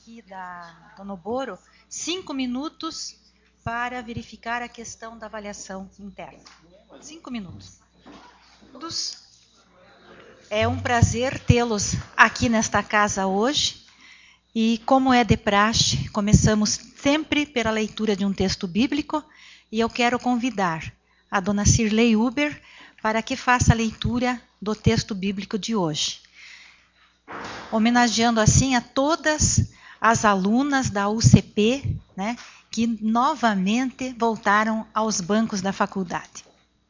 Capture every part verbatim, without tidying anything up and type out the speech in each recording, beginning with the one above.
aqui da, do Noboro cinco minutos para verificar a questão da avaliação interna. Cinco minutos. Todos. É um prazer tê-los aqui nesta casa hoje. E como é de praxe, começamos sempre pela leitura de um texto bíblico. E eu quero convidar a dona Cirlei Uber para que faça a leitura do texto bíblico de hoje. Homenageando assim a todas as alunas da U C P, né, que novamente voltaram aos bancos da faculdade.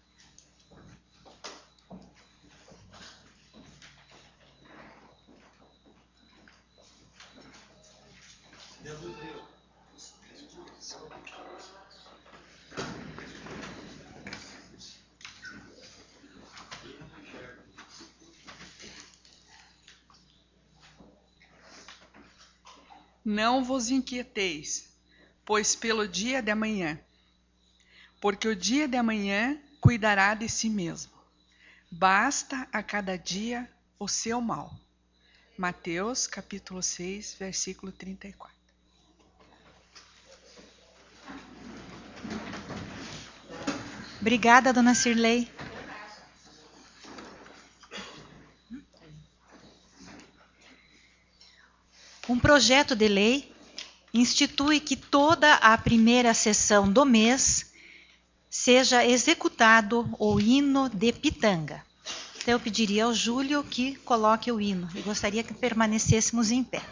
Não vos inquieteis, pois pelo dia de amanhã, porque o dia de amanhã cuidará de si mesmo. Basta a cada dia o seu mal. Mateus, capítulo seis, versículo trinta e quatro. Obrigada, dona Cirlei. Um projeto de lei institui que toda a primeira sessão do mês seja executado o hino de Pitanga. Então eu pediria ao Júlio que coloque o hino. Eu gostaria que permanecêssemos em pé.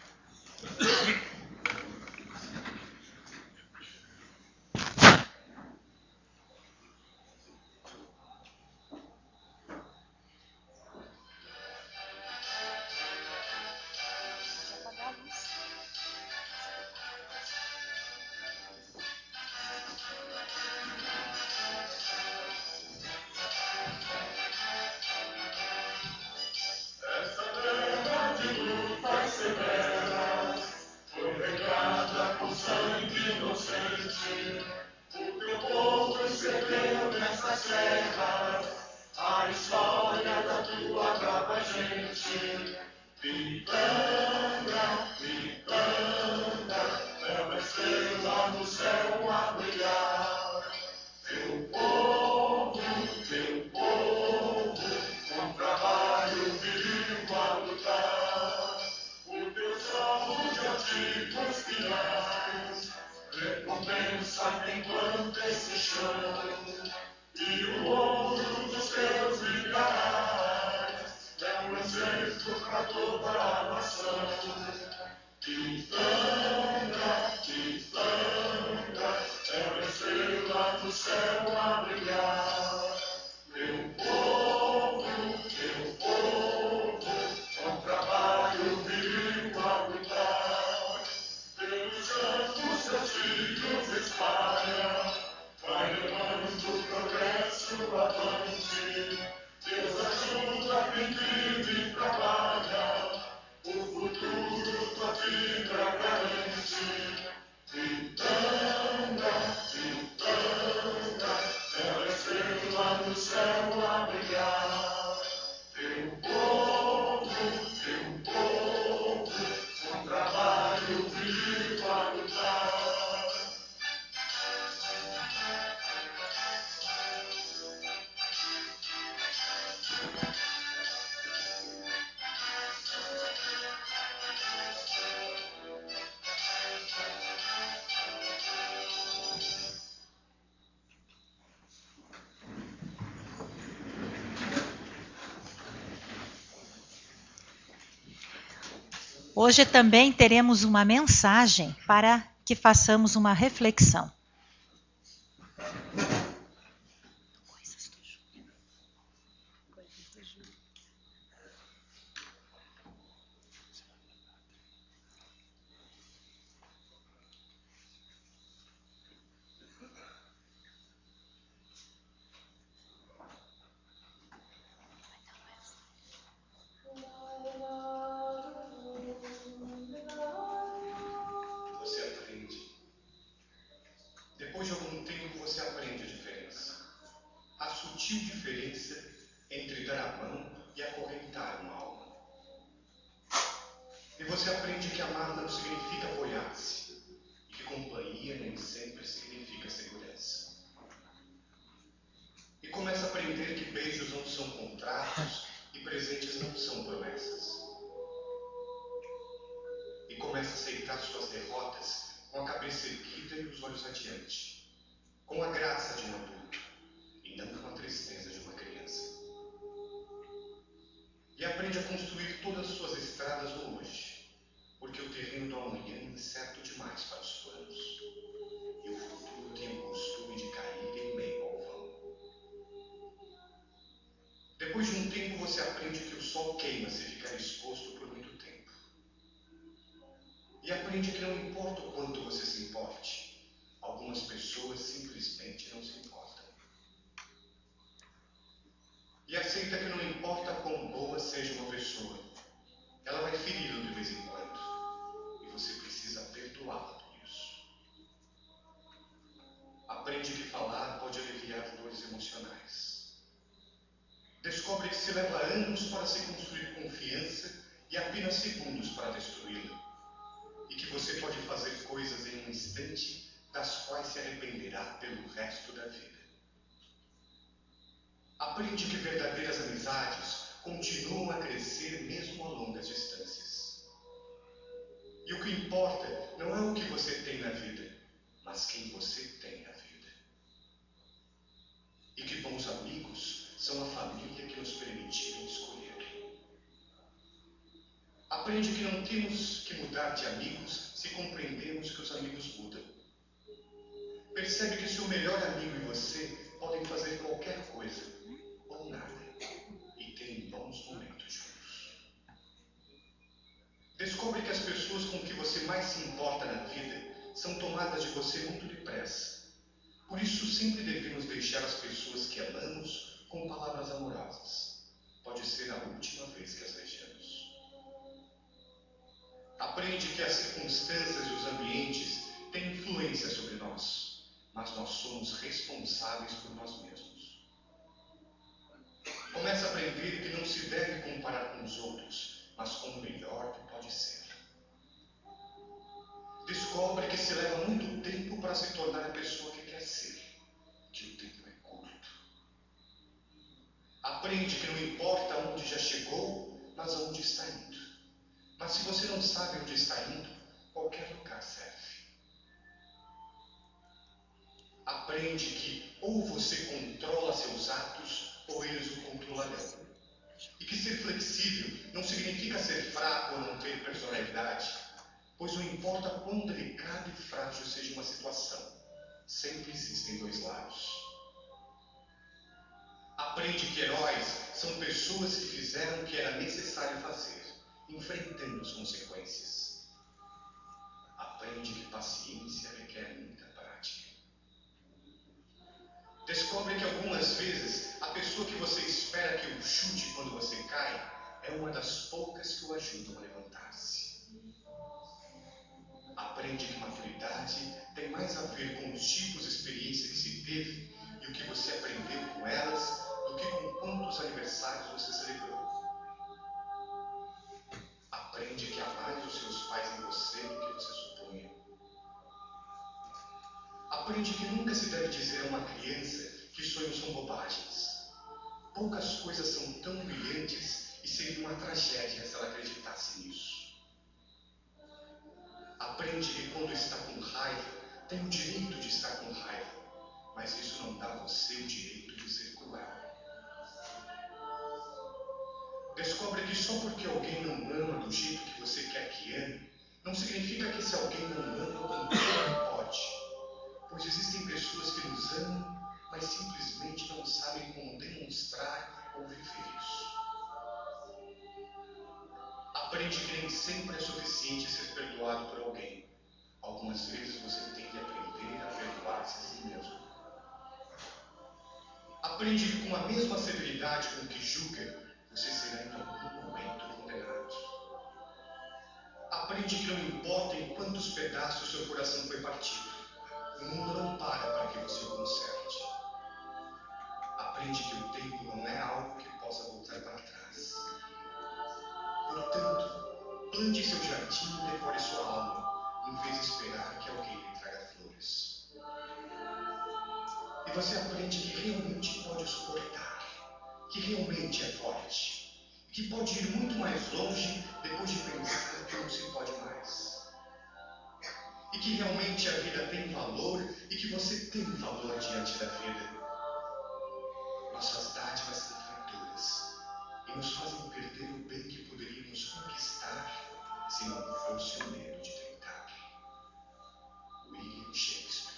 Hoje também teremos uma mensagem para que façamos uma reflexão. Depois de algum tempo você aprende a diferença. A sutil diferença entre dar a mão e acorrentar uma alma. E você aprende que amar não significa começa a aceitar suas derrotas com a cabeça erguida e os olhos adiante, com a graça de um adulto e não com a tristeza de uma criança. E aprende a construir todas as suas estradas no hoje, porque o terreno do amanhã é incerto demais para os planos, e o futuro tem o costume de cair em meio ao vão. Depois de um tempo, você aprende que o sol queima se ficar exposto por muito tempo. E aprende que não importa o quanto você se importe, algumas pessoas simplesmente não se importam. E aceita que não importa quão boa seja uma pessoa, ela vai feri-lo de vez em quando, e você precisa perdoá-la por isso. Aprende que falar pode aliviar dores emocionais. Descobre que se leva anos para se construir confiança e apenas segundos para destruí-la, e que você pode fazer coisas em um instante das quais se arrependerá pelo resto da vida. Aprende que verdadeiras amizades continuam a crescer mesmo a longas distâncias. E o que importa não é o que você tem na vida, mas quem você tem na vida. E que bons amigos são a família que nos permitiram escolher. Aprende que não temos que mudar de amigos se compreendemos que os amigos mudam. Percebe que seu melhor amigo e você podem fazer qualquer coisa ou nada e terem bons momentos juntos. Descobre que as pessoas com que você mais se importa na vida são tomadas de você muito depressa. Por isso sempre devemos deixar as pessoas que amamos com palavras amorosas. Pode ser a última vez que as vejamos. Aprende que as circunstâncias e os ambientes têm influência sobre nós, mas nós somos responsáveis por nós mesmos. Começa a aprender que não se deve comparar com os outros, mas com o melhor que pode ser. Descobre que se leva muito tempo para se tornar a pessoa que quer ser, que o tempo é curto. Aprende que não importa onde já chegou, mas aonde está indo. Mas se você não sabe onde está indo, qualquer lugar serve. Aprende que ou você controla seus atos, ou eles o controlarão. E que ser flexível não significa ser fraco ou não ter personalidade, pois não importa quão delicada e frágil seja uma situação, sempre existem dois lados. Aprende que heróis são pessoas que fizeram o que era necessário fazer, enfrentando as consequências. Aprende que paciência requer muita prática. Descobre que algumas vezes a pessoa que você espera que o chute quando você cai é uma das poucas que o ajudam a levantar-se. Aprende que maturidade tem mais a ver com os tipos de experiência que se teve e o que você aprendeu com elas do que com quantos aniversários você celebrou. Aprende que há mais os seus pais em você do que você supunha. Aprende que nunca se deve dizer a uma criança que sonhos são bobagens. Poucas coisas são tão brilhantes e seria uma tragédia se ela acreditasse nisso. Aprende que quando está com raiva, tem o direito de estar com raiva, mas isso não dá a você o direito de ser cruel. Descobre que só porque alguém não ama do jeito que você quer que ame, não significa que esse alguém não ama como ele pode. Pois existem pessoas que nos amam, mas simplesmente não sabem como demonstrar ou viver isso. Aprende que nem sempre é suficiente ser perdoado por alguém. Algumas vezes você tem que aprender a perdoar-se a si mesmo. Aprende que com a mesma severidade com que julga, você será em algum momento condenado. Aprende que não importa em quantos pedaços seu coração foi partido, o mundo não para para que você o conserte. Aprende que o tempo não é algo que possa voltar para trás. Portanto, plante seu jardim e decore sua alma, em vez de esperar que alguém lhe traga flores. E você aprende que realmente pode suportar, que realmente é forte, que pode ir muito mais longe depois de pensar que não se pode mais. e que realmente a vida tem valor e que você tem valor diante da vida. Nossas dádivas são traitoras e nos fazem perder o bem que poderíamos conquistar se não fosse o medo de tentar. William Shakespeare.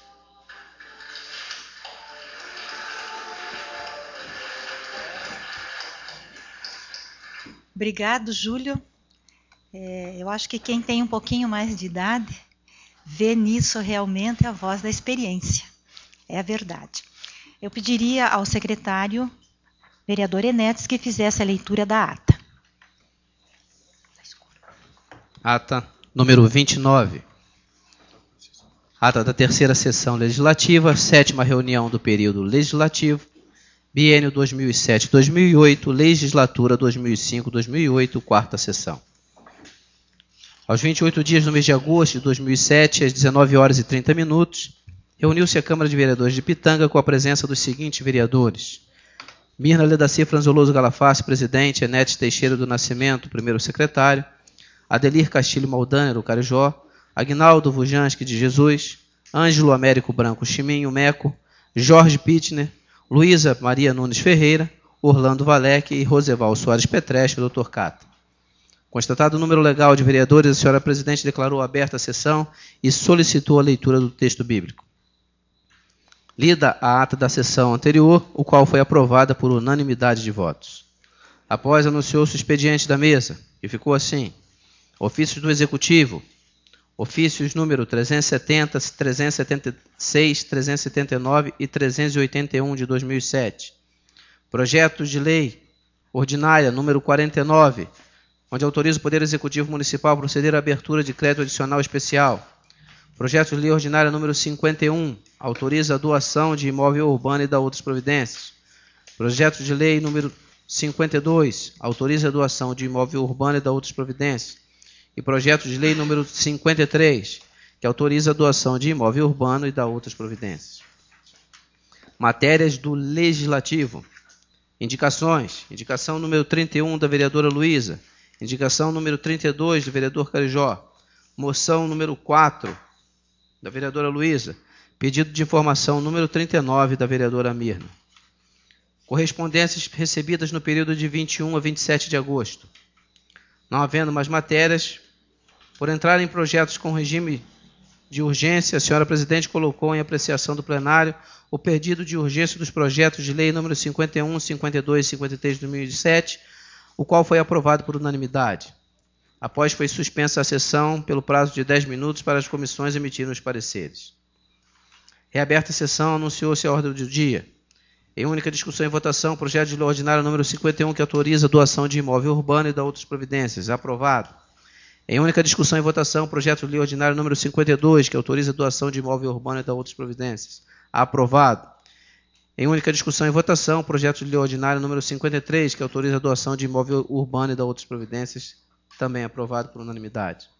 Obrigado, Júlio. É, eu acho que quem tem um pouquinho mais de idade vê nisso realmente a voz da experiência. É a verdade. Eu pediria ao secretário, vereador Enetes, que fizesse a leitura da ata. Ata número vinte e nove. Ata da terceira sessão legislativa, sétima reunião do período legislativo, biênio dois mil e sete a dois mil e oito, legislatura dois mil e cinco a dois mil e oito, quarta sessão. Aos vinte e oito dias do mês de agosto de dois mil e sete, às dezenove horas e trinta minutos, reuniu-se a Câmara de Vereadores de Pitanga com a presença dos seguintes vereadores: Mirna Ledaci Franzoloso Galafassi, presidente; Enetes Teixeira do Nascimento, primeiro secretário; Adelir Castilho Maldaner, o Carijó; Aguinaldo Vujanski de Jesus; Ângelo Américo Branco Chiminho Meco; Jorge Pittner; Luísa Maria Nunes Ferreira; Orlando Valec e Roseval Soares Petreschi, doutor Cata. Constatado o número legal de vereadores, a senhora presidente declarou aberta a sessão e solicitou a leitura do texto bíblico. Lida a ata da sessão anterior, o qual foi aprovada por unanimidade de votos. Após, anunciou-se o expediente da mesa, e ficou assim: ofícios do Executivo, ofícios número trezentos e setenta, trezentos e setenta e seis, trezentos e setenta e nove e trezentos e oitenta e um de dois mil e sete. Projetos de lei ordinária número quarenta e nove, onde autoriza o Poder Executivo Municipal a proceder à abertura de crédito adicional especial. Projeto de lei ordinária número cinquenta e um, autoriza a doação de imóvel urbano e da outras providências. Projeto de lei número cinquenta e dois, autoriza a doação de imóvel urbano e da outras providências. E projeto de lei número cinquenta e três, que autoriza a doação de imóvel urbano e da outras providências. Matérias do Legislativo. Indicações. Indicação número trinta e um da vereadora Luísa. Indicação número trinta e dois do vereador Carijó. Moção número quatro da vereadora Luísa. Pedido de informação número trinta e nove da vereadora Mirna. Correspondências recebidas no período de vinte e um a vinte e sete de agosto. Não havendo mais matérias, por entrar em projetos com regime de urgência, a senhora presidente colocou em apreciação do plenário o pedido de urgência dos projetos de lei número cinquenta e um, cinquenta e dois e cinquenta e três de dois mil e sete, o qual foi aprovado por unanimidade. Após, foi suspensa a sessão pelo prazo de dez minutos para as comissões emitirem os pareceres. Reaberta a sessão, anunciou-se a ordem do dia. Em única discussão e votação, projeto de lei ordinário número cinquenta e um, que autoriza a doação de imóvel urbano e da outras providências. Aprovado. Em única discussão e votação, projeto de lei ordinário número cinquenta e dois, que autoriza a doação de imóvel urbano e da outras providências. Aprovado. Em única discussão e votação, projeto de lei ordinário número cinquenta e três, que autoriza a doação de imóvel urbano e da outras providências. Também aprovado por unanimidade.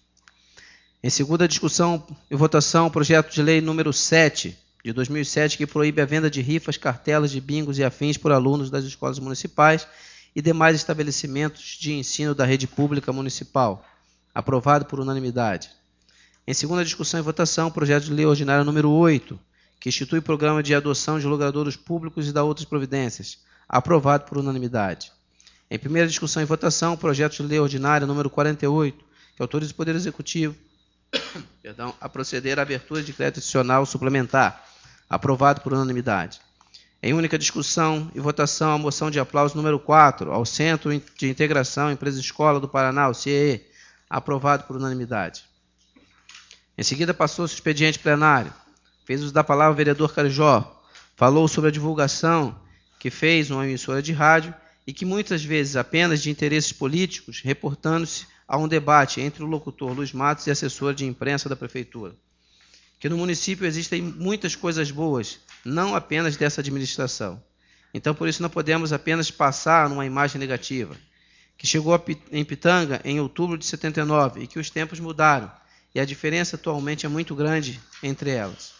Em segunda discussão e votação, projeto de lei número sete, de dois mil e sete, que proíbe a venda de rifas, cartelas de bingos e afins por alunos das escolas municipais e demais estabelecimentos de ensino da rede pública municipal. Aprovado por unanimidade. Em segunda discussão e votação, projeto de lei ordinário número oito, que institui programa de adoção de logradouros públicos e da outras providências. Aprovado por unanimidade. Em primeira discussão e votação, projeto de lei ordinário número quarenta e oito, que autoriza o Poder Executivo perdão, a proceder à abertura de crédito adicional suplementar. Aprovado por unanimidade. Em única discussão e votação, a moção de aplauso número quatro, ao Centro de Integração Empresa Escola do Paraná, o C E E. Aprovado por unanimidade. Em seguida, passou-se o expediente plenário. Fez uso da palavra o vereador Carijó. Falou sobre a divulgação que fez uma emissora de rádio e que muitas vezes apenas de interesses políticos, reportando-se a um debate entre o locutor Luiz Matos e a assessora de imprensa da prefeitura. Que no município existem muitas coisas boas, não apenas dessa administração. Então, por isso, não podemos apenas passar numa imagem negativa. Que chegou em Pitanga em outubro de setenta e nove e que os tempos mudaram e a diferença atualmente é muito grande entre elas.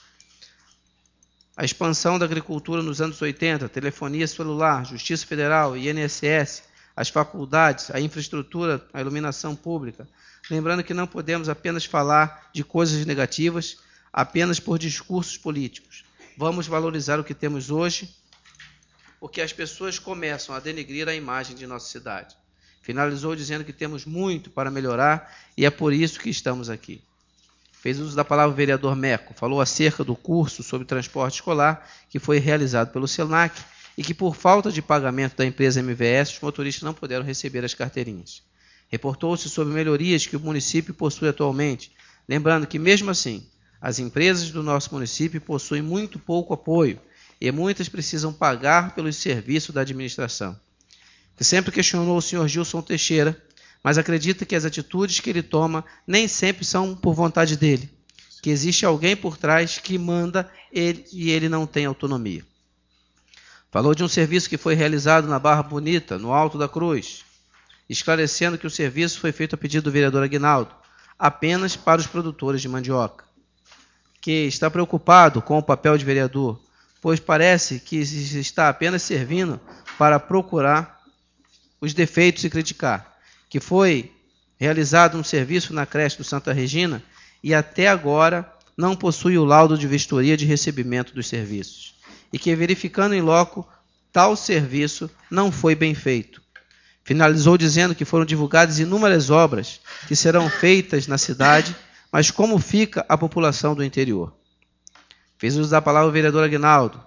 A expansão da agricultura nos anos oitenta, telefonia celular, Justiça Federal e I N S S, as faculdades, a infraestrutura, a iluminação pública. Lembrando que não podemos apenas falar de coisas negativas, apenas por discursos políticos. Vamos valorizar o que temos hoje, porque as pessoas começam a denegrir a imagem de nossa cidade. Finalizou dizendo que temos muito para melhorar e é por isso que estamos aqui. Fez uso da palavra o vereador Meco, falou acerca do curso sobre transporte escolar que foi realizado pelo Senac e que, por falta de pagamento da empresa M V S, os motoristas não puderam receber as carteirinhas. Reportou-se sobre melhorias que o município possui atualmente, lembrando que, mesmo assim, as empresas do nosso município possuem muito pouco apoio e muitas precisam pagar pelos serviços da administração. Que sempre questionou o senhor Gilson Teixeira, mas acredita que as atitudes que ele toma nem sempre são por vontade dele, que existe alguém por trás que manda ele e ele não tem autonomia. Falou de um serviço que foi realizado na Barra Bonita, no Alto da Cruz, esclarecendo que o serviço foi feito a pedido do vereador Aguinaldo, apenas para os produtores de mandioca, que está preocupado com o papel de vereador, pois parece que está apenas servindo para procurar os defeitos e criticar, que foi realizado um serviço na creche do Santa Regina e até agora não possui o laudo de vistoria de recebimento dos serviços, e que, verificando em loco, tal serviço não foi bem feito. Finalizou dizendo que foram divulgadas inúmeras obras que serão feitas na cidade, mas como fica a população do interior? Fez uso da palavra o vereador Aguinaldo,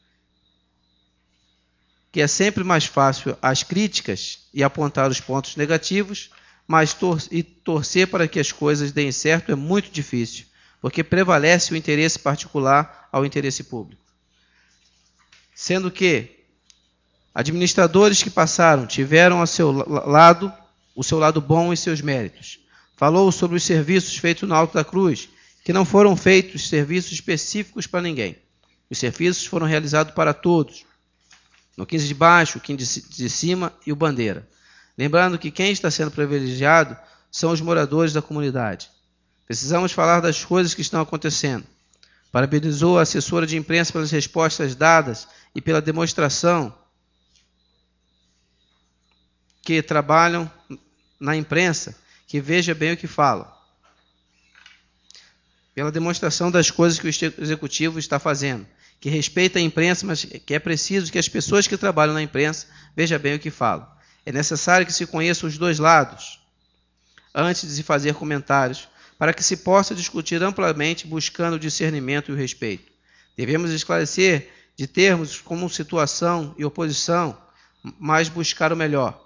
que é sempre mais fácil as críticas e apontar os pontos negativos, mas tor- e torcer para que as coisas deem certo é muito difícil, porque prevalece o interesse particular ao interesse público. Sendo que administradores que passaram tiveram ao seu lado o seu lado bom e seus méritos. Falou sobre os serviços feitos no Alto da Cruz, que não foram feitos serviços específicos para ninguém. Os serviços foram realizados para todos, no quinze de baixo, o quinze de cima e o bandeira. Lembrando que quem está sendo privilegiado são os moradores da comunidade. Precisamos falar das coisas que estão acontecendo. Parabenizou a assessora de imprensa pelas respostas dadas e pela demonstração que trabalham na imprensa, que veja bem o que falam. Pela demonstração das coisas que o executivo está fazendo, que respeita a imprensa, mas que é preciso que as pessoas que trabalham na imprensa vejam bem o que falam. É necessário que se conheça os dois lados antes de se fazer comentários, para que se possa discutir amplamente, buscando o discernimento e o respeito. Devemos esclarecer de termos como situação e oposição, mas buscar o melhor.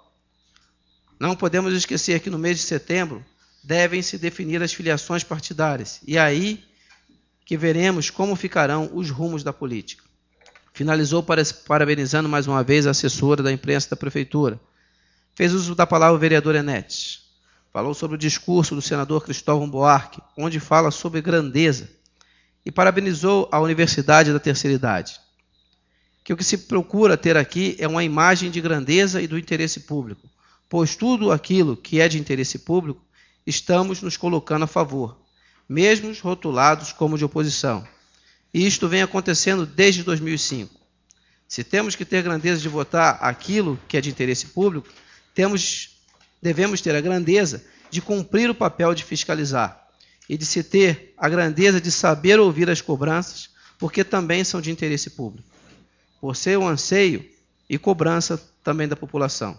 Não podemos esquecer que no mês de setembro devem se definir as filiações partidárias, e aí que veremos como ficarão os rumos da política. Finalizou parabenizando mais uma vez a assessora da imprensa da Prefeitura. Fez uso da palavra o vereador Enetes. Falou sobre o discurso do senador Cristóvão Buarque, onde fala sobre grandeza, e parabenizou a Universidade da Terceira Idade. Que o que se procura ter aqui é uma imagem de grandeza e do interesse público, pois tudo aquilo que é de interesse público estamos nos colocando a favor, mesmo rotulados como de oposição. E isto vem acontecendo desde dois mil e cinco. Se temos que ter grandeza de votar aquilo que é de interesse público, temos, devemos ter a grandeza de cumprir o papel de fiscalizar e de se ter a grandeza de saber ouvir as cobranças, porque também são de interesse público, por ser um anseio e cobrança também da população.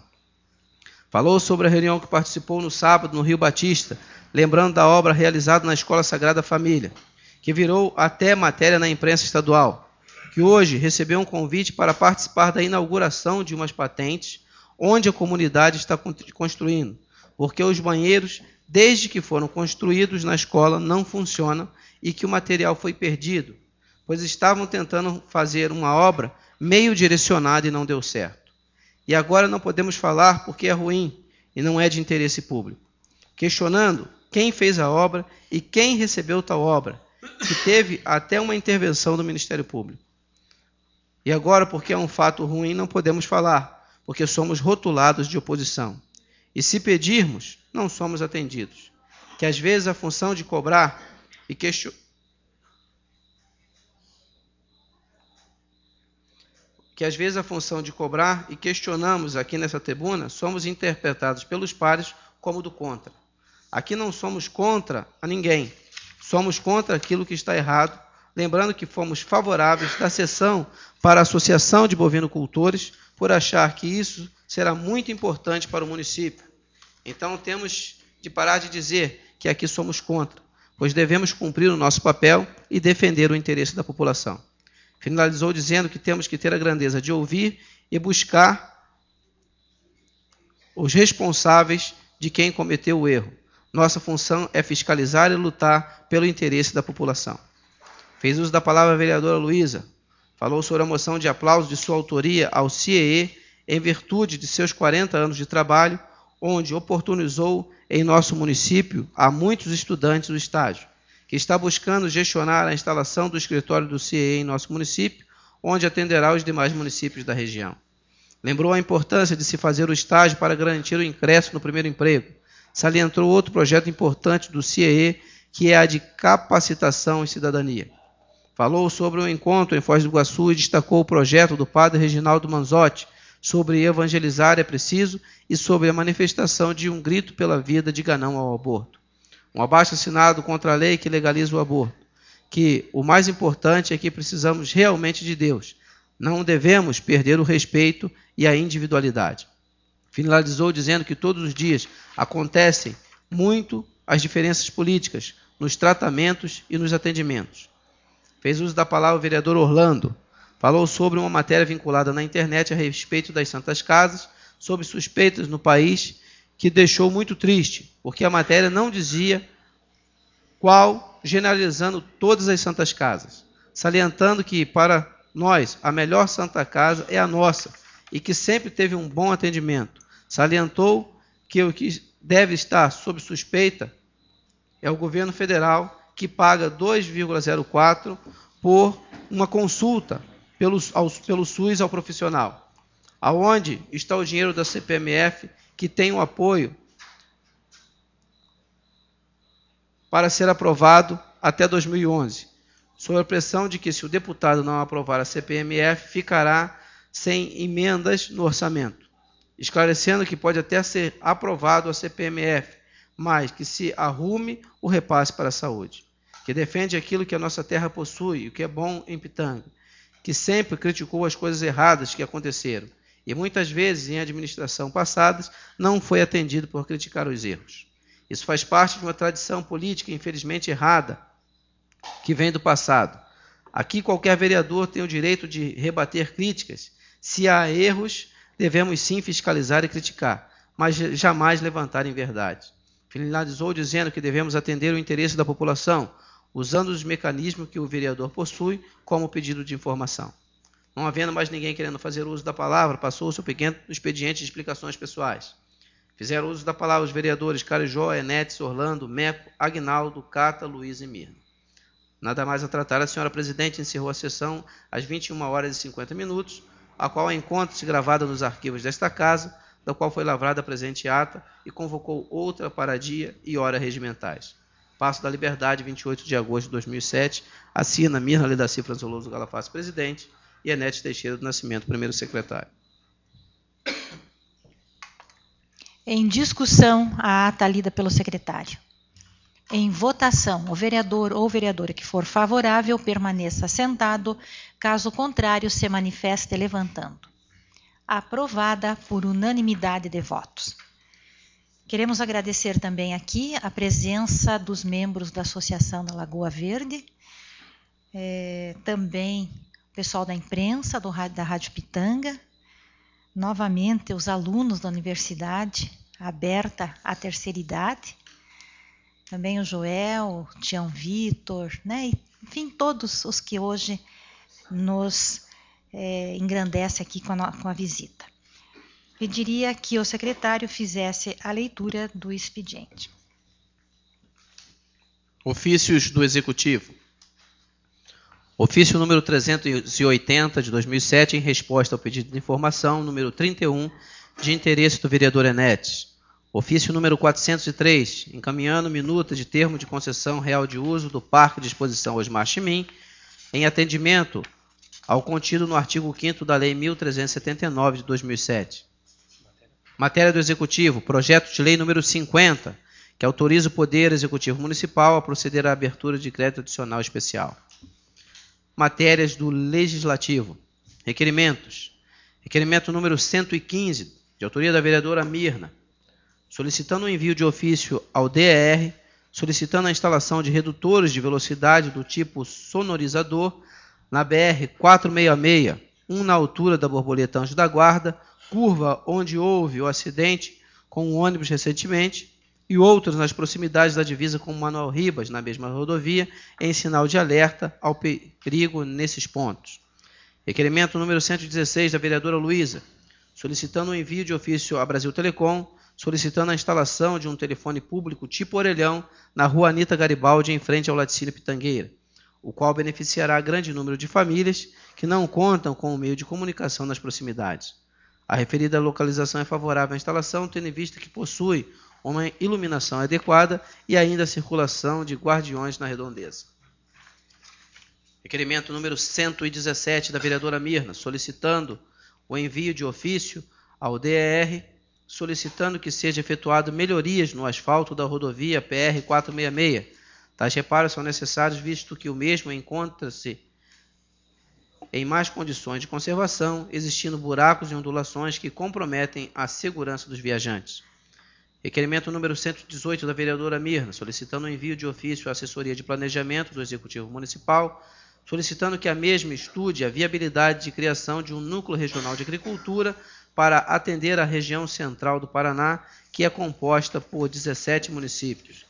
Falou sobre a reunião que participou no sábado no Rio Batista, lembrando da obra realizada na Escola Sagrada Família, que virou até matéria na imprensa estadual, que hoje recebeu um convite para participar da inauguração de umas patentes, onde a comunidade está construindo, porque os banheiros, desde que foram construídos na escola, não funcionam e que o material foi perdido, pois estavam tentando fazer uma obra meio direcionada e não deu certo. E agora não podemos falar porque é ruim e não é de interesse público. Questionando quem fez a obra e quem recebeu tal obra, que teve até uma intervenção do Ministério Público. E agora, porque é um fato ruim, não podemos falar, porque somos rotulados de oposição. E se pedirmos, não somos atendidos. Que às vezes a função de cobrar e questionar que às vezes a função de cobrar e questionamos aqui nessa tribuna, somos interpretados pelos pares como do contra. Aqui não somos contra a ninguém, somos contra aquilo que está errado, lembrando que fomos favoráveis da cessão para a Associação de Bovinocultores, por achar que isso será muito importante para o município. Então temos de parar de dizer que aqui somos contra, pois devemos cumprir o nosso papel e defender o interesse da população. Finalizou dizendo que temos que ter a grandeza de ouvir e buscar os responsáveis de quem cometeu o erro. Nossa função é fiscalizar e lutar pelo interesse da população. Fez uso da palavra a vereadora Luísa. Falou sobre a moção de aplauso de sua autoria ao C I E E, em virtude de seus quarenta anos de trabalho, onde oportunizou em nosso município a muitos estudantes do estágio, que está buscando gestionar a instalação do escritório do C I E E em nosso município, onde atenderá os demais municípios da região. Lembrou a importância de se fazer o estágio para garantir o ingresso no primeiro emprego. Salientou outro projeto importante do C I E E, que é a de capacitação e cidadania. Falou sobre o encontro em Foz do Iguaçu e destacou o projeto do padre Reginaldo Manzotti sobre evangelizar é preciso e sobre a manifestação de um grito pela vida, diga não ao aborto. Um abaixo-assinado contra a lei que legaliza o aborto, que o mais importante é que precisamos realmente de Deus. Não devemos perder o respeito e a individualidade. Finalizou dizendo que todos os dias acontecem muito as diferenças políticas nos tratamentos e nos atendimentos. Fez uso da palavra o vereador Orlando. Falou sobre uma matéria vinculada na internet a respeito das Santas Casas, sobre suspeitas no país, que deixou muito triste, porque a matéria não dizia qual, generalizando todas as Santas Casas, salientando que, para nós, a melhor Santa Casa é a nossa, e que sempre teve um bom atendimento. Salientou que o que deve estar sob suspeita é o governo federal, que paga dois vírgula zero quatro por uma consulta pelo, ao, pelo SUS ao profissional. Aonde está o dinheiro da C P M F, que tem o apoio para ser aprovado até dois mil e onze, sob a pressão de que, se o deputado não aprovar a C P M F, ficará sem emendas no orçamento, esclarecendo que pode até ser aprovado a C P M F, mas que se arrume o repasse para a saúde, que defende aquilo que a nossa terra possui, o que é bom em Pitanga, que sempre criticou as coisas erradas que aconteceram, e muitas vezes, em administração passadas, não foi atendido por criticar os erros. Isso faz parte de uma tradição política, infelizmente errada, que vem do passado. Aqui qualquer vereador tem o direito de rebater críticas. Se há erros, devemos sim fiscalizar e criticar, mas jamais levantar inverdades. Finalizou dizendo que devemos atender o interesse da população, usando os mecanismos que o vereador possui, como o pedido de informação. Não havendo mais ninguém querendo fazer uso da palavra, passou-se o pequeno expediente de explicações pessoais. Fizeram uso da palavra os vereadores Carijó, Enetes, Orlando, Meco, Agnaldo, Cata, Luiz e Mirna. Nada mais a tratar, a senhora presidente encerrou a sessão às vinte e uma horas e cinquenta minutos, a qual encontra-se gravada nos arquivos desta casa, da qual foi lavrada a presente ata, e convocou outra para dia e hora regimentais. Passo da Liberdade, vinte e oito de agosto de dois mil e sete, assina Mirna Ledaci Franzoloso Galafaz, presidente, e Enetes Teixeira do Nascimento, primeiro secretário. Em discussão, a ata lida pelo secretário. Em votação, o vereador ou vereadora que for favorável permaneça sentado, caso contrário, se manifeste levantando. Aprovada por unanimidade de votos. Queremos agradecer também aqui a presença dos membros da Associação da Lagoa Verde, é, também o pessoal da imprensa, do, da Rádio Pitanga, novamente os alunos da universidade, aberta à terceira idade, também o Joel, o Tião Vitor, né? E, enfim, todos os que hoje nos é, engrandecem aqui com a, com a visita. Pediria que o secretário fizesse a leitura do expediente. Ofícios do Executivo. Ofício número trezentos e oitenta, de dois mil e sete, em resposta ao pedido de informação, número trinta e um, de interesse do vereador Enetes. Ofício número quatrocentos e três, encaminhando minuta de termo de concessão real de uso do Parque de Exposição Osmar Chimim, em atendimento ao contido no artigo quinto da Lei mil trezentos e setenta e nove de dois mil e sete. Matéria do Executivo, projeto de lei número cinquenta, que autoriza o Poder Executivo Municipal a proceder à abertura de crédito adicional especial. Matérias do Legislativo. Requerimentos. Requerimento número cento e quinze, de autoria da vereadora Mirna, solicitando o envio de ofício ao D E R, solicitando a instalação de redutores de velocidade do tipo sonorizador na B R quatrocentos e sessenta e seis, um na altura da Borboleta Anjo da Guarda, curva onde houve o acidente com um ônibus recentemente, e outros nas proximidades da divisa com Manuel Ribas, na mesma rodovia, em sinal de alerta ao perigo nesses pontos. Requerimento número cento e dezesseis, da vereadora Luísa, solicitando o envio de ofício à Brasil Telecom, solicitando a instalação de um telefone público tipo orelhão na rua Anita Garibaldi, em frente ao laticínio Pitangueira, o qual beneficiará grande número de famílias que não contam com o meio de comunicação nas proximidades. A referida localização é favorável à instalação, tendo em vista que possui uma iluminação adequada e ainda a circulação de guardiões na redondeza. Requerimento número cento e dezessete, da vereadora Mirna, solicitando o envio de ofício ao D E R, solicitando que seja efetuado melhorias no asfalto da rodovia P R quatrocentos e sessenta e seis. Tais reparos são necessários, visto que o mesmo encontra-se em más condições de conservação, existindo buracos e ondulações que comprometem a segurança dos viajantes. Requerimento número cento e dezoito, da vereadora Mirna, solicitando o envio de ofício à assessoria de planejamento do Executivo Municipal, solicitando que a mesma estude a viabilidade de criação de um núcleo regional de agricultura para atender a região central do Paraná, que é composta por dezessete municípios.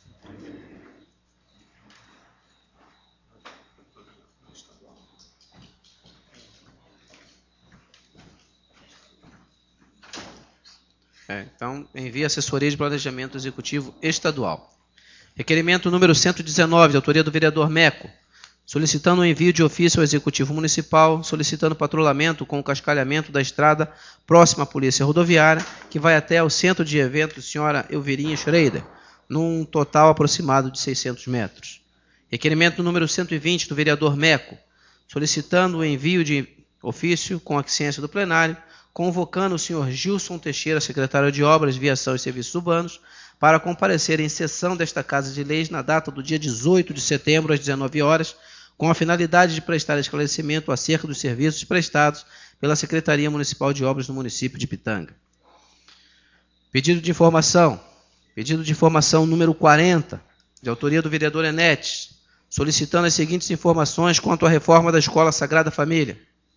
É, então, envia assessoria de planejamento executivo estadual. Requerimento número cento e dezenove, de autoria do vereador Meco, solicitando o envio de ofício ao Executivo Municipal, solicitando patrulhamento com o cascalhamento da estrada próxima à Polícia Rodoviária, que vai até o centro de eventos Senhora Elvirinha Schreider, num total aproximado de seiscentos metros. Requerimento número cento e vinte, do vereador Meco, solicitando o envio de ofício com aquiescência do plenário, convocando o senhor Gilson Teixeira, secretário de Obras, Viação e Serviços Urbanos, para comparecer em sessão desta Casa de Leis na data do dia dezoito de setembro, às dezenove horas, com a finalidade de prestar esclarecimento acerca dos serviços prestados pela Secretaria Municipal de Obras do município de Pitanga. Pedido de informação. Pedido de informação número quarenta, de autoria do vereador Enetes, solicitando as seguintes informações quanto à reforma da Escola Sagrada Família.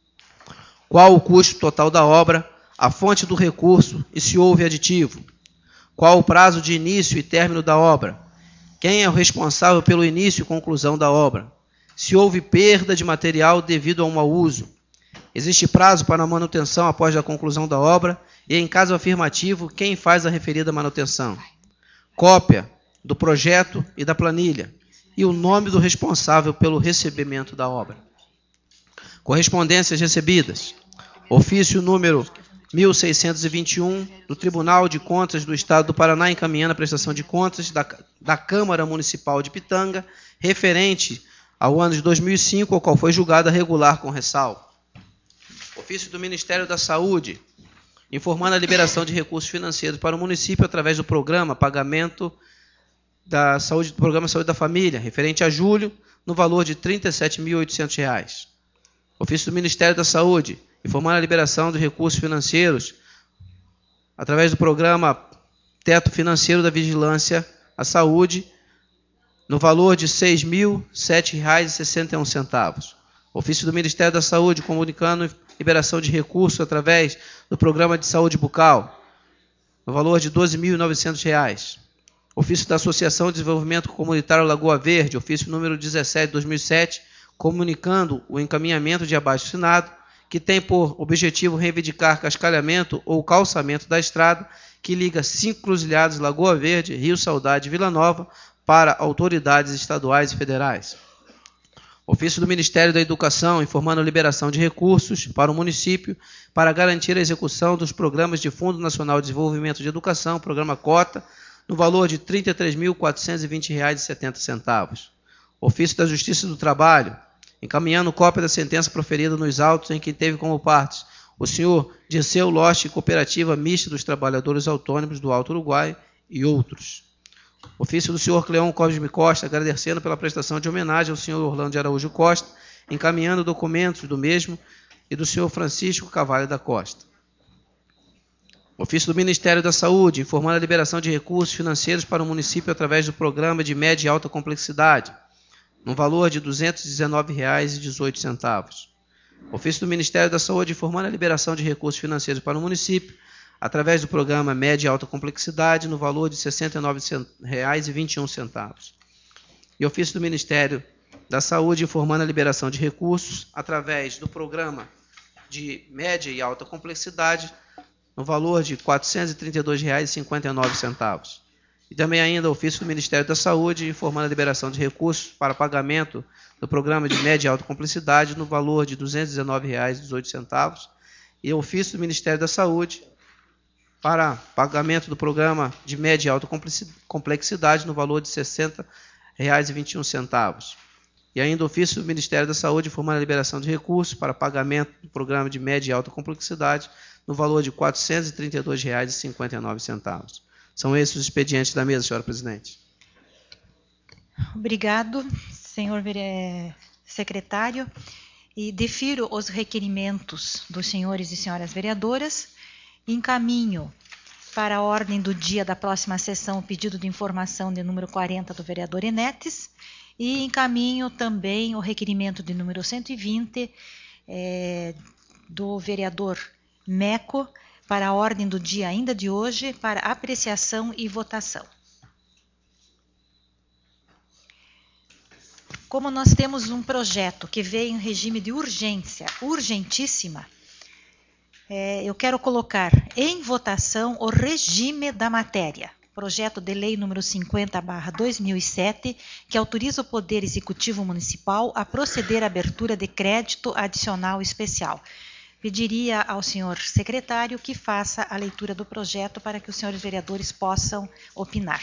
Qual o custo total da obra, a fonte do recurso e se houve aditivo? Qual o prazo de início e término da obra? Quem é o responsável pelo início e conclusão da obra? Se houve perda de material devido a um mau uso? Existe prazo para a manutenção após a conclusão da obra? E, em caso afirmativo, quem faz a referida manutenção? Cópia do projeto e da planilha e o nome do responsável pelo recebimento da obra. Correspondências recebidas. Ofício número mil seiscentos e vinte e um, do Tribunal de Contas do Estado do Paraná, encaminhando a prestação de contas da, da Câmara Municipal de Pitanga, referente ao ano de dois mil e cinco, ao qual foi julgada regular com ressalva. Ofício do Ministério da Saúde, informando a liberação de recursos financeiros para o município através do programa Pagamento da Saúde, do Programa Saúde da Família, referente a julho, no valor de trinta e sete mil e oitocentos reais. Ofício do Ministério da Saúde, informando a liberação de recursos financeiros através do programa Teto Financeiro da Vigilância à Saúde, no valor de seis mil e sete reais e sessenta e um centavos. Ofício do Ministério da Saúde, comunicando liberação de recursos através do programa de saúde bucal, no valor de doze mil e novecentos reais. Ofício da Associação de Desenvolvimento Comunitário Lagoa Verde, ofício número dezessete de dois mil e sete, comunicando o encaminhamento de abaixo-assinado, que tem por objetivo reivindicar cascalhamento ou calçamento da estrada que liga cinco cruzilhados Lagoa Verde, Rio Saudade e Vila Nova para autoridades estaduais e federais. Ofício do Ministério da Educação, informando a liberação de recursos para o município para garantir a execução dos programas de Fundo Nacional de Desenvolvimento de Educação, programa Cota, no valor de trinta e três mil quatrocentos e vinte reais e setenta centavos. Ofício da Justiça do Trabalho, encaminhando cópia da sentença proferida nos autos em que teve como partes o senhor Dirceu Loche, Cooperativa Mista dos Trabalhadores Autônomos do Alto Uruguai e outros. Ofício do senhor Cleon Cosme Costa, agradecendo pela prestação de homenagem ao senhor Orlando de Araújo Costa, encaminhando documentos do mesmo e do senhor Francisco Cavalho da Costa. Ofício do Ministério da Saúde, informando a liberação de recursos financeiros para o município através do programa de média e alta complexidade, no valor de duzentos e dezenove reais e dezoito centavos. Ofício do Ministério da Saúde, informando a liberação de recursos financeiros para o município através do programa média e alta complexidade, no valor de sessenta e nove reais e vinte e um centavos. E ofício do Ministério da Saúde, informando a liberação de recursos através do programa de média e alta complexidade, no valor de quatrocentos e trinta e dois reais e cinquenta e nove centavos. E também ainda o ofício do Ministério da Saúde, informando a liberação de recursos para pagamento do programa de média e alta complexidade, no valor de duzentos e dezenove reais e dezoito centavos. E o ofício do Ministério da Saúde, para pagamento do programa de média e alta complexidade, no valor de sessenta reais e vinte e um centavos. E ainda o ofício do Ministério da Saúde, informando a liberação de recursos para pagamento do programa de média e alta complexidade, no valor de quatrocentos e trinta e dois reais e cinquenta e nove centavos. São esses os expedientes da mesa, senhora presidente. Obrigado, senhor secretário. E defiro os requerimentos dos senhores e senhoras vereadoras. Encaminho para a ordem do dia da próxima sessão o pedido de informação de número quarenta do vereador Enetes. E encaminho também o requerimento de número cento e vinte é, do vereador Meco para a ordem do dia ainda de hoje, para apreciação e votação. Como nós temos um projeto que veio em regime de urgência, urgentíssima, é, eu quero colocar em votação o regime da matéria. Projeto de lei número cinquenta barra dois mil e sete, que autoriza o Poder Executivo Municipal a proceder à abertura de crédito adicional especial. Pediria ao senhor secretário que faça a leitura do projeto para que os senhores vereadores possam opinar.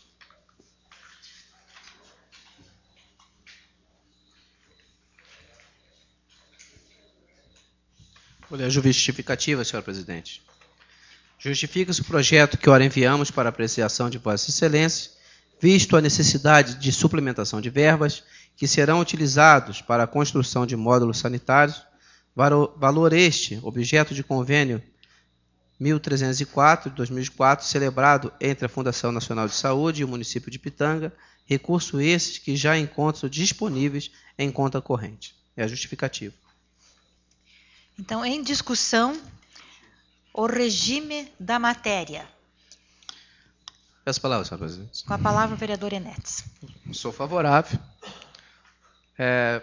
Vou ler a justificativa, senhora presidente. Justifica-se o projeto que ora enviamos para apreciação de Vossa Excelência, visto a necessidade de suplementação de verbas que serão utilizados para a construção de módulos sanitários, valor este, objeto de convênio mil trezentos e quatro, de dois mil e quatro, celebrado entre a Fundação Nacional de Saúde e o município de Pitanga, recursos esses que já encontram disponíveis em conta corrente. É a justificativa. Então, em discussão, o regime da matéria. Peço a palavra, senhora presidente. Com a palavra o vereador Enetes. Sou favorável. É,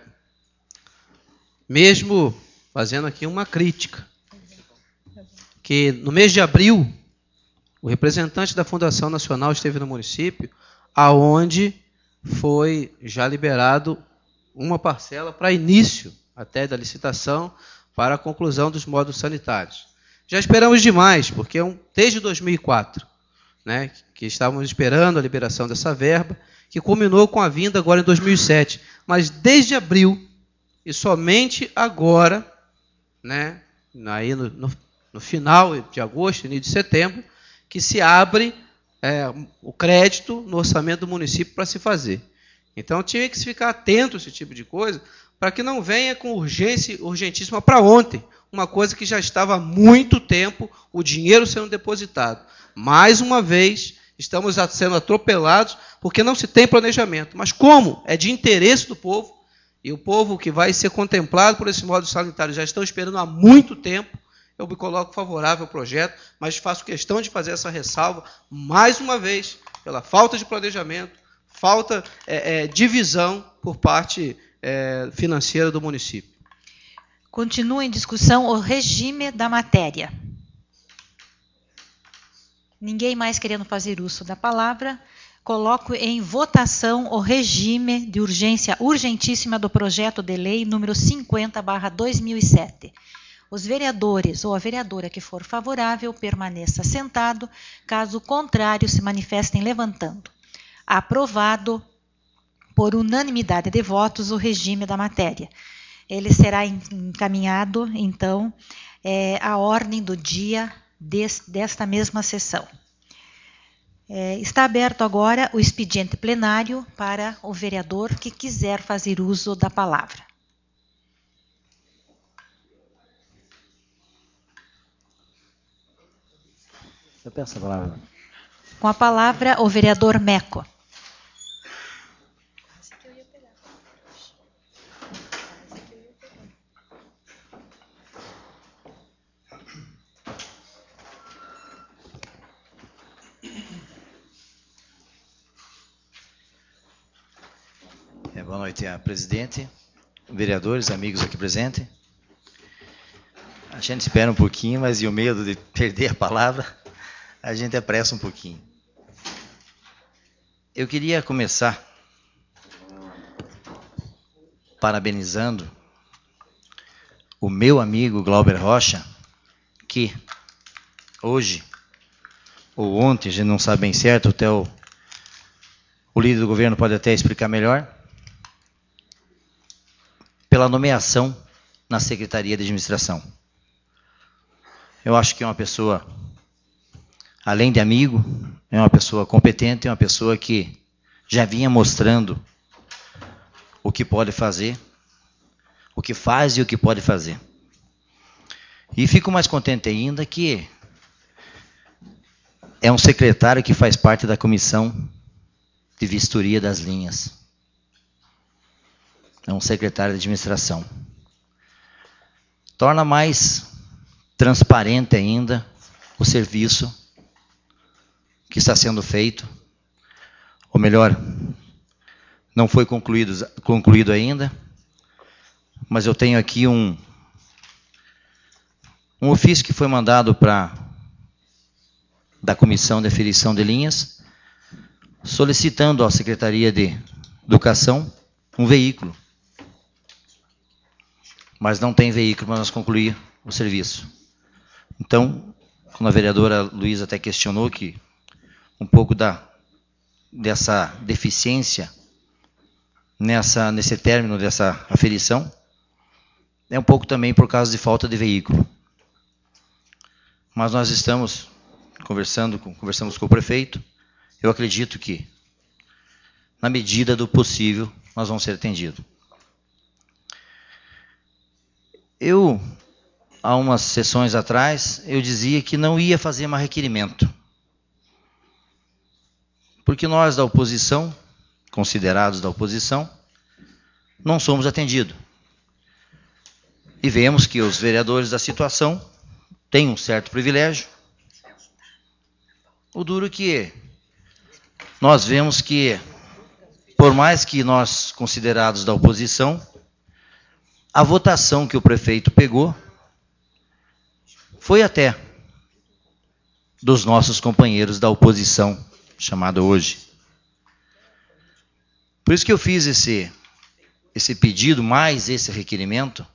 mesmo fazendo aqui uma crítica, que no mês de abril, o representante da Fundação Nacional esteve no município, aonde foi já liberado uma parcela para início até da licitação para a conclusão dos módulos sanitários. Já esperamos demais, porque desde dois mil e quatro, né, que estávamos esperando a liberação dessa verba, que culminou com a vinda agora em dois mil e sete. Mas desde abril, e somente agora, né, aí no, no, no final de agosto, início de setembro, que se abre é, o crédito no orçamento do município para se fazer. Então tinha que se ficar atento a esse tipo de coisa, para que não venha com urgência urgentíssima para ontem, uma coisa que já estava há muito tempo, o dinheiro sendo depositado. Mais uma vez, estamos sendo atropelados, porque não se tem planejamento. Mas como é de interesse do povo, e o povo que vai ser contemplado por esse módulo sanitário já estão esperando há muito tempo, eu me coloco favorável ao projeto, mas faço questão de fazer essa ressalva, mais uma vez, pela falta de planejamento, falta é, é, de visão por parte é, financeira do município. Continua em discussão o regime da matéria. Ninguém mais querendo fazer uso da palavra, coloco em votação o regime de urgência urgentíssima do projeto de lei número cinquenta barra dois mil e sete. Os vereadores ou a vereadora que for favorável permaneça sentado, caso contrário se manifestem levantando. Aprovado por unanimidade de votos, o regime da matéria. Ele será encaminhado, então, é, à ordem do dia des, desta mesma sessão. É, está aberto agora o expediente plenário para o vereador que quiser fazer uso da palavra. Eu peço a palavra. Com a palavra, o vereador Meco. É, boa noite, a presidente, vereadores, amigos aqui presentes. A gente espera um pouquinho, mas e o medo de perder a palavra, a gente apressa um pouquinho. Eu queria começar parabenizando o meu amigo Glauber Rocha, que hoje, ou ontem, a gente não sabe bem certo, até o, o líder do governo pode até explicar melhor, pela nomeação na Secretaria de Administração. Eu acho que é uma pessoa, além de amigo, é uma pessoa competente, é uma pessoa que já vinha mostrando o que pode fazer, o que faz e o que pode fazer. E fico mais contente ainda que é um secretário que faz parte da comissão de vistoria das linhas. É um secretário de administração. Torna mais transparente ainda o serviço que está sendo feito. Ou melhor, não foi concluído, concluído ainda, mas eu tenho aqui um, um ofício que foi mandado para da Comissão de Aferição de Linhas, solicitando à Secretaria de Educação um veículo. Mas não tem veículo para nós concluir o serviço. Então, quando a vereadora Luísa até questionou que um pouco da, dessa deficiência nessa, nesse término dessa aferição, é um pouco também por causa de falta de veículo. Mas nós estamos conversando, conversamos com o prefeito, eu acredito que, na medida do possível, nós vamos ser atendidos. Eu, há umas sessões atrás, eu dizia que não ia fazer mais requerimento. Porque nós da oposição, considerados da oposição, não somos atendidos. E vemos que os vereadores da situação têm um certo privilégio. O duro que nós vemos que, por mais que nós, considerados da oposição, a votação que o prefeito pegou foi até dos nossos companheiros da oposição, chamada hoje. Por isso que eu fiz esse, esse pedido, mais esse requerimento,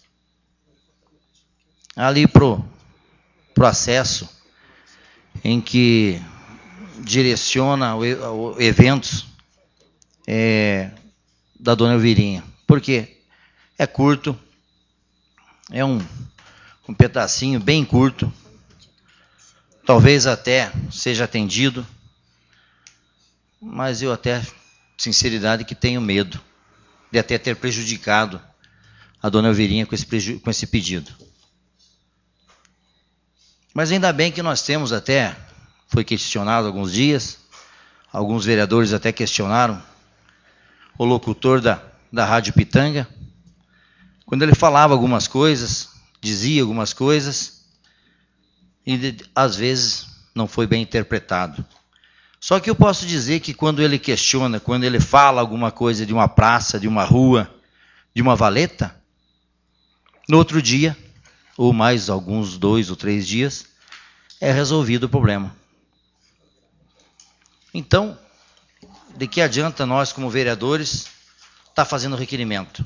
ali para o acesso, em que direciona o, o, eventos é, da dona Elvirinha. Por quê? É curto, é um, um pedacinho bem curto, talvez até seja atendido, mas eu até, sinceridade, que tenho medo de até ter prejudicado a dona Elvirinha com esse, preju- com esse pedido. Mas ainda bem que nós temos até, foi questionado alguns dias, alguns vereadores até questionaram o locutor da, da Rádio Pitanga, quando ele falava algumas coisas, dizia algumas coisas, e às vezes não foi bem interpretado. Só que eu posso dizer que quando ele questiona, quando ele fala alguma coisa de uma praça, de uma rua, de uma valeta, no outro dia, ou mais alguns dois ou três dias, é resolvido o problema. Então, de que adianta nós, como vereadores, estar fazendo requerimento?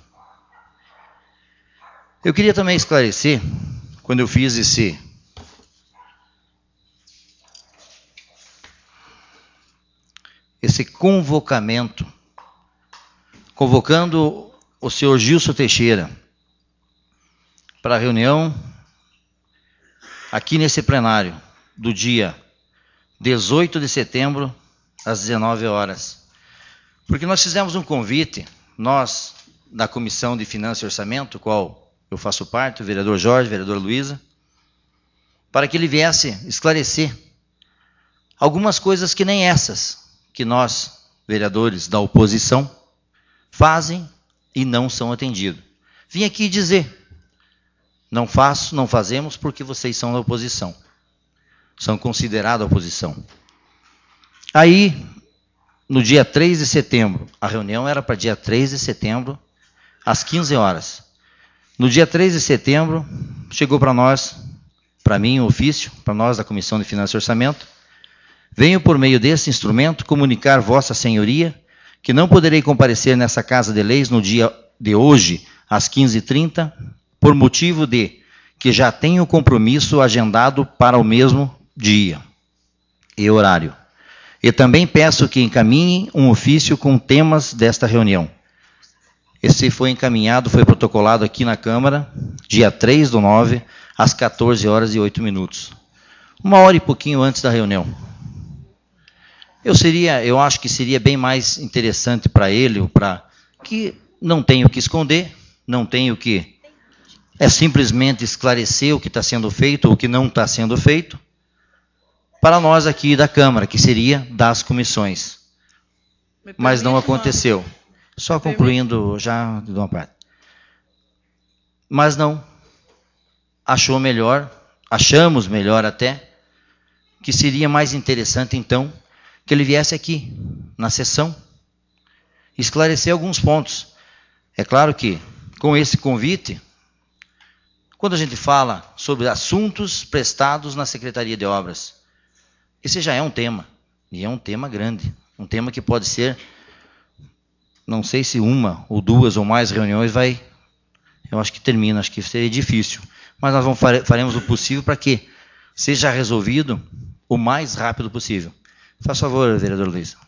Eu queria também esclarecer, quando eu fiz esse, esse convocamento convocando o senhor Gilson Teixeira para a reunião aqui nesse plenário do dia dezoito de setembro, às dezenove horas. Porque nós fizemos um convite, nós, da Comissão de Finanças e Orçamento, qual eu faço parte, o vereador Jorge, o vereador Luísa, para que ele viesse esclarecer algumas coisas que nem essas, que nós, vereadores da oposição, fazem e não são atendidos. Vim aqui dizer, não faço, não fazemos porque vocês são da oposição. São considerados oposição. Aí, no dia três de setembro, a reunião era para dia três de setembro, às quinze horas. No dia três de setembro, chegou para nós, para mim, um ofício, para nós da Comissão de Finanças e Orçamento, venho por meio desse instrumento comunicar Vossa Senhoria que não poderei comparecer nessa Casa de Leis no dia de hoje, às quinze e trinta, por motivo de que já tenho compromisso agendado para o mesmo dia e horário. E também peço que encaminhe um ofício com temas desta reunião. Esse foi encaminhado, foi protocolado aqui na Câmara, dia três do nove, às quatorze horas e oito minutos. Uma hora e pouquinho antes da reunião. Eu seria, eu acho que seria bem mais interessante para ele, para que não tenho o que esconder, não tenho o que... É simplesmente esclarecer o que está sendo feito ou o que não está sendo feito, para nós aqui da Câmara, que seria das comissões. Mas não aconteceu. Só concluindo já de uma parte. Mas não. Achou melhor, achamos melhor até, que seria mais interessante então, que ele viesse aqui, na sessão, esclarecer alguns pontos. É claro que, com esse convite, quando a gente fala sobre assuntos prestados na Secretaria de Obras, esse já é um tema, e é um tema grande, um tema que pode ser, não sei se uma ou duas ou mais reuniões vai, eu acho que termina, acho que seria difícil, mas nós vamos, faremos o possível para que seja resolvido o mais rápido possível. Faz favor, vereador Luiz.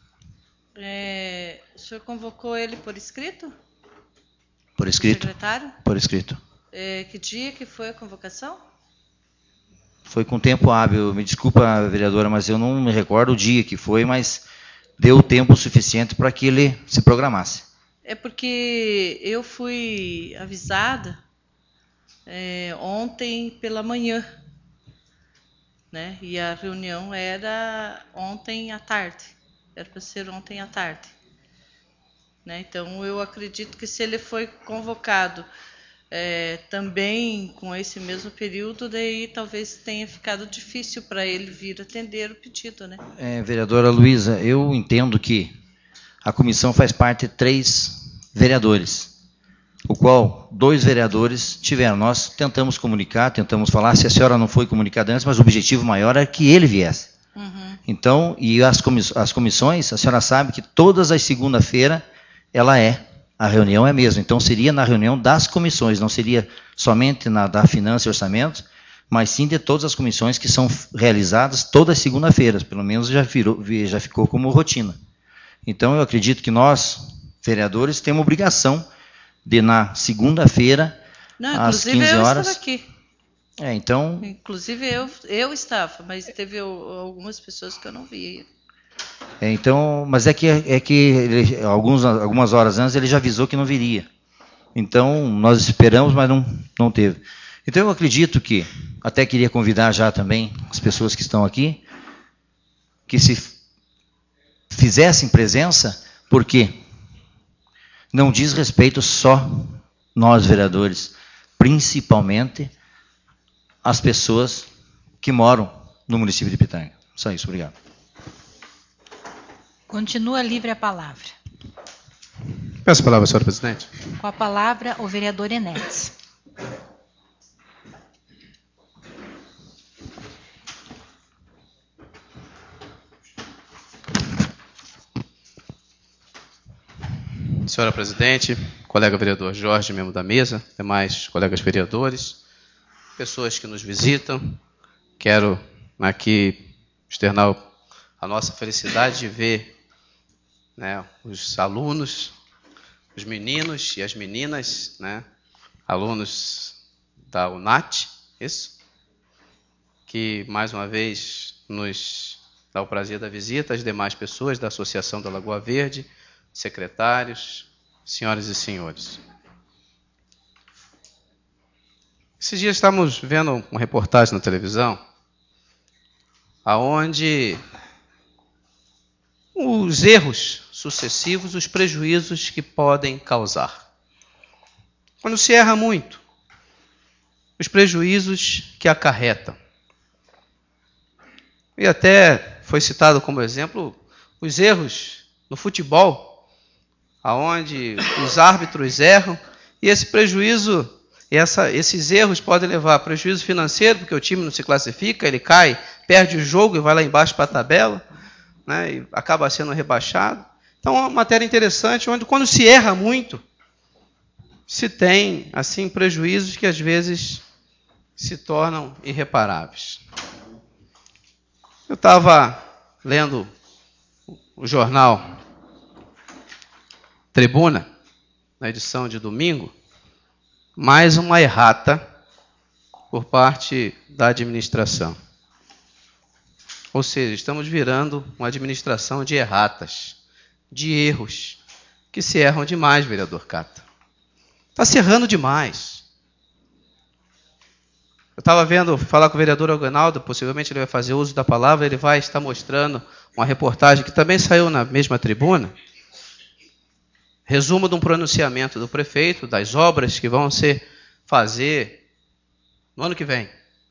É, o senhor convocou ele por escrito? Por escrito. O secretário? Por escrito. É, que dia que foi a convocação? Foi com tempo hábil. Me desculpa, vereadora, mas eu não me recordo o dia que foi, mas deu tempo suficiente para que ele se programasse. É porque eu fui avisada é, ontem pela manhã, né? E a reunião era ontem à tarde. Era para ser ontem à tarde. Né? Então, eu acredito que se ele foi convocado é, também com esse mesmo período, daí talvez tenha ficado difícil para ele vir atender o pedido, né? É, vereadora Luísa, eu entendo que a comissão faz parte de três vereadores, o qual dois vereadores tiveram. Nós tentamos comunicar, tentamos falar, se a senhora não foi comunicada antes, mas o objetivo maior era que ele viesse. Uhum. Então, e as, comiss as comissões, a senhora sabe que todas as segunda-feira ela é, a reunião é mesmo. Então, seria na reunião das comissões, não seria somente na da Finanças e Orçamentos, mas sim de todas as comissões que são realizadas todas as segunda-feiras, pelo menos já, virou, já ficou como rotina. Então, eu acredito que nós, vereadores, temos obrigação de, na segunda-feira, às quinze horas... eu estava aqui. É, então... Inclusive, eu, eu estava, mas teve algumas pessoas que eu não vi. É, então, mas é que, é que ele, alguns, algumas horas antes ele já avisou que não viria. Então, nós esperamos, mas não, não teve. Então, eu acredito que, até queria convidar já também as pessoas que estão aqui, que se fizessem presença, porque não diz respeito só nós, vereadores, principalmente as pessoas que moram no município de Pitanga. Só isso, obrigado. Continua livre a palavra. Peço a palavra, senhora presidente. Com a palavra, o vereador Enetes. Senhora presidente, colega vereador Jorge, membro da mesa, demais colegas vereadores, pessoas que nos visitam, quero aqui externar a nossa felicidade de ver, né, os alunos os meninos e as meninas, né, alunos da U N A T, isso, que mais uma vez nos dá o prazer da visita, as demais pessoas da Associação da Lagoa Verde, secretários, senhoras e senhores. Esses dias estamos vendo uma reportagem na televisão, aonde os erros sucessivos, os prejuízos que podem causar. Quando se erra muito, os prejuízos que acarretam. E até foi citado como exemplo os erros no futebol, aonde os árbitros erram, e esse prejuízo, essa, esses erros podem levar a prejuízo financeiro, porque o time não se classifica, ele cai, perde o jogo e vai lá embaixo para a tabela, né, e acaba sendo rebaixado. Então, é uma matéria interessante, onde quando se erra muito, se tem assim prejuízos que às vezes se tornam irreparáveis. Eu estava lendo o jornal Tribuna, na edição de domingo, mais uma errata por parte da administração. Ou seja, estamos virando uma administração de erratas, de erros, que se erram demais, vereador Cata. Está se errando demais. Eu estava vendo, falar com o vereador Aguinaldo, possivelmente ele vai fazer uso da palavra, ele vai estar mostrando uma reportagem que também saiu na mesma tribuna, resumo de um pronunciamento do prefeito, das obras que vão ser fazer no ano que vem.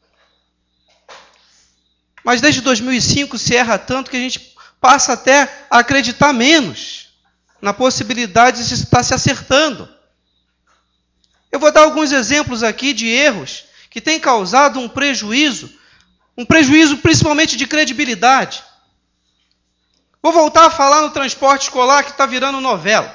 Mas desde dois mil e cinco se erra tanto que a gente passa até a acreditar menos na possibilidade de estar se acertando. Eu vou dar alguns exemplos aqui de erros que têm causado um prejuízo, um prejuízo principalmente de credibilidade. Vou voltar a falar no transporte escolar, que está virando novela.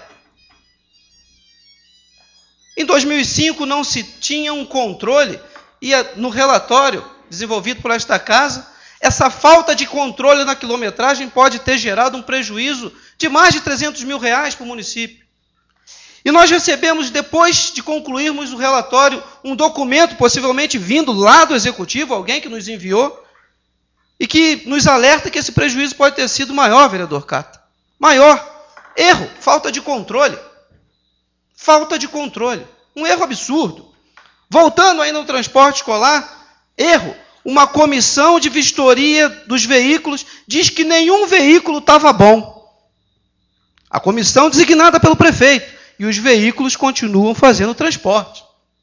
Em dois mil e cinco não se tinha um controle, e no relatório desenvolvido por esta casa, essa falta de controle na quilometragem pode ter gerado um prejuízo de mais de trezentos mil reais para o município. E nós recebemos, depois de concluirmos o relatório, um documento, possivelmente vindo lá do Executivo, alguém que nos enviou, e que nos alerta que esse prejuízo pode ter sido maior, vereador Cata. Maior. Erro, falta de controle. Falta de controle. Um erro absurdo. Voltando ainda ao transporte escolar, erro. Uma comissão de vistoria dos veículos diz que nenhum veículo estava bom. A comissão designada pelo prefeito. E os veículos continuam fazendo o transporte.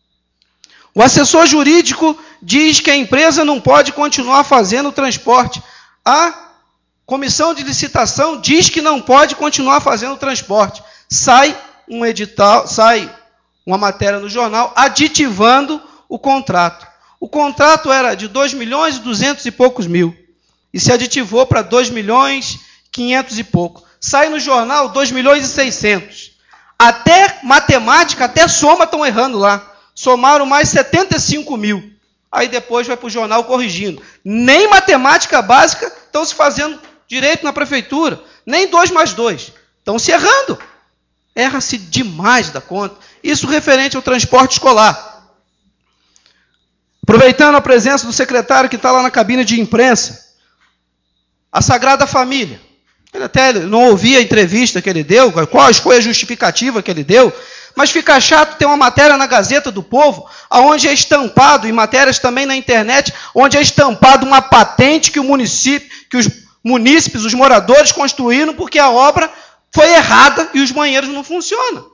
O assessor jurídico diz que a empresa não pode continuar fazendo o transporte. A comissão de licitação diz que não pode continuar fazendo o transporte. Sai um edital, sai uma matéria no jornal aditivando o contrato. O contrato era de dois milhões e duzentos e poucos mil. E se aditivou para dois milhões e quinhentos e pouco. Sai no jornal dois milhões e seiscentos. Até matemática, até soma estão errando lá. Somaram mais setenta e cinco mil. Aí depois vai para o jornal corrigindo. Nem matemática básica estão se fazendo direito na prefeitura. Nem dois mais dois. Estão se errando. Erra-se demais da conta. Isso referente ao transporte escolar. Aproveitando a presença do secretário que está lá na cabine de imprensa. A Sagrada Família. Ele até não ouvi a entrevista que ele deu, qual foi a justificativa que ele deu, mas fica chato ter uma matéria na Gazeta do Povo, onde é estampado, e matérias também na internet, onde é estampado uma patente que o município, que os munícipes, os moradores construíram porque a obra foi errada e os banheiros não funcionam.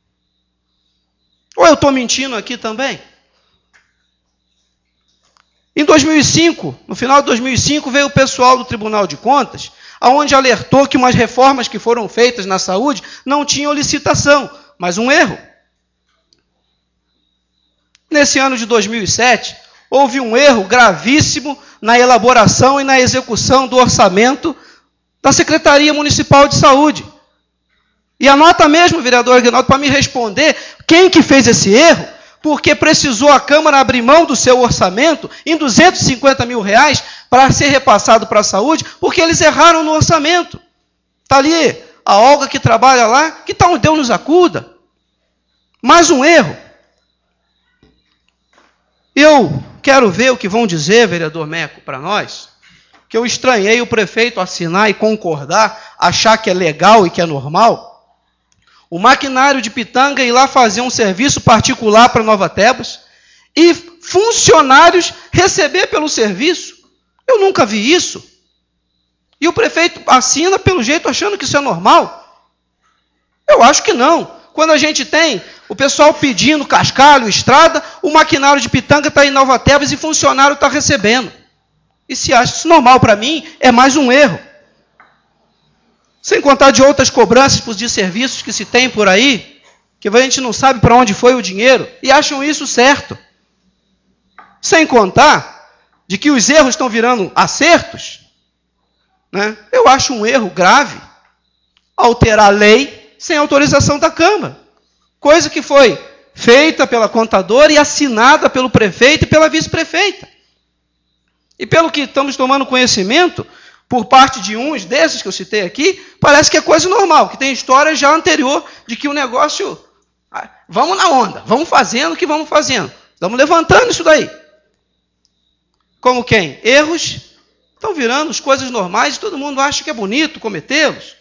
Ou eu estou mentindo aqui também? Em dois mil e cinco, no final de dois mil e cinco, veio o pessoal do Tribunal de Contas, aonde alertou que umas reformas que foram feitas na saúde não tinham licitação, mas um erro. Nesse ano de dois mil e sete, houve um erro gravíssimo na elaboração e na execução do orçamento da Secretaria Municipal de Saúde. E anota mesmo, vereador Aguinaldo, para me responder quem que fez esse erro, porque precisou a Câmara abrir mão do seu orçamento em duzentos e cinquenta mil reais para ser repassado para a saúde, porque eles erraram no orçamento. Está ali a Olga que trabalha lá, que tal Deus nos acuda. Mais um erro. Eu quero ver o que vão dizer, vereador Meco, para nós, que eu estranhei o prefeito assinar e concordar, achar que é legal e que é normal, o maquinário de Pitanga ir lá fazer um serviço particular para Nova Tebas e funcionários receber pelo serviço. Eu nunca vi isso. E o prefeito assina, pelo jeito, achando que isso é normal. Eu acho que não. Quando a gente tem o pessoal pedindo cascalho, estrada, o maquinário de Pitanga está em Nova Tebas e funcionário está recebendo. E se acha isso normal, para mim, é mais um erro. Sem contar de outras cobranças de serviços que se tem por aí, que a gente não sabe para onde foi o dinheiro, e acham isso certo. Sem contar de que os erros estão virando acertos, né? Eu acho um erro grave alterar a lei sem autorização da Câmara. Coisa que foi feita pela contadora e assinada pelo prefeito e pela vice-prefeita. E pelo que estamos tomando conhecimento, por parte de uns desses que eu citei aqui, parece que é coisa normal, que tem história já anterior de que o negócio... Vamos na onda, vamos fazendo o que vamos fazendo. Estamos levantando isso daí. Como quem? Erros estão virando as coisas normais e todo mundo acha que é bonito cometê-los.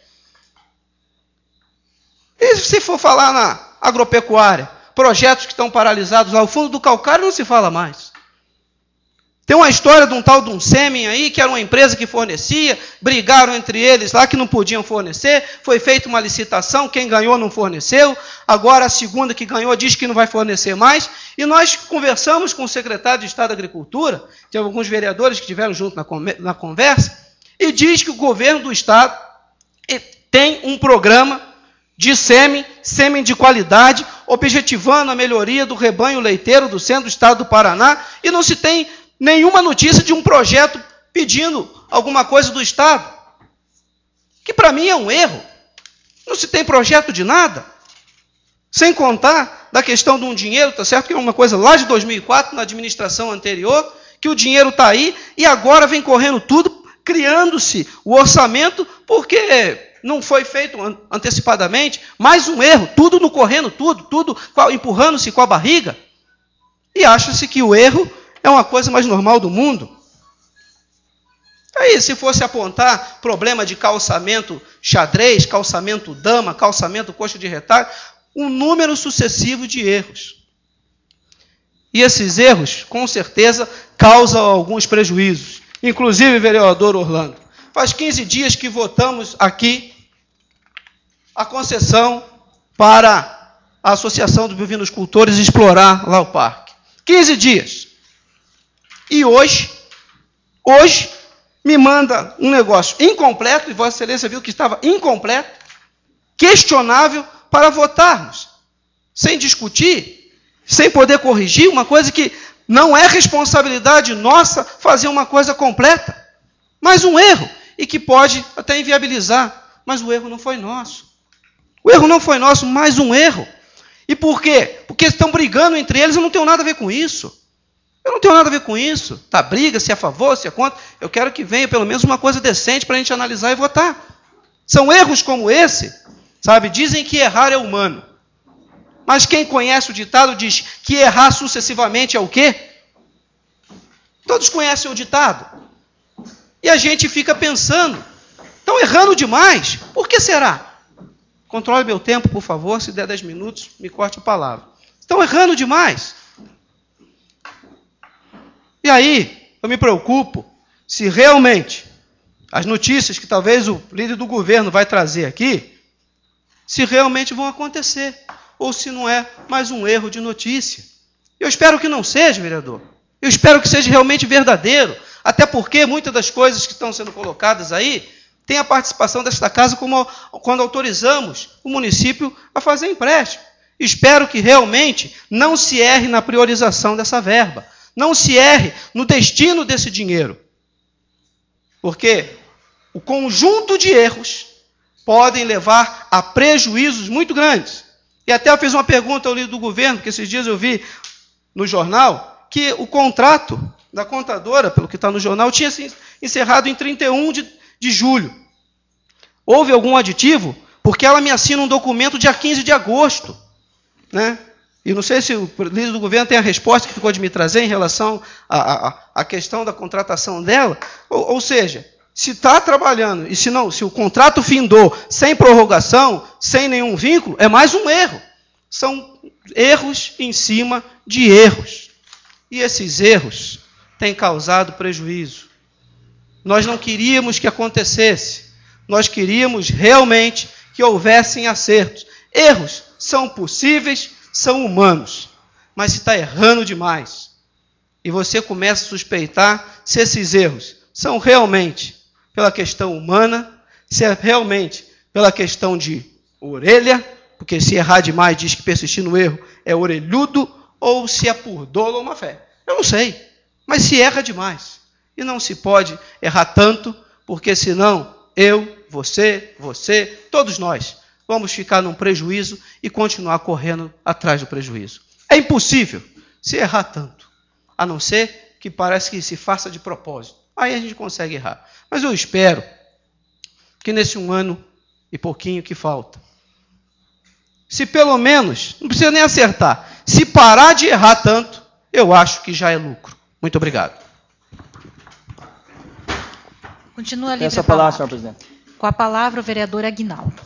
E se for falar na agropecuária, projetos que estão paralisados lá, o fundo do calcário não se fala mais. Tem uma história de um tal de um Sêmen aí, que era uma empresa que fornecia, brigaram entre eles lá que não podiam fornecer, foi feita uma licitação, quem ganhou não forneceu, agora a segunda que ganhou diz que não vai fornecer mais, e nós conversamos com o secretário de Estado da Agricultura, tem alguns vereadores que estiveram junto na, na conversa, e diz que o governo do Estado tem um programa de sêmen, sêmen de qualidade, objetivando a melhoria do rebanho leiteiro do centro do Estado do Paraná, e não se tem nenhuma notícia de um projeto pedindo alguma coisa do Estado. Que para mim é um erro. Não se tem projeto de nada. Sem contar da questão de um dinheiro, tá certo que é uma coisa lá de dois mil e quatro, na administração anterior, que o dinheiro está aí e agora vem correndo tudo, criando-se o orçamento, porque não foi feito antecipadamente. Mais um erro, tudo no correndo, tudo, tudo empurrando-se com a barriga. E acha-se que o erro é uma coisa mais normal do mundo. Aí, se fosse apontar problema de calçamento xadrez, calçamento dama, calçamento coxa de retalho, um número sucessivo de erros. E esses erros, com certeza, causam alguns prejuízos. Inclusive, vereador Orlando, faz quinze dias que votamos aqui a concessão para a Associação dos Bovinocultores explorar lá o parque. quinze dias. E hoje, hoje, me manda um negócio incompleto, e Vossa Excelência viu que estava incompleto, questionável, para votarmos, sem discutir, sem poder corrigir, uma coisa que não é responsabilidade nossa fazer uma coisa completa, mas um erro, e que pode até inviabilizar, mas o erro não foi nosso. O erro não foi nosso, mais um erro. E por quê? Porque estão brigando entre eles, eu não tenho nada a ver com isso. Eu não tenho nada a ver com isso. Tá, briga, se é a favor, se é contra. Eu quero que venha pelo menos uma coisa decente para a gente analisar e votar. São erros como esse, sabe? Dizem que errar é humano. Mas quem conhece o ditado diz que errar sucessivamente é o quê? Todos conhecem o ditado. E a gente fica pensando, estão errando demais. Por que será? Controle meu tempo, por favor. Se der dez minutos, me corte a palavra. Estão errando demais. E aí, eu me preocupo se realmente as notícias que talvez o líder do governo vai trazer aqui, se realmente vão acontecer, ou se não é mais um erro de notícia. Eu espero que não seja, vereador. Eu espero que seja realmente verdadeiro, até porque muitas das coisas que estão sendo colocadas aí tem a participação desta casa como quando autorizamos o município a fazer empréstimo. Espero que realmente não se erre na priorização dessa verba. Não se erre no destino desse dinheiro. Porque o conjunto de erros podem levar a prejuízos muito grandes. E até eu fiz uma pergunta ao líder do governo, porque esses dias eu vi no jornal que o contrato da contadora, pelo que está no jornal, tinha se encerrado em trinta e um de julho. Houve algum aditivo? Porque ela me assina um documento dia quinze de agosto. Né? E não sei se o líder do governo tem a resposta que ficou de me trazer em relação à, à, à questão da contratação dela. Ou, ou seja, se está trabalhando e se não, se o contrato findou sem prorrogação, sem nenhum vínculo, é mais um erro. São erros em cima de erros. E esses erros têm causado prejuízo. Nós não queríamos que acontecesse. Nós queríamos realmente que houvessem acertos. Erros são possíveis, são humanos. Mas se está errando demais, e você começa a suspeitar se esses erros são realmente pela questão humana, se é realmente pela questão de orelha, porque se errar demais diz que persistir no erro é orelhudo, ou se é por dolo ou má fé. Eu não sei, mas se erra demais. E não se pode errar tanto, porque senão eu, você, você, todos nós, vamos ficar num prejuízo e continuar correndo atrás do prejuízo. É impossível se errar tanto, a não ser que parece que se faça de propósito. Aí a gente consegue errar. Mas eu espero que nesse um ano e pouquinho que falta, se pelo menos, não precisa nem acertar, se parar de errar tanto, eu acho que já é lucro. Muito obrigado. Continua livre Essa a palavra, senhor presidente. Com a palavra o vereador Aguinaldo.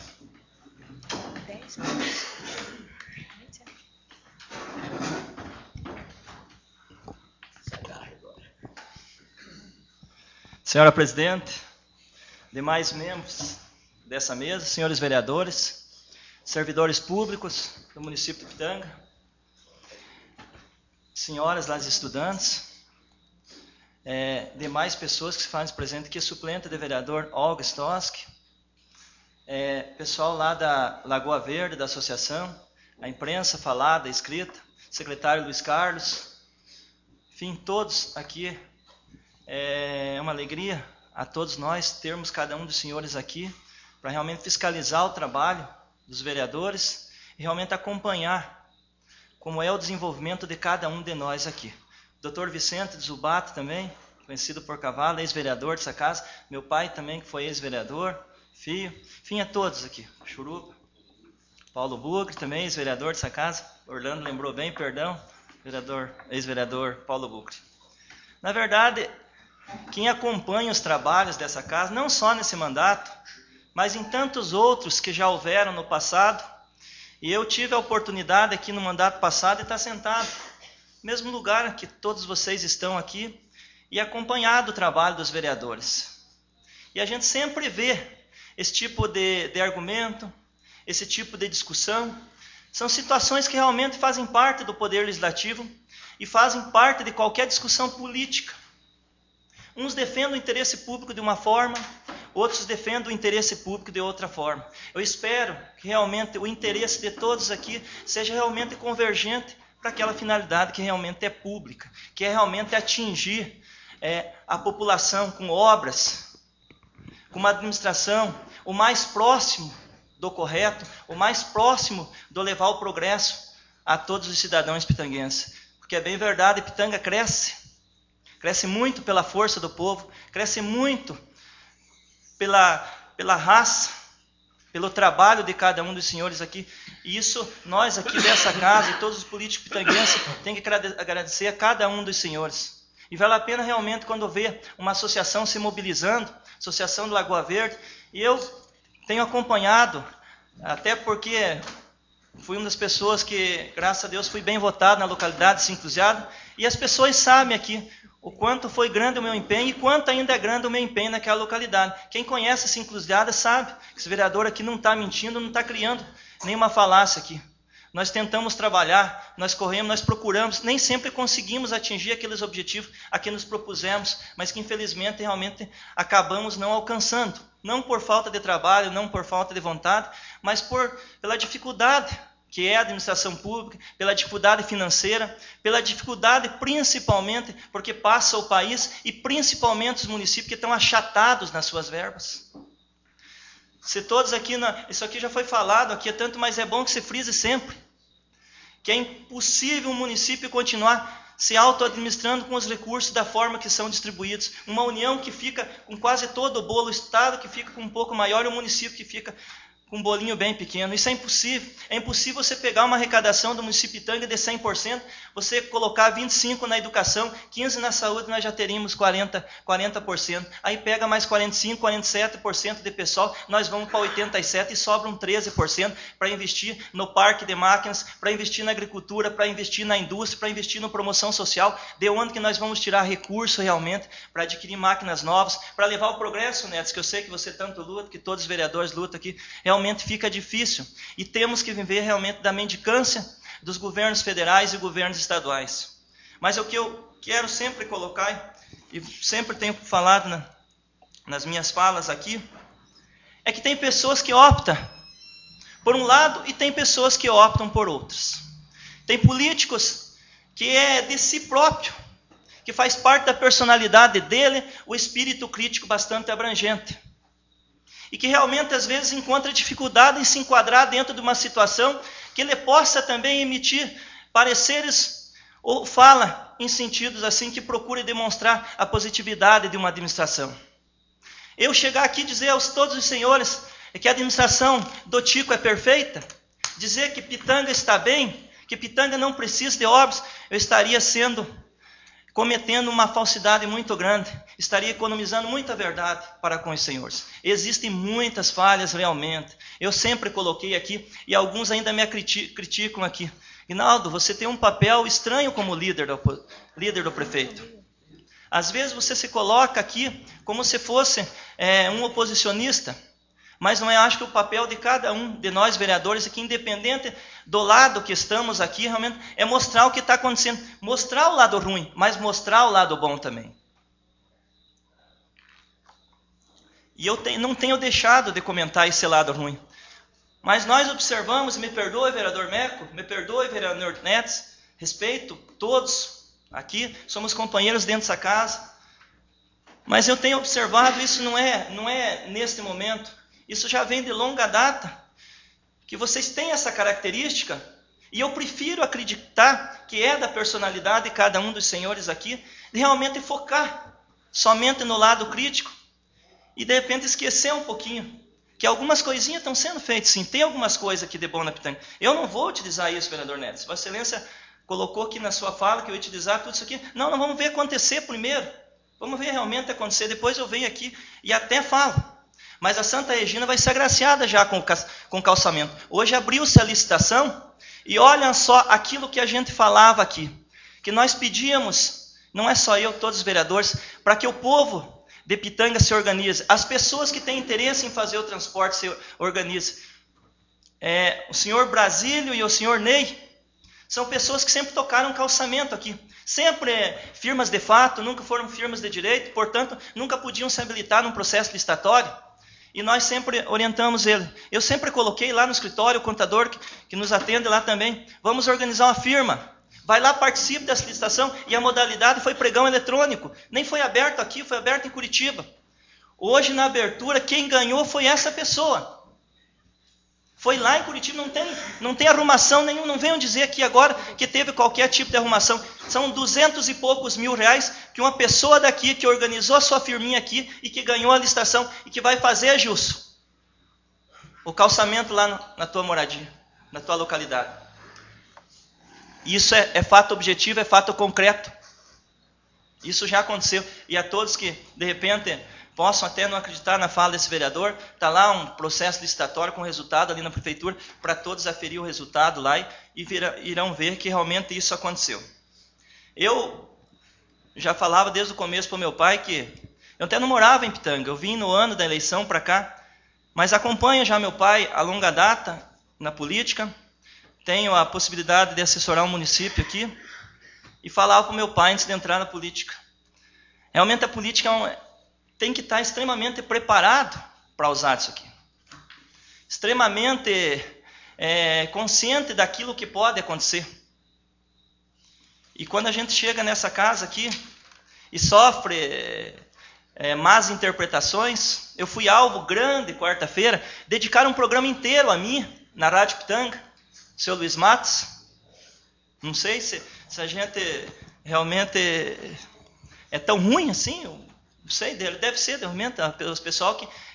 Senhora presidente, demais membros dessa mesa, senhores vereadores, servidores públicos do município de Pitanga, senhoras lá estudantes, é, demais pessoas que se fazem presente aqui, suplente de vereador Olga Stoski, é, pessoal lá da Lagoa Verde, da associação, a imprensa falada, escrita, secretário Luiz Carlos, enfim, todos aqui. É uma alegria a todos nós termos cada um dos senhores aqui para realmente fiscalizar o trabalho dos vereadores e realmente acompanhar como é o desenvolvimento de cada um de nós aqui. doutor Vicente de Zubato também, conhecido por Cavalo, ex-vereador dessa casa, meu pai também que foi ex-vereador, filho, enfim, a todos aqui, Churupa, Paulo Bugre também, ex-vereador dessa casa, Orlando lembrou bem, perdão, vereador, ex-vereador Paulo Bugre. Na verdade, quem acompanha os trabalhos dessa casa, não só nesse mandato, mas em tantos outros que já houveram no passado, e eu tive a oportunidade aqui no mandato passado de estar sentado, no mesmo lugar que todos vocês estão aqui, e acompanhado o trabalho dos vereadores. E a gente sempre vê esse tipo de, de argumento, esse tipo de discussão, são situações que realmente fazem parte do Poder Legislativo e fazem parte de qualquer discussão política. Uns defendem o interesse público de uma forma, outros defendem o interesse público de outra forma. Eu espero que realmente o interesse de todos aqui seja realmente convergente para aquela finalidade que realmente é pública, que é realmente atingir é, a população com obras, com uma administração o mais próximo do correto, o mais próximo do levar o progresso a todos os cidadãos pitanguenses. Porque é bem verdade, Pitanga cresce. Cresce muito pela força do povo, cresce muito pela, pela raça, pelo trabalho de cada um dos senhores aqui. E isso nós aqui dessa casa e todos os políticos pitanguenses temos que agradecer a cada um dos senhores. E vale a pena realmente quando vê uma associação se mobilizando, Associação do Lagoa Verde, e eu tenho acompanhado, até porque fui uma das pessoas que, graças a Deus, fui bem votado na localidade de Cinco Cruzeado, e as pessoas sabem aqui o quanto foi grande o meu empenho e quanto ainda é grande o meu empenho naquela localidade. Quem conhece Cinco Cruzeadas sabe que esse vereador aqui não está mentindo, não está criando nenhuma falácia aqui. Nós tentamos trabalhar, nós corremos, nós procuramos, nem sempre conseguimos atingir aqueles objetivos a que nos propusemos, mas que infelizmente realmente acabamos não alcançando. Não por falta de trabalho, não por falta de vontade, mas por, pela dificuldade que é a administração pública, pela dificuldade financeira, pela dificuldade principalmente porque passa o país e principalmente os municípios que estão achatados nas suas verbas. Se todos aqui, na, isso aqui já foi falado aqui, tanto, mas é bom que se frise sempre, que é impossível um município continuar se auto-administrando com os recursos da forma que são distribuídos. Uma união que fica com quase todo o bolo, o estado que fica com um pouco maior e o município que fica com um bolinho bem pequeno. Isso é impossível. É impossível você pegar uma arrecadação do município de Pitanga de cem por cento, você colocar vinte e cinco por cento na educação, quinze por cento na saúde, nós já teríamos quarenta por cento. Aí pega mais quarenta e cinco por cento, quarenta e sete por cento de pessoal, nós vamos para oitenta e sete por cento e sobram treze por cento para investir no parque de máquinas, para investir na agricultura, para investir na indústria, para investir na promoção social. De onde que nós vamos tirar recurso realmente para adquirir máquinas novas, para levar o progresso, Neto, que eu sei que você tanto luta, que todos os vereadores lutam aqui, realmente fica difícil. E temos que viver realmente da mendicância dos governos federais e governos estaduais. Mas o que eu quero sempre colocar, e sempre tenho falado na, nas minhas falas aqui, é que tem pessoas que optam por um lado e tem pessoas que optam por outros. Tem políticos que é de si próprio, que faz parte da personalidade dele, o espírito crítico bastante abrangente. E que realmente, às vezes, encontra dificuldade em se enquadrar dentro de uma situação que ele possa também emitir pareceres ou fala em sentidos assim que procure demonstrar a positividade de uma administração. Eu chegar aqui e dizer aos todos os senhores que a administração do Tico é perfeita, dizer que Pitanga está bem, que Pitanga não precisa de obras, eu estaria sendo... cometendo uma falsidade muito grande, estaria economizando muita verdade para com os senhores. Existem muitas falhas realmente. Eu sempre coloquei aqui, e alguns ainda me criticam aqui. Rinaldo, você tem um papel estranho como líder do, líder do prefeito. Às vezes você se coloca aqui como se fosse é, um oposicionista, mas não é, acho que o papel de cada um de nós vereadores aqui, independente do lado que estamos aqui, realmente é mostrar o que está acontecendo. Mostrar o lado ruim, mas mostrar o lado bom também. E eu te, não tenho deixado de comentar esse lado ruim. Mas nós observamos, me perdoe, vereador Meco, me perdoe, vereador Netes, respeito todos aqui, somos companheiros dentro dessa casa. Mas eu tenho observado, isso não é, não é neste momento, isso já vem de longa data, que vocês têm essa característica, e eu prefiro acreditar que é da personalidade de cada um dos senhores aqui, de realmente focar somente no lado crítico, e de repente esquecer um pouquinho, que algumas coisinhas estão sendo feitas sim, tem algumas coisas aqui de bom na Pitanga. Eu não vou utilizar isso, vereador Neto. Vossa Excelência colocou aqui na sua fala que eu ia utilizar tudo isso aqui. Não, não vamos ver acontecer primeiro, vamos ver realmente acontecer, depois eu venho aqui e até falo. Mas a Santa Regina vai ser agraciada já com o calçamento. Hoje abriu-se a licitação e olha só aquilo que a gente falava aqui, que nós pedíamos, não é só eu, todos os vereadores, para que o povo de Pitanga se organize, as pessoas que têm interesse em fazer o transporte se organizem. É, o senhor Brasílio e o senhor Ney são pessoas que sempre tocaram calçamento aqui. Sempre é, firmas de fato, nunca foram firmas de direito, portanto, nunca podiam se habilitar num processo licitatório. E nós sempre orientamos ele. Eu sempre coloquei lá no escritório, o contador que, que nos atende lá também, vamos organizar uma firma. Vai lá, participe dessa licitação, e a modalidade foi pregão eletrônico. Nem foi aberto aqui, foi aberto em Curitiba. Hoje, na abertura, quem ganhou foi essa pessoa. Foi lá em Curitiba, não tem, não tem arrumação nenhuma, não venham dizer aqui agora que teve qualquer tipo de arrumação. São duzentos e poucos mil reais que uma pessoa daqui, que organizou a sua firminha aqui e que ganhou a licitação e que vai fazer, Gilson, o calçamento lá no, na tua moradia, na tua localidade. Isso é, é fato objetivo, é fato concreto. Isso já aconteceu. E a todos que, de repente, possam até não acreditar na fala desse vereador, está lá um processo licitatório com resultado ali na prefeitura, para todos aferir o resultado lá e, e vira, irão ver que realmente isso aconteceu. Eu já falava desde o começo para o meu pai que eu até não morava em Pitanga, eu vim no ano da eleição para cá, mas acompanho já meu pai a longa data na política. Tenho a possibilidade de assessorar um município aqui e falava para o meu pai antes de entrar na política. Realmente a política é um, tem que estar extremamente preparado para usar isso aqui. Extremamente é, consciente daquilo que pode acontecer. E quando a gente chega nessa casa aqui e sofre é, más interpretações, eu fui alvo grande quarta-feira, dedicaram um programa inteiro a mim, na Rádio Pitanga, seu Luiz Matos. Não sei se, se a gente realmente é tão ruim assim, eu não sei, deve ser realmente pelos pessoal que,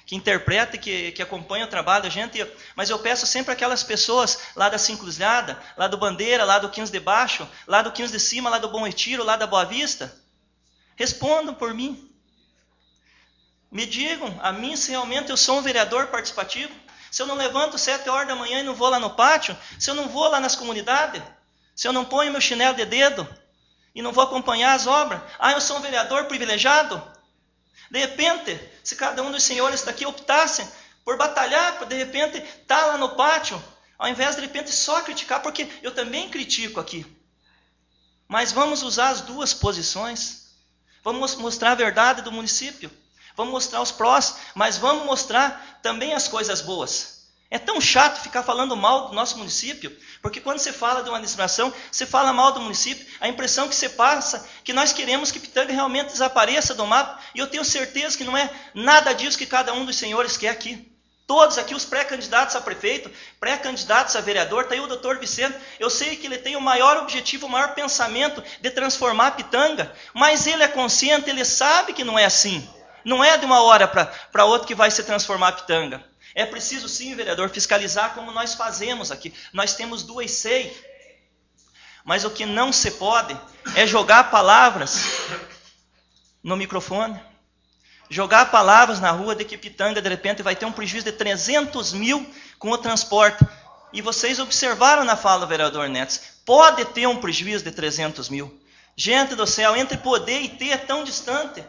que interpreta e que, que acompanha o trabalho da gente, mas eu peço sempre aquelas pessoas lá da Cincruzilhada, lá do Bandeira, lá do quinze de Baixo, lá do quinze de Cima, lá do Bom Retiro, lá da Boa Vista, respondam por mim. Me digam a mim se realmente eu sou um vereador participativo, se eu não levanto sete horas da manhã e não vou lá no pátio, se eu não vou lá nas comunidades, se eu não ponho meu chinelo de dedo e não vou acompanhar as obras. Ah, eu sou um vereador privilegiado? De repente, se cada um dos senhores está aqui optasse por batalhar, por de repente estar lá no pátio, ao invés de, de repente só criticar, porque eu também critico aqui. Mas vamos usar as duas posições. Vamos mostrar a verdade do município. Vamos mostrar os prós, mas vamos mostrar também as coisas boas. É tão chato ficar falando mal do nosso município, porque quando você fala de uma administração, você fala mal do município, a impressão que você passa é que nós queremos que Pitanga realmente desapareça do mapa, e eu tenho certeza que não é nada disso que cada um dos senhores quer aqui. Todos aqui, os pré-candidatos a prefeito, pré-candidatos a vereador, está aí o doutor Vicente, eu sei que ele tem o maior objetivo, o maior pensamento de transformar Pitanga, mas ele é consciente, ele sabe que não é assim. Não é de uma hora para outra que vai se transformar Pitanga. É preciso sim, vereador, fiscalizar como nós fazemos aqui. Nós temos duas C E I. Mas o que não se pode é jogar palavras no microfone. Jogar palavras na rua de que Pitanga, de repente, vai ter um prejuízo de trezentos mil com o transporte. E vocês observaram na fala do vereador Neto. Pode ter um prejuízo de trezentos mil. Gente do céu, entre poder e ter é tão distante.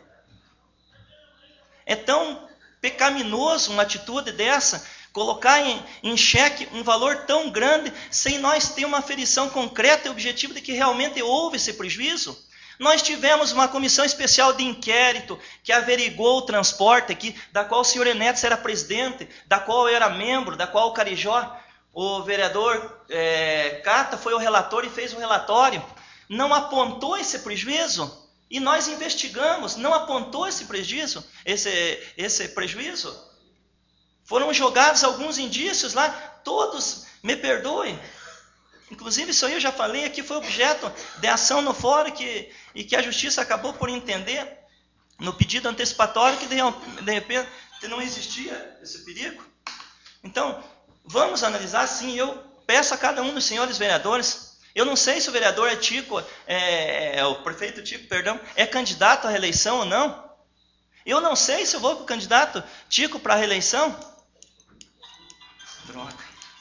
É tão pecaminoso uma atitude dessa, colocar em, em xeque um valor tão grande, sem nós ter uma aferição concreta e objetivo de que realmente houve esse prejuízo. Nós tivemos uma comissão especial de inquérito que averigou o transporte aqui, da qual o senhor Enéas era presidente, da qual eu era membro, da qual o Carijó, o vereador é, Cata, foi o relator e fez o relatório. Não apontou esse prejuízo. E nós investigamos, não apontou esse prejuízo, esse, esse prejuízo. Foram jogados alguns indícios lá, todos, me perdoem. Inclusive, isso aí eu já falei aqui, foi objeto de ação no fórum que, e que a justiça acabou por entender, no pedido antecipatório, que de, de repente não existia esse perigo. Então, vamos analisar sim, eu peço a cada um dos senhores vereadores. Eu não sei se o vereador é Tico, é, é, o prefeito Tico, perdão, é candidato à reeleição ou não. Eu não sei se eu vou com o candidato Tico para a reeleição. Droga.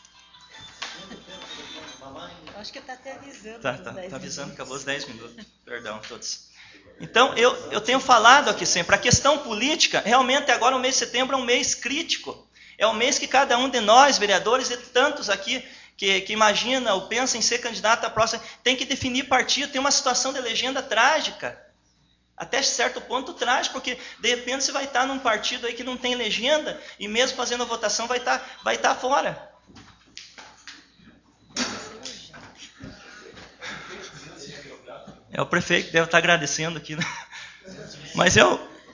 Acho que está até avisando. Está tá, tá avisando, acabou os dez minutos. Perdão a todos. Então, eu, eu tenho falado aqui sempre, a questão política, realmente agora o mês de setembro é um mês crítico. É um mês que cada um de nós, vereadores, e tantos aqui, Que, que imagina ou pensa em ser candidato à próxima, tem que definir partido, tem uma situação de legenda trágica, até certo ponto trágico, porque de repente você vai estar num partido aí que não tem legenda, e mesmo fazendo a votação vai estar, vai estar fora. É o prefeito que deve estar agradecendo aqui, né? Mas eu...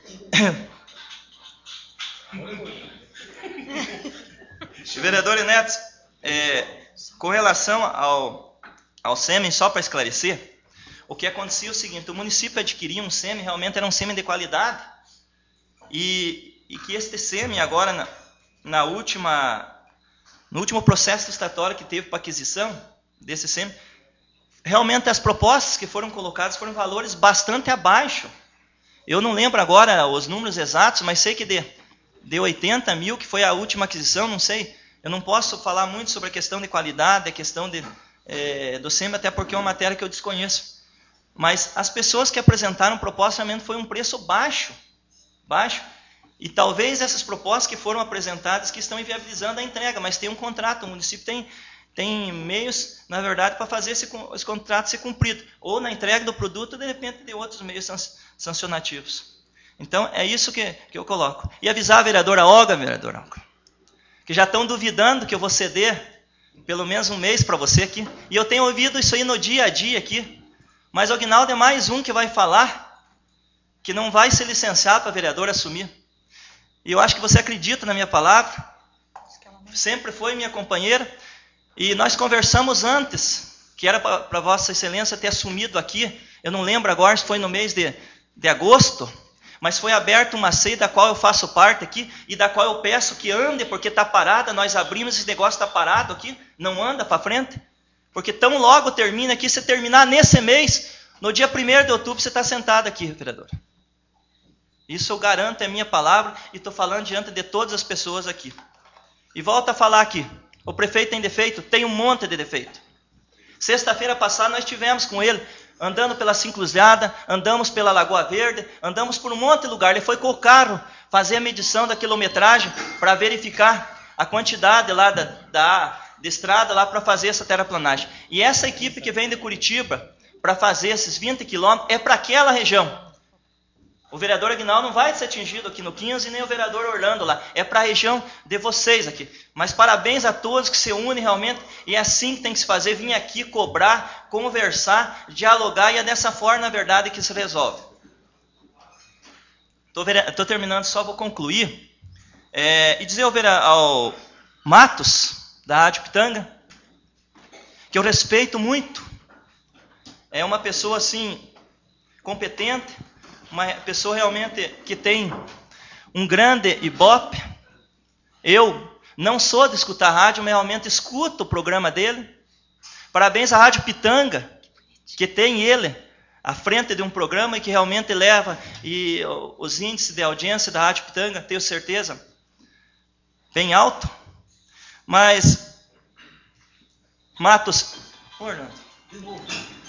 Vereador Enéas, é... com relação ao, ao sêmen, só para esclarecer, o que acontecia é o seguinte, o município adquiria um sêmen, realmente era um sêmen de qualidade, e, e que este sêmen agora, na, na última, no último processo licitatório que teve para aquisição desse sêmen, realmente as propostas que foram colocadas foram valores bastante abaixo. Eu não lembro agora os números exatos, mas sei que de, de oitenta mil, que foi a última aquisição, não sei. Eu não posso falar muito sobre a questão de qualidade, a questão de, é, do sêmen, até porque é uma matéria que eu desconheço. Mas as pessoas que apresentaram proposta realmente foi um preço baixo. Baixo. E talvez essas propostas que foram apresentadas que estão inviabilizando a entrega, mas tem um contrato, o município tem, tem meios, na verdade, para fazer esse, esse contrato ser cumprido. Ou na entrega do produto, ou de repente de outros meios sancionativos. Então, é isso que, que eu coloco. E avisar a vereadora Olga, vereadora Olga, que já estão duvidando que eu vou ceder pelo menos um mês para você aqui. E eu tenho ouvido isso aí no dia a dia aqui. Mas o Aguinaldo é mais um que vai falar que não vai ser licenciado para a vereadora assumir. E eu acho que você acredita na minha palavra. Sempre foi minha companheira. E nós conversamos antes, que era para Vossa Excelência ter assumido aqui. Eu não lembro agora se foi no mês de, de agosto. mas foi aberta uma C E I da qual eu faço parte aqui e da qual eu peço que ande, porque está parada, nós abrimos, esse negócio está parado aqui, não anda para frente. Porque tão logo termina aqui, se terminar nesse mês, no dia primeiro de outubro você está sentado aqui, vereador. Isso eu garanto, é minha palavra, e estou falando diante de todas as pessoas aqui. E volto a falar aqui, o prefeito tem defeito? Tem um monte de defeito. Sexta-feira passada nós estivemos com ele, andando pela Cincruzada, andamos pela Lagoa Verde, andamos por um monte de lugar. Ele foi com o carro fazer a medição da quilometragem para verificar a quantidade lá da, da de estrada lá para fazer essa terraplanagem. E essa equipe que vem de Curitiba para fazer esses vinte quilômetros é para aquela região. O vereador Aguinaldo não vai ser atingido aqui no quinze, nem o vereador Orlando lá. É para a região de vocês aqui. Mas parabéns a todos que se unem realmente. E é assim que tem que se fazer. Vir aqui cobrar, conversar, dialogar. E é dessa forma, na verdade, que se resolve. Estou terminando, só vou concluir. É, e dizer ao, ao Matos, da Rádio Pitanga, que eu respeito muito. É uma pessoa, assim, competente. Uma pessoa realmente que tem um grande ibope. Eu não sou de escutar rádio, mas realmente escuto o programa dele. Parabéns à Rádio Pitanga, que tem ele à frente de um programa e que realmente leva e os índices de audiência da Rádio Pitanga, tenho certeza, bem alto. Mas, Matos... Orlando, de novo.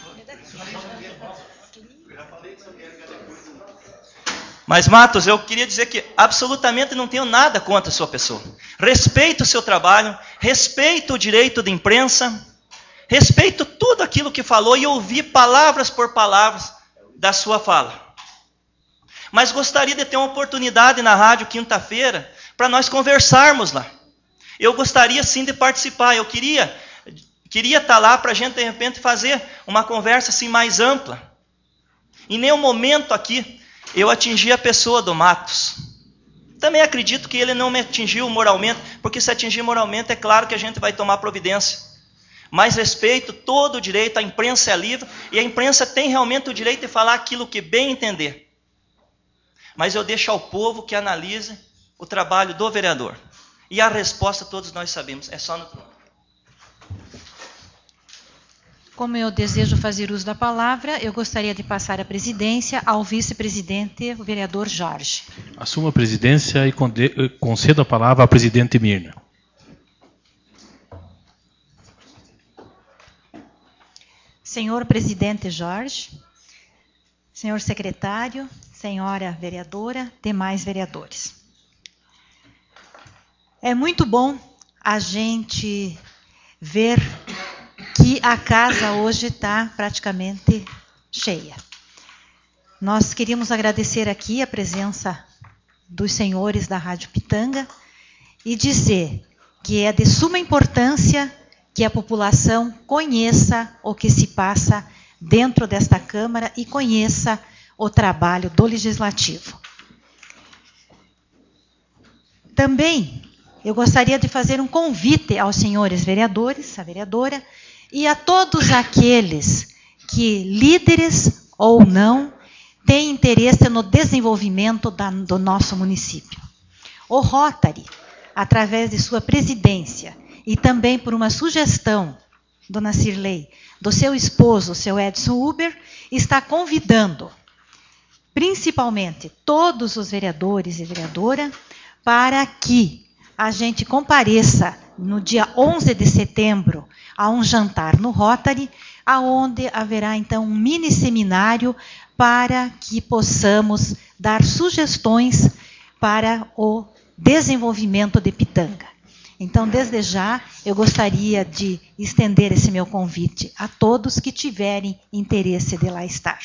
Mas, Matos, eu queria dizer que absolutamente não tenho nada contra a sua pessoa. Respeito o seu trabalho, respeito o direito de imprensa, respeito tudo aquilo que falou e ouvi palavras por palavras da sua fala. Mas gostaria de ter uma oportunidade na rádio quinta-feira para nós conversarmos lá. Eu gostaria sim de participar, eu queria, queria estar lá para a gente de repente fazer uma conversa assim mais ampla. Em nenhum momento aqui eu atingi a pessoa do Matos. Também acredito que ele não me atingiu moralmente, porque se atingir moralmente é claro que a gente vai tomar providência. Mas respeito todo o direito, a imprensa é livre, e a imprensa tem realmente o direito de falar aquilo que bem entender. Mas eu deixo ao povo que analise o trabalho do vereador. E a resposta todos nós sabemos, é só no trono. Como eu desejo fazer uso da palavra, eu gostaria de passar a presidência ao vice-presidente, o vereador Jorge. Assumo a presidência e concedo a palavra à presidente Mirna. Senhor presidente Jorge, senhor secretário, senhora vereadora, demais vereadores. É muito bom a gente ver que a casa hoje está praticamente cheia. Nós queríamos agradecer aqui a presença dos senhores da Rádio Pitanga e dizer que é de suma importância que a população conheça o que se passa dentro desta Câmara e conheça o trabalho do Legislativo. Também eu gostaria de fazer um convite aos senhores vereadores, a vereadora, e a todos aqueles que, líderes ou não, têm interesse no desenvolvimento da, do nosso município. O Rotary, através de sua presidência, e também por uma sugestão, dona Cirlei, do seu esposo, o seu Edson Huber, está convidando, principalmente, todos os vereadores e vereadora, para que a gente compareça no dia onze de setembro a um jantar no Rotary, aonde haverá então um mini seminário para que possamos dar sugestões para o desenvolvimento de Pitanga. Então, desde já, eu gostaria de estender esse meu convite a todos que tiverem interesse de lá estar.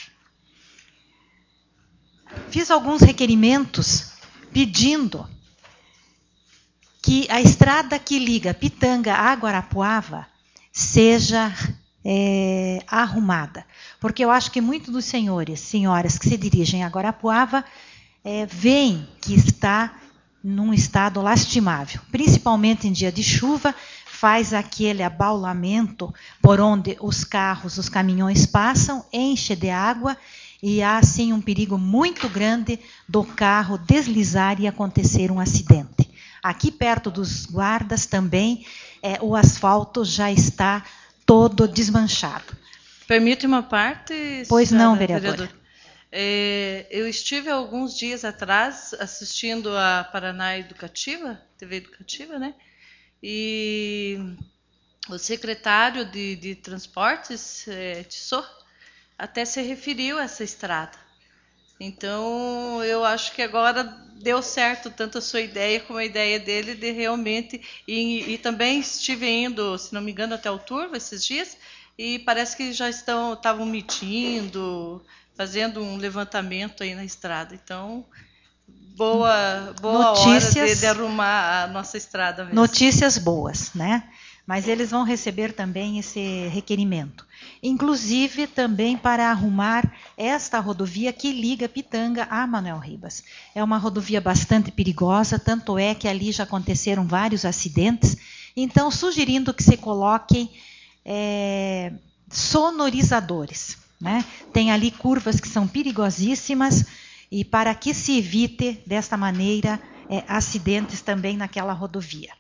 Fiz alguns requerimentos pedindo que a estrada que liga Pitanga a Guarapuava seja é, arrumada. Porque eu acho que muitos dos senhores, senhoras que se dirigem a Guarapuava, é, veem que está num estado lastimável. Principalmente em dia de chuva, faz aquele abaulamento por onde os carros, os caminhões passam, enche de água e há sim um perigo muito grande do carro deslizar e acontecer um acidente. Aqui perto dos guardas também é, o asfalto já está todo desmanchado. Permite uma parte? Pois não, vereadora. Vereador. É, eu estive alguns dias atrás assistindo a Paraná Educativa, T V Educativa, né? E o secretário de, de Transportes, é, Tissot, até se referiu a essa estrada. Então, eu acho que agora deu certo tanto a sua ideia como a ideia dele de realmente... E, e também estive indo, se não me engano, até o Turvo esses dias, e parece que já estão, estavam medindo, fazendo um levantamento aí na estrada. Então, boa, boa Notícias, hora de, de arrumar a nossa estrada mesmo. Notícias boas, né? Mas eles vão receber também esse requerimento. Inclusive também para arrumar esta rodovia que liga Pitanga a Manuel Ribas. É uma rodovia bastante perigosa, tanto é que ali já aconteceram vários acidentes. Então, sugerindo que se coloquem é, sonorizadores, né? Tem ali curvas que são perigosíssimas e para que se evite, desta maneira, é, acidentes também naquela rodovia.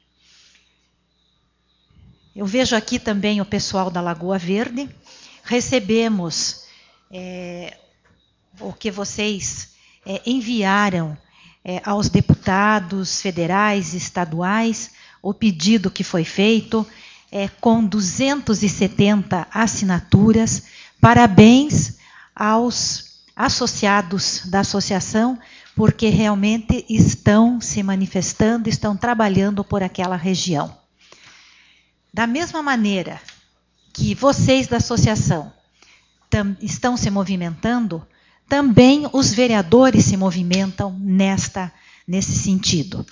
Eu vejo aqui também o pessoal da Lagoa Verde. Recebemos é, o que vocês é, enviaram é, aos deputados federais e estaduais, o pedido que foi feito, é, com duzentas e setenta assinaturas. Parabéns aos associados da associação, porque realmente estão se manifestando, estão trabalhando por aquela região. Da mesma maneira que vocês da associação tam, estão se movimentando, também os vereadores se movimentam nesta, nesse sentido.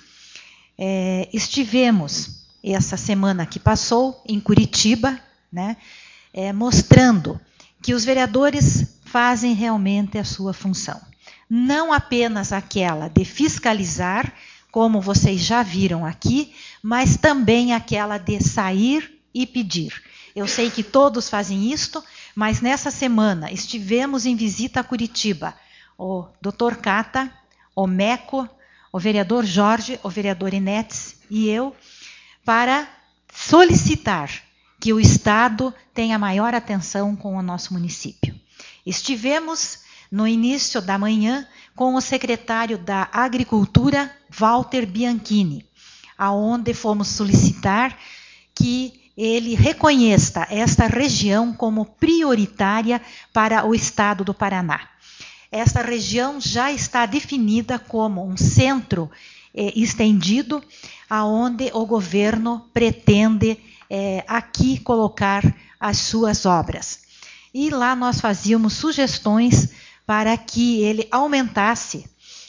É, estivemos, essa semana que passou, em Curitiba, né, é, mostrando que os vereadores fazem realmente a sua função. Não apenas aquela de fiscalizar, como vocês já viram aqui, mas também aquela de sair e pedir. Eu sei que todos fazem isto, mas nessa semana estivemos em visita a Curitiba. O doutor Cata, o Meco, o vereador Jorge, o vereador Inetes e eu, para solicitar que o Estado tenha maior atenção com o nosso município. Estivemos no início da manhã com o secretário da Agricultura, Walter Bianchini, aonde fomos solicitar que ele reconheça esta região como prioritária para o Estado do Paraná. Esta região já está definida como um centro eh, estendido, aonde o governo pretende eh, aqui colocar as suas obras. E lá nós fazíamos sugestões para que ele aumentasse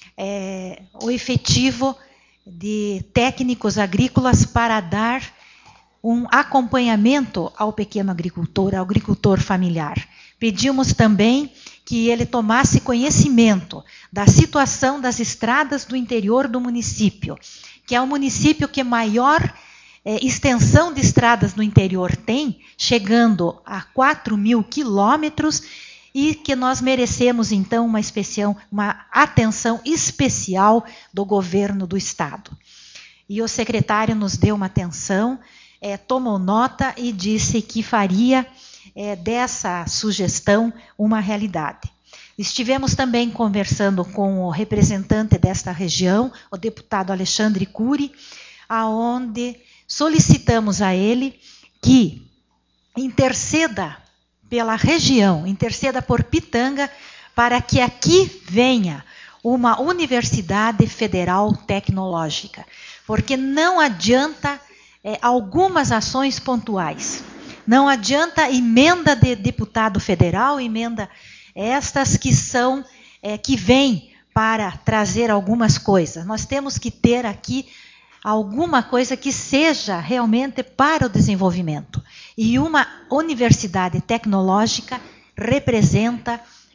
é, o efetivo de técnicos agrícolas para dar um acompanhamento ao pequeno agricultor, ao agricultor familiar. Pedimos também que ele tomasse conhecimento da situação das estradas do interior do município, que é o município que maior é, extensão de estradas no interior tem, chegando a quatro mil quilômetros, e que nós merecemos, então, uma, especial, uma atenção especial do governo do Estado. E o secretário nos deu uma atenção, é, tomou nota e disse que faria é, dessa sugestão uma realidade. Estivemos também conversando com o representante desta região, o deputado Alexandre Cury, aonde solicitamos a ele que interceda pela região, interceda por Pitanga, para que aqui venha uma universidade federal tecnológica. Porque não adianta é, algumas ações pontuais. Não adianta emenda de deputado federal, emenda estas que são, é, que vêm para trazer algumas coisas. Nós temos que ter aqui alguma coisa que seja realmente para o desenvolvimento. E uma universidade tecnológica representa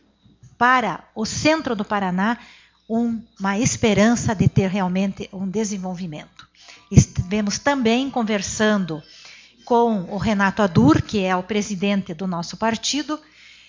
para o centro do Paraná um, uma esperança de ter realmente um desenvolvimento. Estivemos também conversando com o Renato Adur, que é o presidente do nosso partido,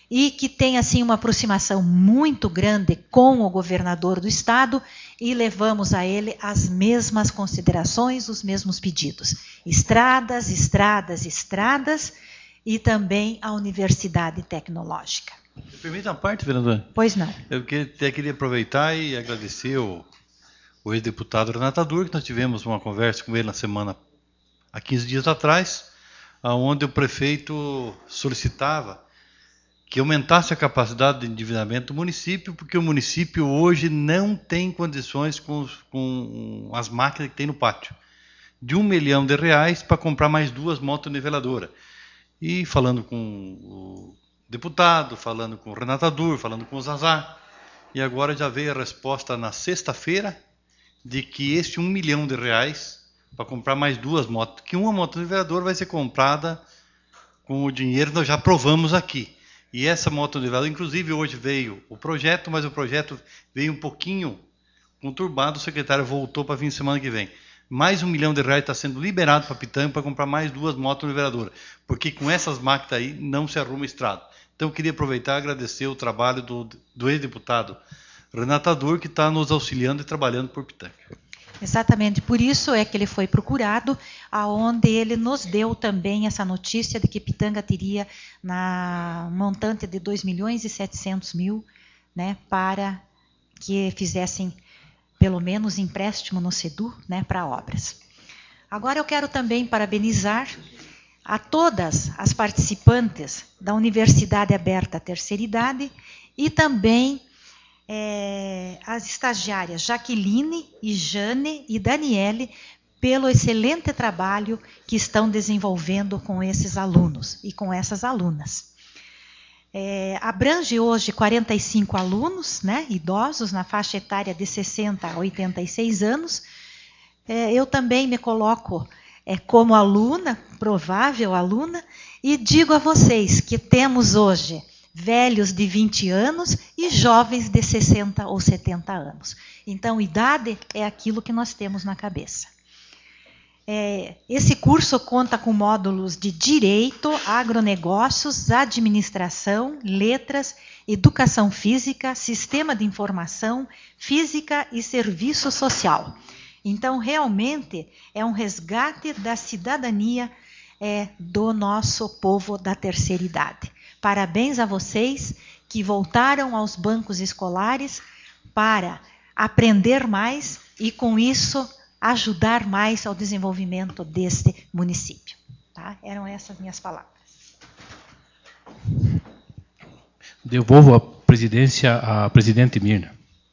e que tem assim uma aproximação muito grande com o governador do estado, e levamos a ele as mesmas considerações, os mesmos pedidos. Estradas, estradas, estradas, e também a Universidade Tecnológica. Me permita uma parte, vereador? Pois não. Eu até queria aproveitar e agradecer o, o ex-deputado Renato Adur, que nós tivemos uma conversa com ele na semana, há quinze dias atrás, onde o prefeito solicitava que aumentasse a capacidade de endividamento do município, porque o município hoje não tem condições com, os, com as máquinas que tem no pátio. De um milhão de reais para comprar mais duas motoniveladoras. E falando com o deputado, falando com o Renato Adur, falando com o Zazá, e agora já veio a resposta na sexta-feira de que este um milhão de reais para comprar mais duas motos, que uma motoniveladora vai ser comprada com o dinheiro que nós já aprovamos aqui. E essa motoniveladora, inclusive hoje veio o projeto, mas o projeto veio um pouquinho conturbado, o secretário voltou para vir semana que vem. Mais um milhão de reais está sendo liberado para Pitanga para comprar mais duas motoniveladoras, porque com essas máquinas aí não se arruma estrada. Então eu queria aproveitar e agradecer o trabalho do, do ex-deputado Renato Adur, que está nos auxiliando e trabalhando por Pitanga. Exatamente, por isso é que ele foi procurado, aonde ele nos deu também essa notícia de que Pitanga teria na montante de dois milhões e setecentos mil, né, para que fizessem pelo menos empréstimo no SEDU, né, para obras. Agora eu quero também parabenizar a todas as participantes da Universidade Aberta Terceira Idade e também É, as estagiárias Jaqueline, e Jane e Daniele, pelo excelente trabalho que estão desenvolvendo com esses alunos e com essas alunas. É, abrange hoje quarenta e cinco alunos, né, idosos, na faixa etária de sessenta a oitenta e seis anos. É, eu também me coloco é, como aluna, provável aluna, e digo a vocês que temos hoje velhos de vinte anos e jovens de sessenta ou setenta anos. Então, idade é aquilo que nós temos na cabeça. É, esse curso conta com módulos de Direito, Agronegócios, Administração, Letras, Educação Física, Sistema de Informação, Física e Serviço Social. Então, realmente, é um resgate da cidadania é, do nosso povo da terceira idade. Parabéns a vocês que voltaram aos bancos escolares para aprender mais e, com isso, ajudar mais ao desenvolvimento deste município. Tá? Eram essas minhas palavras. Devolvo a presidência à presidente Mirna.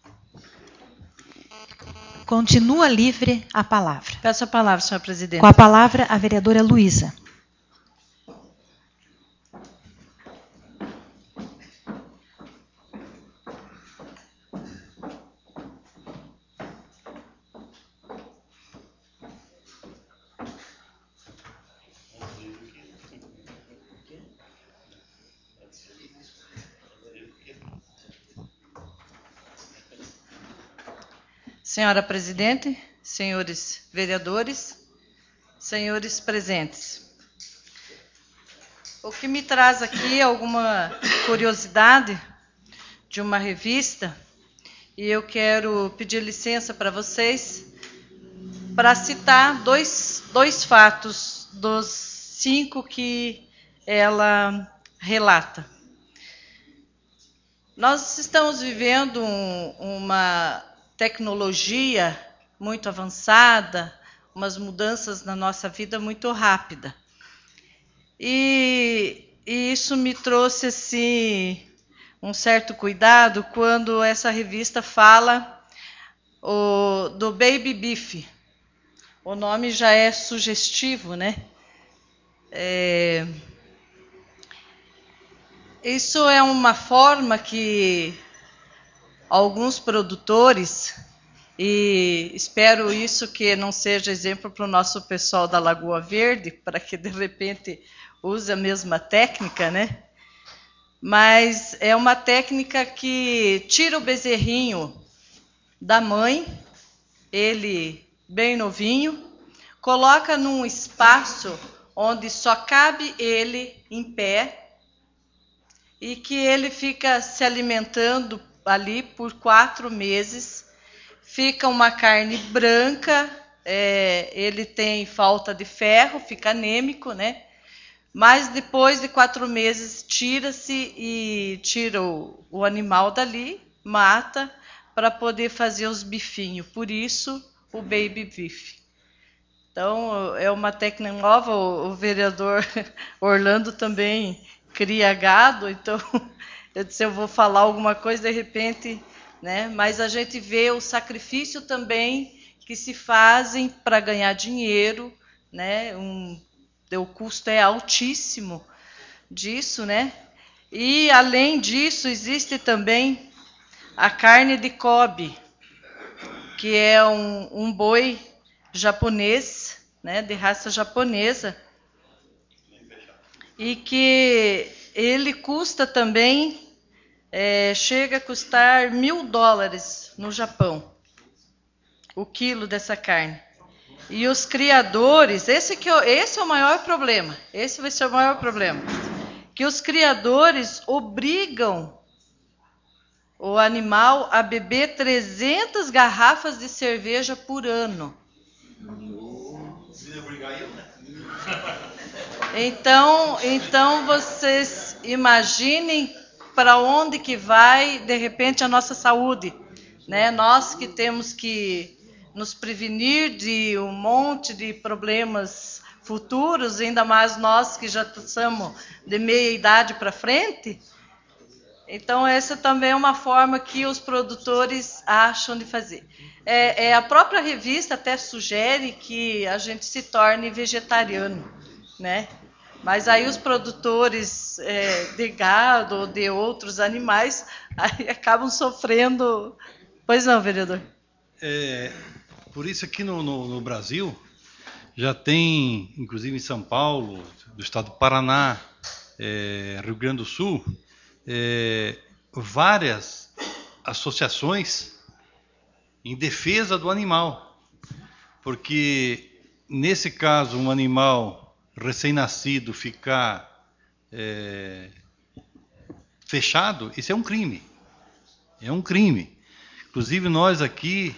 Continua livre a palavra. Peço a palavra, senhora presidente. Com a palavra, a vereadora Luísa. Senhora presidente, senhores vereadores, senhores presentes. O que me traz aqui é alguma curiosidade de uma revista, e eu quero pedir licença para vocês para citar dois, dois fatos dos cinco que ela relata. Nós estamos vivendo um, uma tecnologia muito avançada, umas mudanças na nossa vida muito rápida. E, e isso me trouxe assim, um certo cuidado quando essa revista fala o, do baby beef. O nome já é sugestivo, né? É, isso é uma forma que alguns produtores, e espero isso que não seja exemplo para o nosso pessoal da Lagoa Verde, para que de repente use a mesma técnica, né? Mas é uma técnica que tira o bezerrinho da mãe, ele bem novinho, coloca num espaço onde só cabe ele em pé, e que ele fica se alimentando ali por quatro meses. Fica uma carne branca, é, ele tem falta de ferro, fica anêmico, né? Mas depois de quatro meses tira-se e tira o, o animal dali, mata, para poder fazer os bifinhos. Por isso, o baby beef. Então, é uma técnica nova. O, o vereador Orlando também cria gado, então eu disse, eu vou falar alguma coisa, de repente, né? Mas a gente vê o sacrifício também que se fazem para ganhar dinheiro, né? Um, o custo é altíssimo disso, né? E, além disso, existe também a carne de Kobe, que é um, um boi japonês, né, de raça japonesa, e que ele custa também, é, chega a custar mil dólares no Japão, o quilo dessa carne. E os criadores, esse, que, esse é o maior problema, esse vai ser o maior problema, que os criadores obrigam o animal a beber trezentas garrafas de cerveja por ano. Então, então vocês imaginem para onde que vai, de repente, a nossa saúde, né? Nós que temos que nos prevenir de um monte de problemas futuros, ainda mais nós que já somos de meia idade para frente. Então, essa também é uma forma que os produtores acham de fazer. É, é, a própria revista até sugere que a gente se torne vegetariano, né? Mas aí os produtores é, de gado ou de outros animais aí acabam sofrendo. Pois não, vereador? É, por isso aqui no, no, no Brasil já tem, inclusive em São Paulo, do estado do Paraná, é, Rio Grande do Sul, é, várias associações em defesa do animal, porque nesse caso um animal recém-nascido ficar é, fechado, isso é um crime, é um crime. Inclusive nós aqui,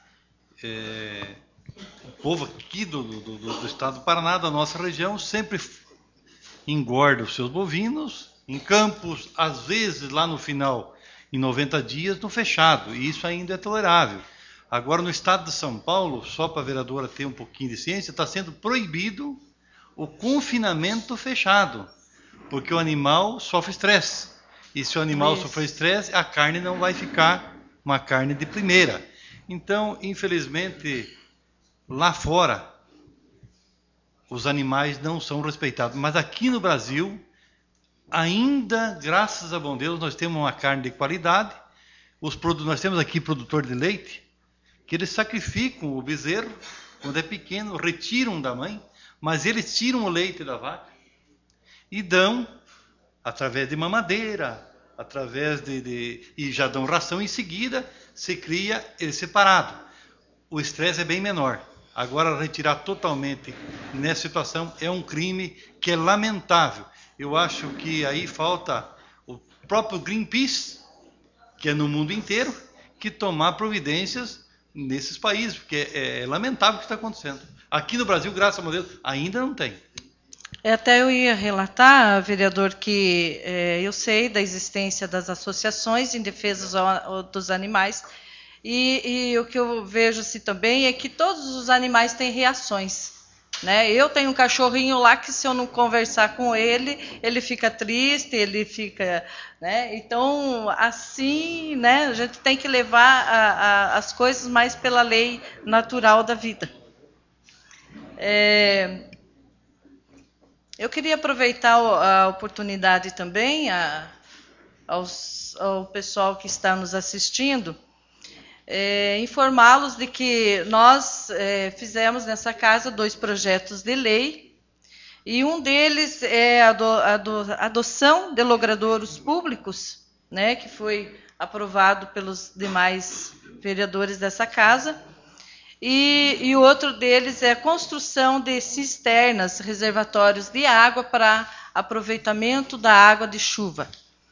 é, o povo aqui do, do, do estado do Paraná, da nossa região, sempre engorda os seus bovinos em campos, às vezes lá no final, em noventa dias, no fechado, e isso ainda é tolerável. Agora, no estado de São Paulo, só para a vereadora ter um pouquinho de ciência, está sendo proibido o confinamento fechado, porque o animal sofre estresse. E se o animal isso. sofrer estresse, a carne não vai ficar uma carne de primeira. Então, infelizmente, lá fora, os animais não são respeitados. Mas aqui no Brasil, ainda, graças a bom Deus, nós temos uma carne de qualidade. Os produ- nós temos aqui produtor de leite, que eles sacrificam o bezerro, quando é pequeno, retiram da mãe, mas eles tiram o leite da vaca e dão, através de mamadeira, através de, de e já dão ração, em seguida se cria ele separado. O estresse é bem menor. Agora, retirar totalmente nessa situação é um crime que é lamentável. Eu acho que aí falta o próprio Greenpeace, que é no mundo inteiro, que tomar providências nesses países, porque é, é lamentável o que está acontecendo. Aqui no Brasil, graças a Deus, ainda não tem. Até eu ia relatar, vereador, que é, eu sei da existência das associações em defesa dos animais, e, e o que eu vejo assim, também é que todos os animais têm reações. Né? Eu tenho um cachorrinho lá que, se eu não conversar com ele, ele fica triste, ele fica... Né? Então, assim, né, a gente tem que levar a, a, as coisas mais pela lei natural da vida. É, eu queria aproveitar a oportunidade também a, aos, ao pessoal que está nos assistindo, é, informá-los de que nós é, fizemos nessa casa dois projetos de lei, e um deles é a, do, a do, adoção de logradouros públicos, né, que foi aprovado pelos demais vereadores dessa casa. E, e o outro deles é a construção de cisternas, reservatórios de água para aproveitamento da água de chuva.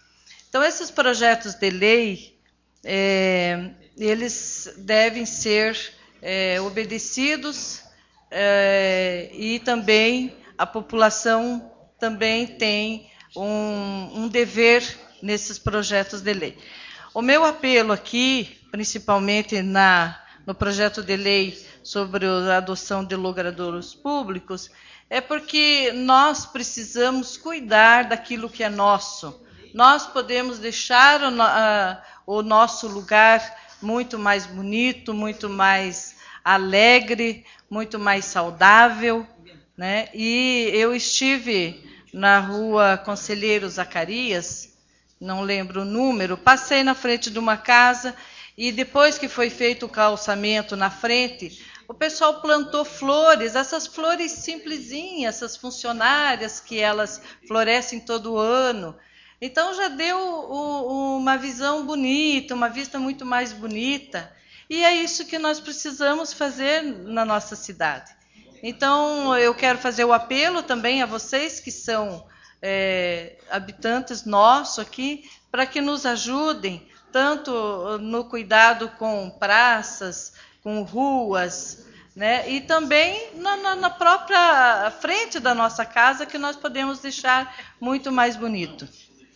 Então, esses projetos de lei, é, eles devem ser é, obedecidos é, e também a população também tem um, um dever nesses projetos de lei. O meu apelo aqui, principalmente na, no projeto de lei sobre a adoção de logradouros públicos, é porque nós precisamos cuidar daquilo que é nosso. Nós podemos deixar o, a, o nosso lugar muito mais bonito, muito mais alegre, muito mais saudável, né? E eu estive na rua Conselheiro Zacarias, não lembro o número, passei na frente de uma casa e depois que foi feito o calçamento na frente, o pessoal plantou flores, essas flores simplesinhas, essas funcionárias que elas florescem todo ano. Então já deu o, uma visão bonita, uma vista muito mais bonita. E é isso que nós precisamos fazer na nossa cidade. Então eu quero fazer o apelo também a vocês que são é, habitantes nossos aqui, para que nos ajudem, tanto no cuidado com praças, com ruas, né? E também na, na, na própria frente da nossa casa, que nós podemos deixar muito mais bonito.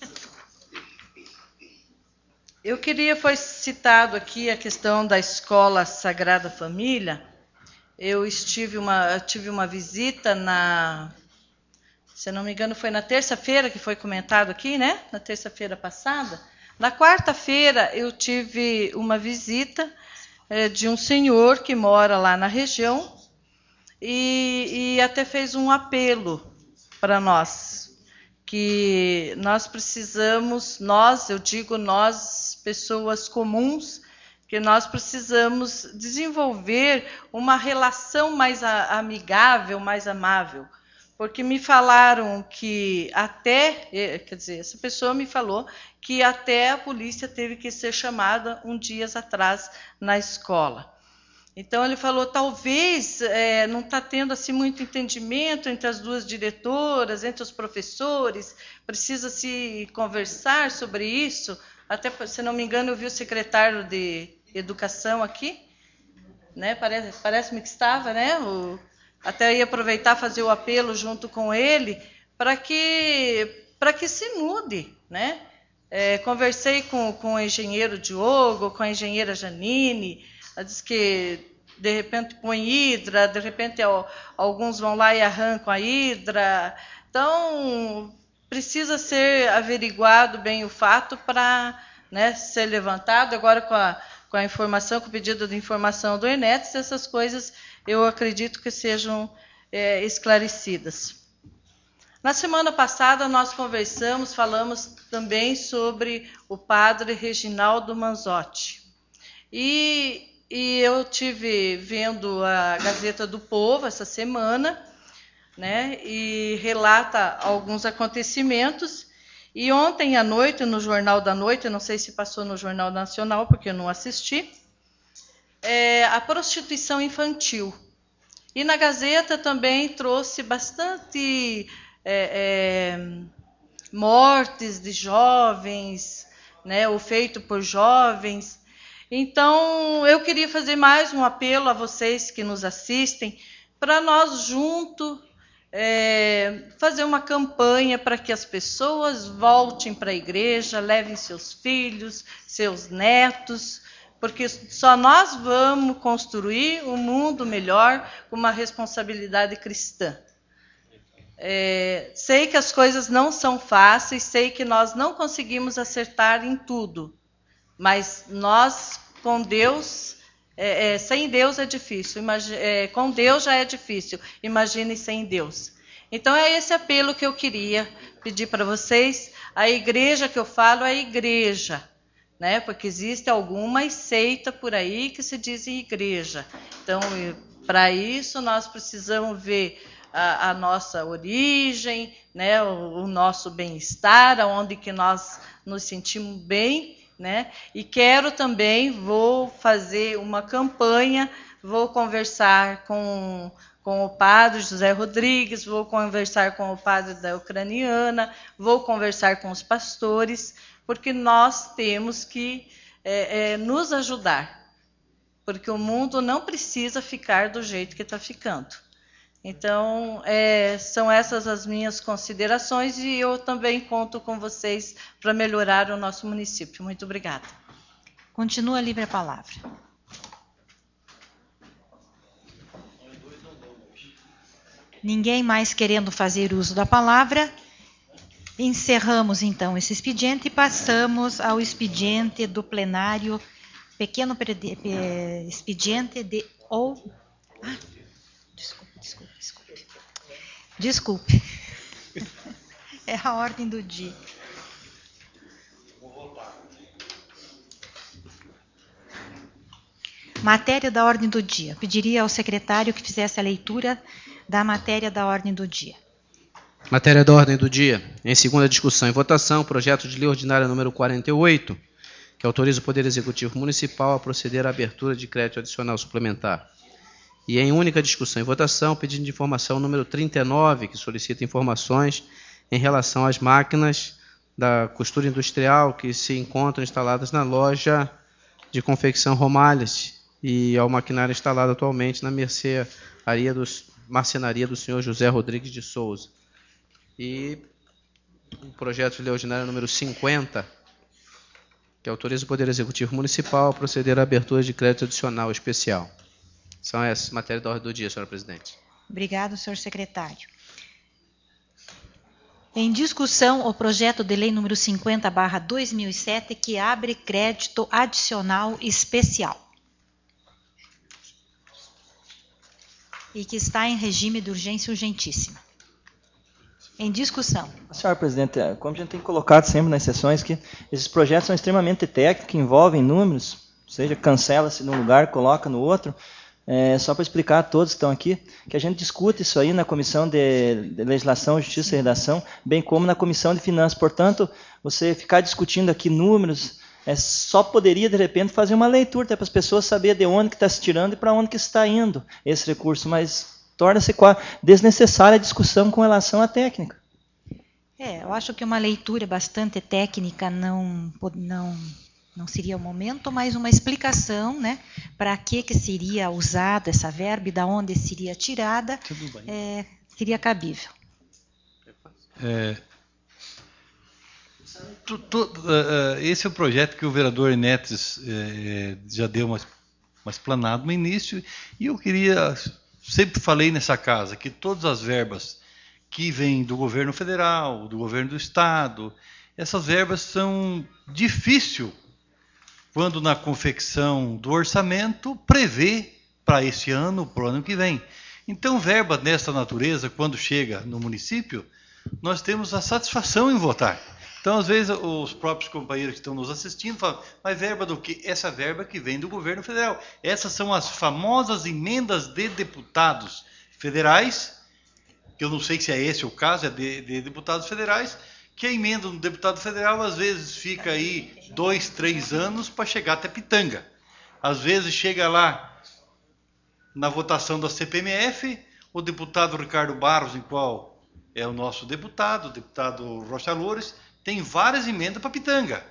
Eu queria, foi citado aqui a questão da Escola Sagrada Família. Eu estive uma, tive uma visita na, se não me engano, foi na terça-feira que foi comentado aqui, né? Na terça-feira passada. Na quarta-feira eu tive uma visita é, de um senhor que mora lá na região e, e até fez um apelo para nós, que nós precisamos, nós, eu digo nós, pessoas comuns, que nós precisamos desenvolver uma relação mais amigável, mais amável. Porque me falaram que até, quer dizer, essa pessoa me falou que até a polícia teve que ser chamada um dias atrás na escola. Então ele falou, talvez é, não está tendo assim muito entendimento entre as duas diretoras, entre os professores, precisa se conversar sobre isso. Até, se não me engano, eu vi o secretário de Educação aqui, né? Parece, parece-me que estava, né? O, até ia aproveitar fazer o apelo junto com ele para que, para que se mude, né? É, conversei com, com o engenheiro Diogo, com a engenheira Janine, ela disse que de repente põe hidra, de repente ó, alguns vão lá e arrancam a hidra. Então, precisa ser averiguado bem o fato para, né, ser levantado. Agora, com a, com a informação, com o pedido de informação do Enetes, essas coisas eu acredito que sejam é, esclarecidas. Na semana passada, nós conversamos, falamos também sobre o padre Reginaldo Manzotti. E, e eu tive vendo a Gazeta do Povo essa semana, né, e relata alguns acontecimentos. E ontem à noite, no Jornal da Noite, não sei se passou no Jornal Nacional, porque eu não assisti, é, a prostituição infantil. E na Gazeta também trouxe bastante é, é, mortes de jovens, né, ou feito por jovens. Então, eu queria fazer mais um apelo a vocês que nos assistem, para nós juntos é, fazer uma campanha para que as pessoas voltem para a igreja, levem seus filhos, seus netos, porque só nós vamos construir um mundo melhor com uma responsabilidade cristã. É, sei que as coisas não são fáceis, sei que nós não conseguimos acertar em tudo, mas nós, com Deus, é, é, sem Deus é difícil, imagine, é, com Deus já é difícil, imagine sem Deus. Então é esse apelo que eu queria pedir para vocês. A igreja que eu falo é a igreja, né? Porque existe algumas seitas por aí que se dizem igreja. Então, para isso, nós precisamos ver a, a nossa origem, né? o, o nosso bem-estar, onde que nós nos sentimos bem, né? E quero também, vou fazer uma campanha, vou conversar com, com o padre José Rodrigues, vou conversar com o padre da ucraniana, vou conversar com os pastores, porque nós temos que é, é, nos ajudar, porque o mundo não precisa ficar do jeito que está ficando. Então, é, são essas as minhas considerações e eu também conto com vocês para melhorar o nosso município. Muito obrigada. Continua a livre a palavra. Ninguém mais querendo fazer uso da palavra. Encerramos, então, esse expediente e passamos ao expediente do plenário, pequeno expediente de... ou ah, desculpe, desculpe, desculpe. Desculpe. É a ordem do dia. Matéria da ordem do dia. Pediria ao secretário que fizesse a leitura da matéria da ordem do dia. Matéria da ordem do dia. Em segunda discussão e votação, projeto de lei ordinária número quarenta e oito, que autoriza o Poder Executivo Municipal a proceder à abertura de crédito adicional suplementar. E em única discussão e votação, pedido de informação número trinta e nove, que solicita informações em relação às máquinas da costura industrial que se encontram instaladas na loja de confecção Romalhas e ao maquinário instalado atualmente na mercearia dos, marcenaria do senhor José Rodrigues de Souza. E o projeto de lei ordinária número cinquenta, que autoriza o Poder Executivo Municipal a proceder à abertura de crédito adicional especial. São essas matérias da ordem do dia, senhora presidente. Obrigado, senhor secretário. Em discussão, o projeto de lei número cinquenta barra dois mil e sete, que abre crédito adicional especial. E que está em regime de urgência urgentíssima. Em discussão. Senhora presidente, como a gente tem colocado sempre nas sessões, que esses projetos são extremamente técnicos, envolvem números, ou seja, cancela-se num lugar, coloca no outro. É, só para explicar a todos que estão aqui, que a gente discute isso aí na Comissão de, de Legislação, Justiça e Redação, bem como na Comissão de Finanças. Portanto, você ficar discutindo aqui números, é, só poderia, de repente, fazer uma leitura, até para as pessoas saberem de onde que está se tirando e para onde que está indo esse recurso, mas torna-se desnecessária a discussão com relação à técnica. É, eu acho que uma leitura bastante técnica não... não... não seria o momento, mas uma explicação, né, para que, que seria usada essa verba e de onde seria tirada, é, seria cabível. É, tu, tu, uh, esse é o projeto que o vereador Inetes uh, já deu uma, uma explanada no início, e eu queria, sempre falei nessa casa, que todas as verbas que vêm do governo federal, do governo do estado, essas verbas são difíceis quando na confecção do orçamento prevê para esse ano, para o ano que vem. Então, verba dessa natureza, quando chega no município, nós temos a satisfação em votar. Então, às vezes, os próprios companheiros que estão nos assistindo falam, mas verba do quê? Essa verba que vem do governo federal. Essas são as famosas emendas de deputados federais, que eu não sei se é esse o caso, é de, de deputados federais, que a emenda do deputado federal, às vezes, fica aí dois, três anos para chegar até Pitanga. Às vezes, chega lá na votação da C P M F, o deputado Ricardo Barros, em qual é o nosso deputado, o deputado Rocha Loures, tem várias emendas para Pitanga.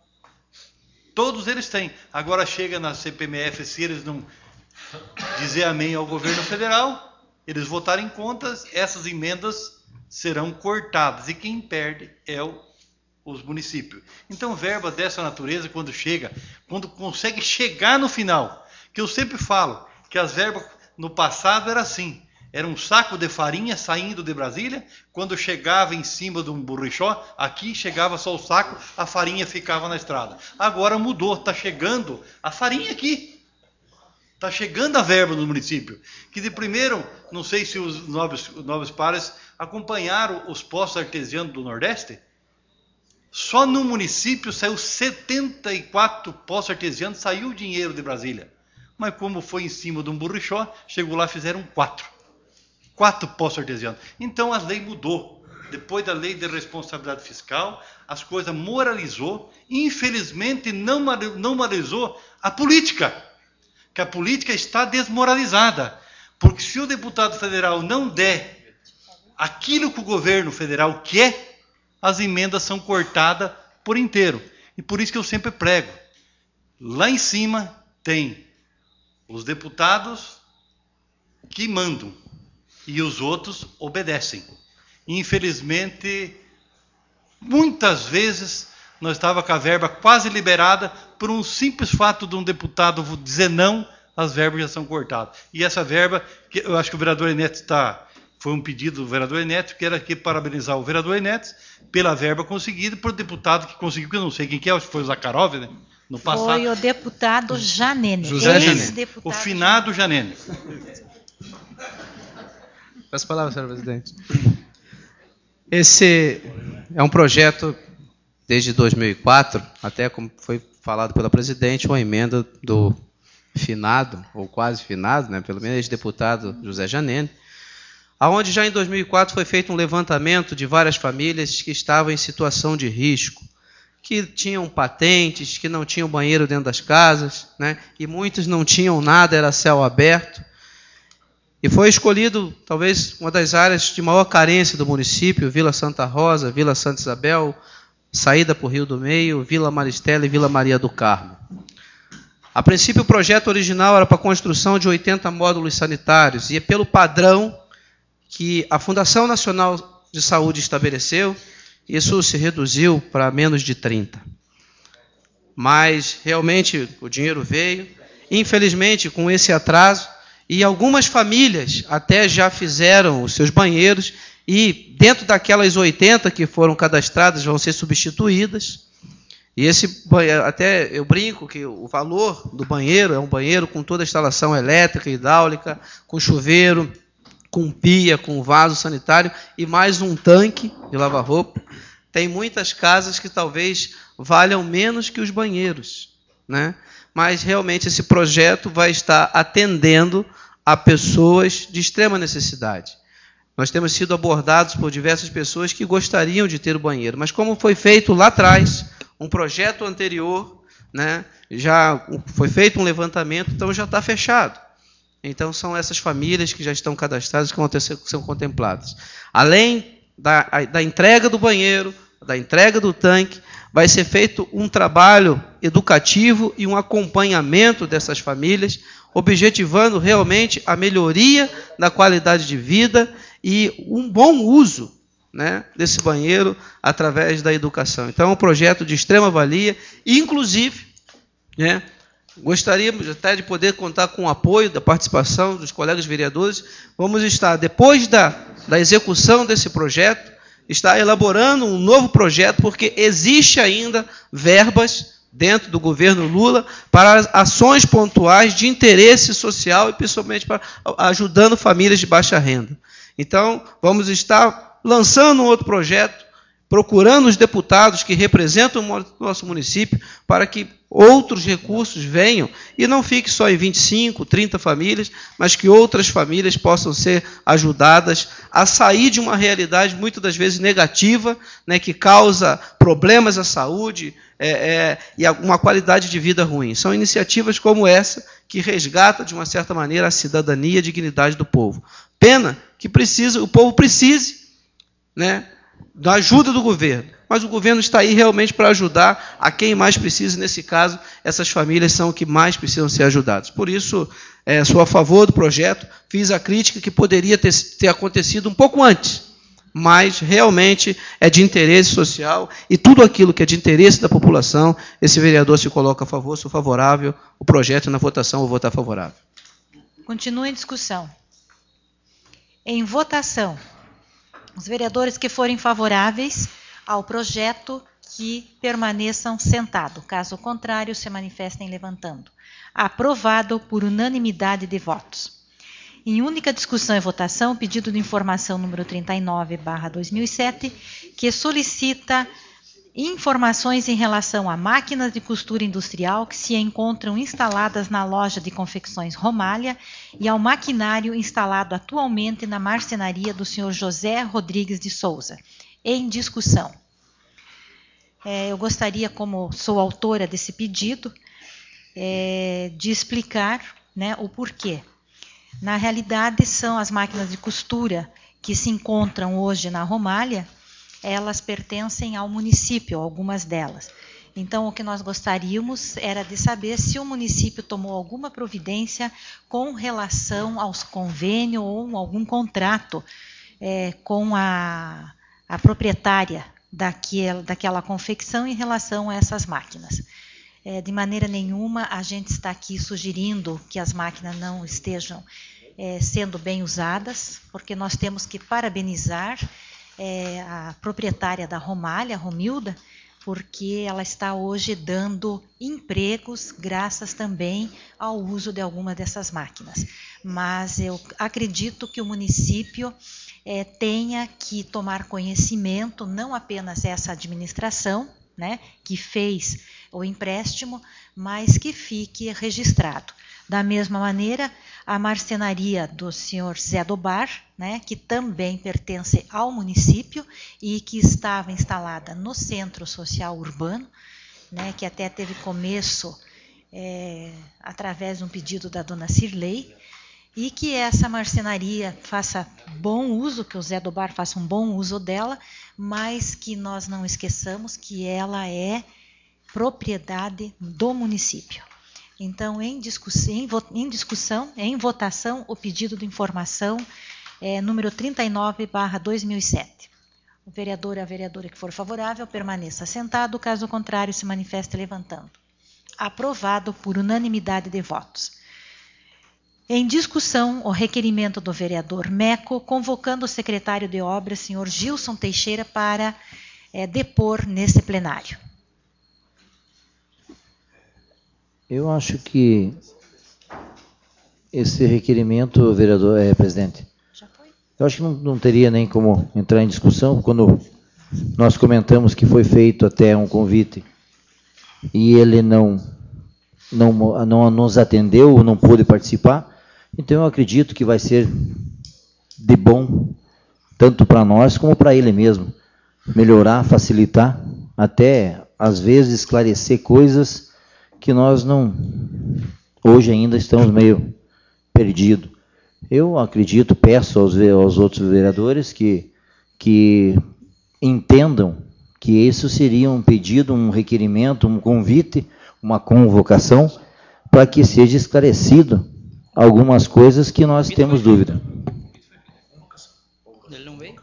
Todos eles têm. Agora chega na C P M F, se eles não dizer amém ao governo federal, eles votarem contra, essas emendas serão cortadas, e quem perde é o, os municípios. Então, verba dessa natureza, quando chega, quando consegue chegar no final, que eu sempre falo, que as verbas no passado era assim, era um saco de farinha saindo de Brasília, quando chegava em cima de um burrichó, aqui chegava só o saco, a farinha ficava na estrada. Agora mudou, está chegando a farinha aqui. Está chegando a verba no município, que de primeiro, não sei se os nobres, os nobres pares acompanharam os postos artesianos do Nordeste, só no município saiu setenta e quatro postos artesianos, saiu o dinheiro de Brasília. Mas como foi em cima de um burrichó, chegou lá, fizeram quatro. Quatro postos artesianos. Então a lei mudou. Depois da lei de responsabilidade fiscal, as coisas moralizou. Infelizmente não, não moralizou a política. Que a política está desmoralizada. Porque se o deputado federal não der aquilo que o governo federal quer, as emendas são cortadas por inteiro. E por isso que eu sempre prego. Lá em cima tem os deputados que mandam e os outros obedecem. Infelizmente, muitas vezes nós estávamos com a verba quase liberada por um simples fato de um deputado dizer não, as verbas já são cortadas. E essa verba, que eu acho que o vereador Enéas está, foi um pedido do vereador Enéas, que era aqui parabenizar o vereador Enéas pela verba conseguida e por deputado que conseguiu, que eu não sei quem que é, acho que foi o Zakharov, né? No passado. Foi o deputado Janene. José Janene. O finado Janene. Peço a palavra, senhor presidente. Esse é um projeto desde dois mil e quatro, até como foi falado pela presidente, uma emenda do finado, ou quase finado, né, pelo menos ex-deputado José Janene, aonde já em dois mil e quatro foi feito um levantamento de várias famílias que estavam em situação de risco, que tinham patentes, que não tinham banheiro dentro das casas, né, e muitos não tinham nada, era céu aberto. E foi escolhido, talvez, uma das áreas de maior carência do município, Vila Santa Rosa, Vila Santa Isabel, saída para o Rio do Meio, Vila Maristela e Vila Maria do Carmo. A princípio, o projeto original era para a construção de oitenta módulos sanitários, e é pelo padrão que a Fundação Nacional de Saúde estabeleceu, isso se reduziu para menos de trinta. Mas, realmente, o dinheiro veio. Infelizmente, com esse atraso, e algumas famílias até já fizeram os seus banheiros, e dentro daquelas oitenta que foram cadastradas, vão ser substituídas. E esse banheiro, até eu brinco que o valor do banheiro é um banheiro com toda a instalação elétrica, hidráulica, com chuveiro, com pia, com vaso sanitário e mais um tanque de lavar roupa. Tem muitas casas que talvez valham menos que os banheiros, né? Mas realmente esse projeto vai estar atendendo a pessoas de extrema necessidade. Nós temos sido abordados por diversas pessoas que gostariam de ter o banheiro, mas como foi feito lá atrás, um projeto anterior, né, já foi feito um levantamento, então já está fechado. Então são essas famílias que já estão cadastradas que vão ter, são contempladas. Além da, da entrega do banheiro, da entrega do tanque, vai ser feito um trabalho educativo e um acompanhamento dessas famílias, objetivando realmente a melhoria da qualidade de vida e um bom uso, né, desse banheiro através da educação. Então é um projeto de extrema valia, inclusive, né, gostaríamos até de poder contar com o apoio da participação dos colegas vereadores. Vamos estar, depois da, da execução desse projeto, está elaborando um novo projeto, porque existe ainda verbas dentro do governo Lula para ações pontuais de interesse social e principalmente para ajudando famílias de baixa renda. Então, vamos estar lançando um outro projeto, procurando os deputados que representam o nosso município para que outros recursos venham e não fique só em vinte e cinco, trinta famílias, mas que outras famílias possam ser ajudadas a sair de uma realidade muitas das vezes negativa, né, que causa problemas à saúde é, é, e uma qualidade de vida ruim. São iniciativas como essa que resgata, de uma certa maneira, a cidadania e a dignidade do povo. Pena que precisa, o povo precise, né, da ajuda do governo. Mas o governo está aí realmente para ajudar a quem mais precisa. Nesse caso, essas famílias são o que mais precisam ser ajudadas. Por isso, é, sou a favor do projeto. Fiz a crítica que poderia ter, ter acontecido um pouco antes, mas realmente é de interesse social e tudo aquilo que é de interesse da população, esse vereador se coloca a favor, sou favorável. O projeto, na votação, eu vou votar favorável. Continua em discussão. Em votação. Os vereadores que forem favoráveis ao projeto, que permaneçam sentados. Caso contrário, se manifestem levantando. Aprovado por unanimidade de votos. Em única discussão e votação, pedido de informação número trinta e nove barra dois mil e sete, que solicita informações em relação a máquinas de costura industrial que se encontram instaladas na loja de confecções Romalha e ao maquinário instalado atualmente na marcenaria do senhor José Rodrigues de Souza. Em discussão. É, eu gostaria, como sou autora desse pedido, é, de explicar, né, o porquê. Na realidade, são as máquinas de costura que se encontram hoje na Romalha, elas pertencem ao município, algumas delas. Então, o que nós gostaríamos era de saber se o município tomou alguma providência com relação aos convênios ou algum contrato é, com a, a proprietária daquela, daquela confecção em relação a essas máquinas. É, de maneira nenhuma, a gente está aqui sugerindo que as máquinas não estejam é, sendo bem usadas, porque nós temos que parabenizar é, a proprietária da Romalha, a Romilda, porque ela está hoje dando empregos graças também ao uso de alguma dessas máquinas. Mas eu acredito que o município é, tenha que tomar conhecimento, não apenas essa administração, né, que fez o empréstimo, mas que fique registrado. Da mesma maneira, a marcenaria do senhor Zé Dobar, né, que também pertence ao município e que estava instalada no Centro Social Urbano, né, que até teve começo é, através de um pedido da dona Cirlei, e que essa marcenaria faça bom uso, que o Zé Dobar faça um bom uso dela, mas que nós não esqueçamos que ela é propriedade do município. Então, em discussão, em, em, discussão, em votação, o pedido de informação é número trinta e nove barra dois mil e sete. O vereador e a vereadora que for favorável permaneça sentado, caso contrário se manifeste levantando. Aprovado por unanimidade de votos. Em discussão, o requerimento do vereador Meco, convocando o secretário de obras, senhor Gilson Teixeira, para é, depor nesse plenário. Eu acho que esse requerimento, vereador, é, presidente, Já foi? eu acho que não, não teria nem como entrar em discussão, quando nós comentamos que foi feito até um convite e ele não, não, não nos atendeu ou não pôde participar. Então, eu acredito que vai ser de bom, tanto para nós como para ele mesmo, melhorar, facilitar, até, às vezes, esclarecer coisas que nós não, hoje ainda estamos meio perdidos. Eu acredito, peço aos, aos outros vereadores que, que entendam que isso seria um pedido, um requerimento, um convite, uma convocação, para que seja esclarecido algumas coisas que nós temos dúvida. Ele não veio?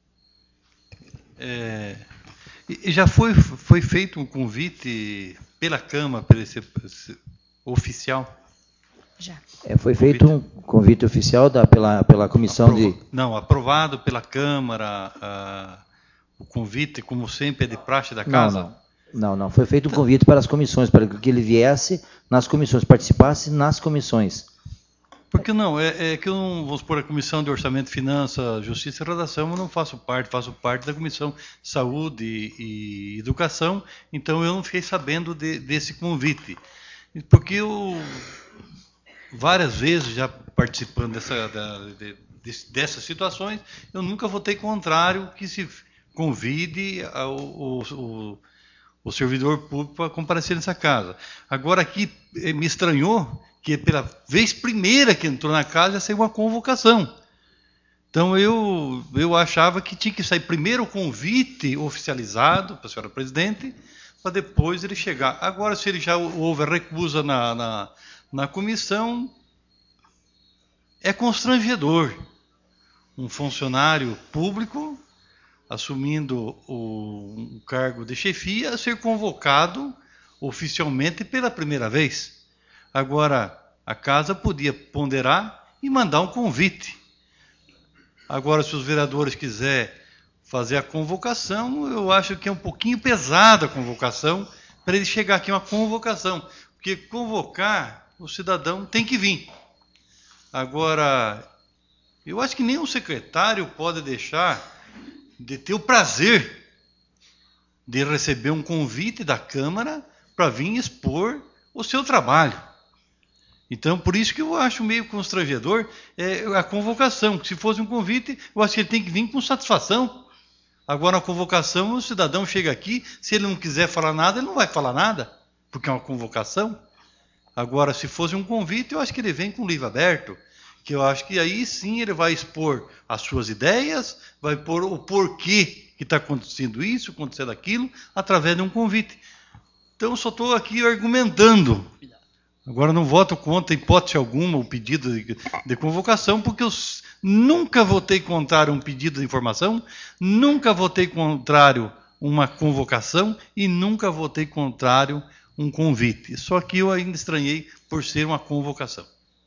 É, e já foi, foi feito um convite pela Câmara, pelo esse, esse, oficial? Já. É, foi feito um convite oficial da, pela, pela comissão Aprova, de... Não, aprovado pela Câmara, a, o convite, como sempre, é de praxe da casa? Não, não, não, não. Foi feito um convite para as comissões, para que ele viesse nas comissões, participasse nas comissões. Porque não, é, é que eu não, vamos supor, a Comissão de Orçamento, Finanças, Justiça e Redação, eu não faço parte, faço parte da Comissão de Saúde e, e Educação, então eu não fiquei sabendo de, desse convite. Porque eu, várias vezes, já participando dessa, da, de, de, dessas situações, eu nunca votei contrário que se convide ao, o, o, o servidor público para comparecer nessa casa. Agora aqui me estranhou que pela vez primeira que entrou na casa ia sair uma convocação. Então eu, eu achava que tinha que sair primeiro o convite oficializado para a senhora presidente, para depois ele chegar. Agora, se ele já houve a recusa na, na, na comissão, é constrangedor um funcionário público assumindo o um cargo de chefia a ser convocado oficialmente pela primeira vez. Agora, a casa podia ponderar e mandar um convite. Agora, se os vereadores quiserem fazer a convocação, eu acho que é um pouquinho pesada a convocação, para ele chegar aqui uma convocação. Porque convocar, o cidadão tem que vir. Agora, eu acho que nem o secretário pode deixar de ter o prazer de receber um convite da Câmara para vir expor o seu trabalho. Então, por isso que eu acho meio constrangedor é, a convocação. Se fosse um convite, eu acho que ele tem que vir com satisfação. Agora, a convocação, o cidadão chega aqui, se ele não quiser falar nada, ele não vai falar nada, porque é uma convocação. Agora, se fosse um convite, eu acho que ele vem com o livro aberto, que eu acho que aí sim ele vai expor as suas ideias, vai pôr o porquê que está acontecendo isso, acontecendo aquilo, através de um convite. Então, eu só estou aqui argumentando. Agora, não voto contra, hipótese alguma, o pedido de, de convocação, porque eu nunca votei contrário a um pedido de informação, nunca votei contrário a uma convocação e nunca votei contrário a um convite. Só que eu ainda estranhei por ser uma convocação.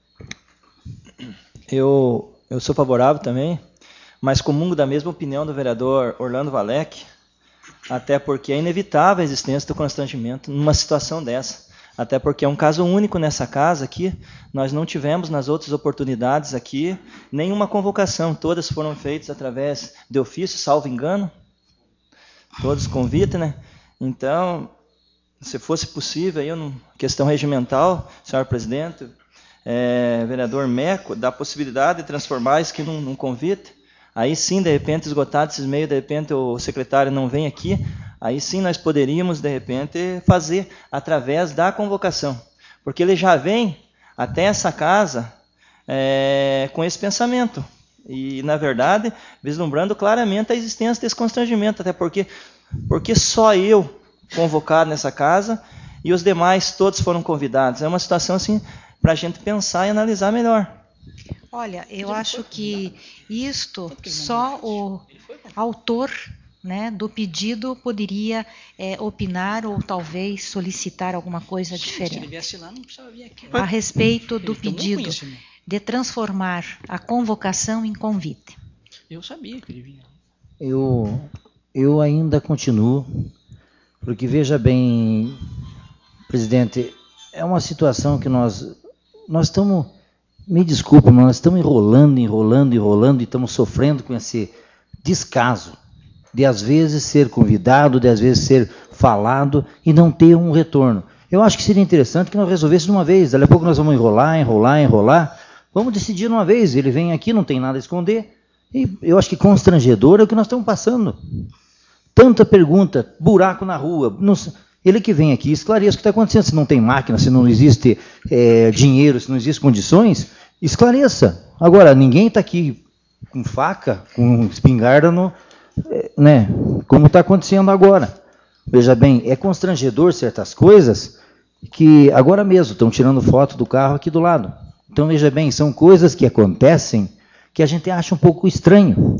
Eu, eu sou favorável também, mas comungo da mesma opinião do vereador Orlando Valec, até porque é inevitável a existência do constrangimento numa situação dessa. Até porque é um caso único nessa casa aqui, nós não tivemos nas outras oportunidades aqui nenhuma convocação, todas foram feitas através de ofício, salvo engano, todos convites, né? Então, se fosse possível, aí, uma questão regimental, senhor presidente, é, vereador Meco, dá a possibilidade de transformar isso aqui num, num convite, aí sim, de repente, esgotado esses meios, de repente o secretário não vem aqui, aí sim nós poderíamos, de repente, fazer através da convocação. Porque ele já vem até essa casa é, com esse pensamento. E, na verdade, vislumbrando claramente a existência desse constrangimento. Até porque, porque só eu convocado nessa casa e os demais todos foram convidados. É uma situação assim para a gente pensar e analisar melhor. Olha, eu acho que isto só o autor, né, do pedido poderia é, opinar ou talvez solicitar alguma coisa diferente. Se ele viesse lá, não precisava vir aqui. A respeito do pedido de transformar a convocação em convite. Eu sabia que ele vinha. Eu, eu ainda continuo, porque veja bem, presidente, é uma situação que nós, nós estamos, me desculpe, mas nós estamos enrolando, enrolando, enrolando e estamos sofrendo com esse descaso de às vezes ser convidado, de às vezes ser falado e não ter um retorno. Eu acho que seria interessante que nós resolvêssemos de uma vez. Daqui a pouco nós vamos enrolar, enrolar, enrolar. Vamos decidir de uma vez. Ele vem aqui, não tem nada a esconder. E eu acho que constrangedor é o que nós estamos passando. Tanta pergunta, buraco na rua. Não, ele que vem aqui esclareça o que está acontecendo. Se não tem máquina, se não existe é, dinheiro, se não existem condições, esclareça. Agora, ninguém está aqui com faca, com espingarda no... Né, como está acontecendo agora. Veja bem, é constrangedor certas coisas que agora mesmo estão tirando foto do carro aqui do lado. Então, veja bem, são coisas que acontecem que a gente acha um pouco estranho.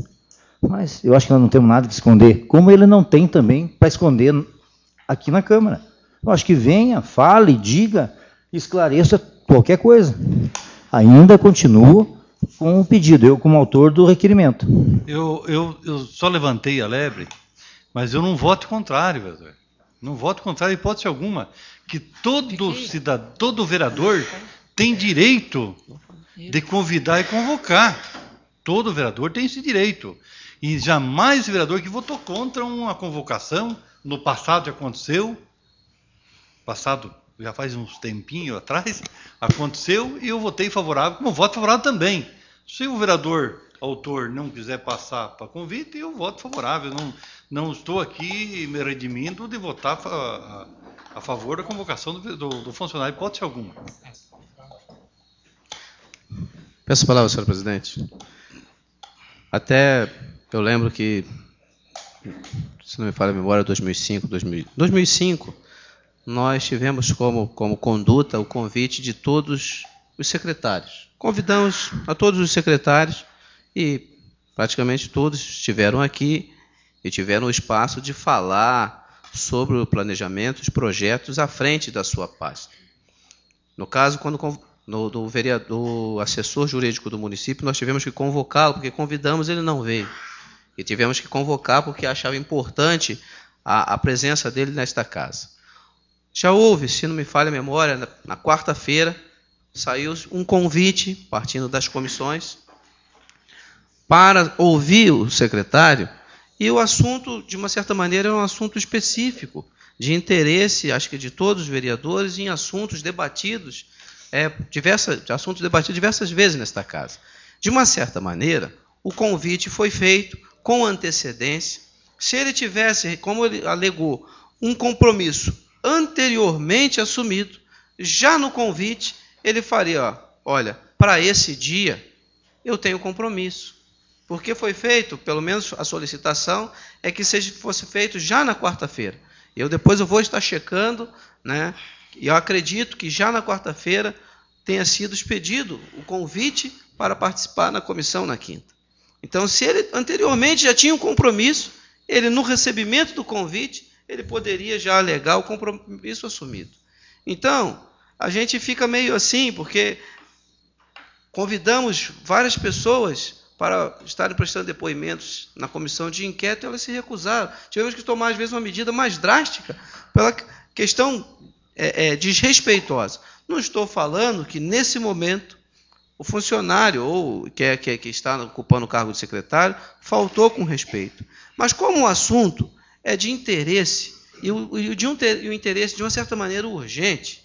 Mas eu acho que nós não temos nada que esconder. Como ele não tem também para esconder aqui na Câmara. Eu acho que venha, fale, diga, esclareça qualquer coisa. Ainda continuo com o pedido, eu como autor do requerimento. Eu, eu, eu só levantei a lebre, mas eu não voto contrário, vereador. Não voto contrário, hipótese alguma, que todo cidadão, todo vereador tem direito de convidar e convocar. Todo vereador tem esse direito. E jamais o vereador que votou contra uma convocação, no passado já aconteceu, passado já faz uns tempinhos atrás, aconteceu e eu votei favorável, como voto favorável também. Se o vereador autor não quiser passar para convite, eu voto favorável. Não, não estou aqui me redimindo de votar a, a, a favor da convocação do, do, do funcionário, hipótese alguma. Peço a palavra, senhor presidente. Até eu lembro que, se não me falha a memória, dois mil e cinco, dois mil e cinco, nós tivemos como, como conduta o convite de todos os secretários. Convidamos a todos os secretários e praticamente todos estiveram aqui e tiveram o espaço de falar sobre o planejamento, os projetos à frente da sua pasta. No caso, quando no, do vereador, assessor jurídico do município, nós tivemos que convocá-lo, porque convidamos, ele não veio. E tivemos que convocar porque achava importante a, a presença dele nesta casa. Já houve, se não me falha a memória, na, na quarta-feira, saiu um convite, partindo das comissões, para ouvir o secretário, e o assunto, de uma certa maneira, é um assunto específico, de interesse, acho que de todos os vereadores, em assuntos debatidos, é, diversas, assuntos debatidos diversas vezes nesta casa. De uma certa maneira, o convite foi feito com antecedência. Se ele tivesse, como ele alegou, um compromisso anteriormente assumido, já no convite, ele faria, ó, olha, para esse dia, eu tenho compromisso. Porque foi feito, pelo menos a solicitação, é que seja, fosse feito já na quarta-feira. Eu depois eu vou estar checando, né? E eu acredito que já na quarta-feira tenha sido expedido o convite para participar na comissão na quinta. Então, se ele anteriormente já tinha um compromisso, ele no recebimento do convite, ele poderia já alegar o compromisso assumido. Então, a gente fica meio assim, porque convidamos várias pessoas para estarem prestando depoimentos na comissão de inquérito, e elas se recusaram. Tivemos que tomar, às vezes, uma medida mais drástica pela questão é, é, desrespeitosa. Não estou falando que, nesse momento, o funcionário, ou que, é, que, é, que está ocupando o cargo de secretário, faltou com respeito. Mas como o assunto é de interesse, e o, e de um, e o interesse, de uma certa maneira, urgente,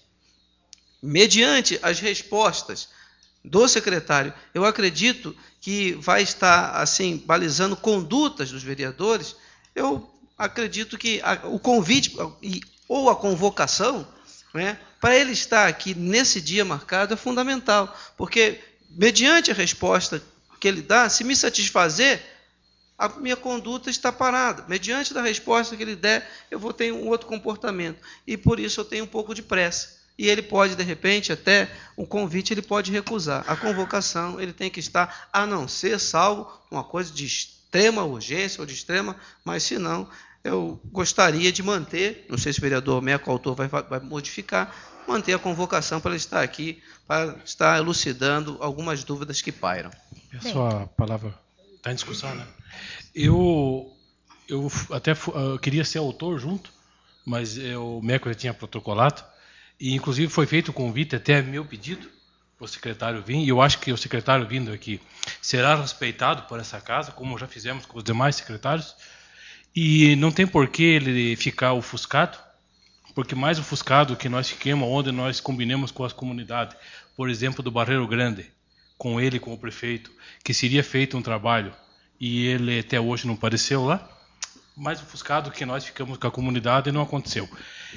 mediante as respostas do secretário, eu acredito que vai estar assim balizando condutas dos vereadores. Eu acredito que a, o convite ou a convocação, né, para ele estar aqui nesse dia marcado é fundamental, porque mediante a resposta que ele dá, se me satisfazer, a minha conduta está parada. Mediante da resposta que ele der, eu vou ter um outro comportamento, e por isso eu tenho um pouco de pressa. E ele pode, de repente, até um convite ele pode recusar. A convocação ele tem que estar, a não ser salvo uma coisa de extrema urgência ou de extrema, mas se não, eu gostaria de manter, não sei se o vereador Meco, autor, vai, vai modificar, manter a convocação para ele estar aqui, para estar elucidando algumas dúvidas que pairam. A sua palavra está em discussão, né? Eu, eu até eu queria ser autor junto, mas eu, o Meco já tinha protocolado. E, inclusive, foi feito o convite, até meu pedido, para o secretário vir, e eu acho que o secretário vindo aqui será respeitado por essa casa, como já fizemos com os demais secretários, e não tem por que ele ficar ofuscado, porque mais ofuscado que nós fiquemos, onde nós combinamos com as comunidades, por exemplo, do Barreiro Grande, com ele, com o prefeito, que seria feito um trabalho, e ele até hoje não apareceu lá, mais ofuscado que nós ficamos com a comunidade, não aconteceu.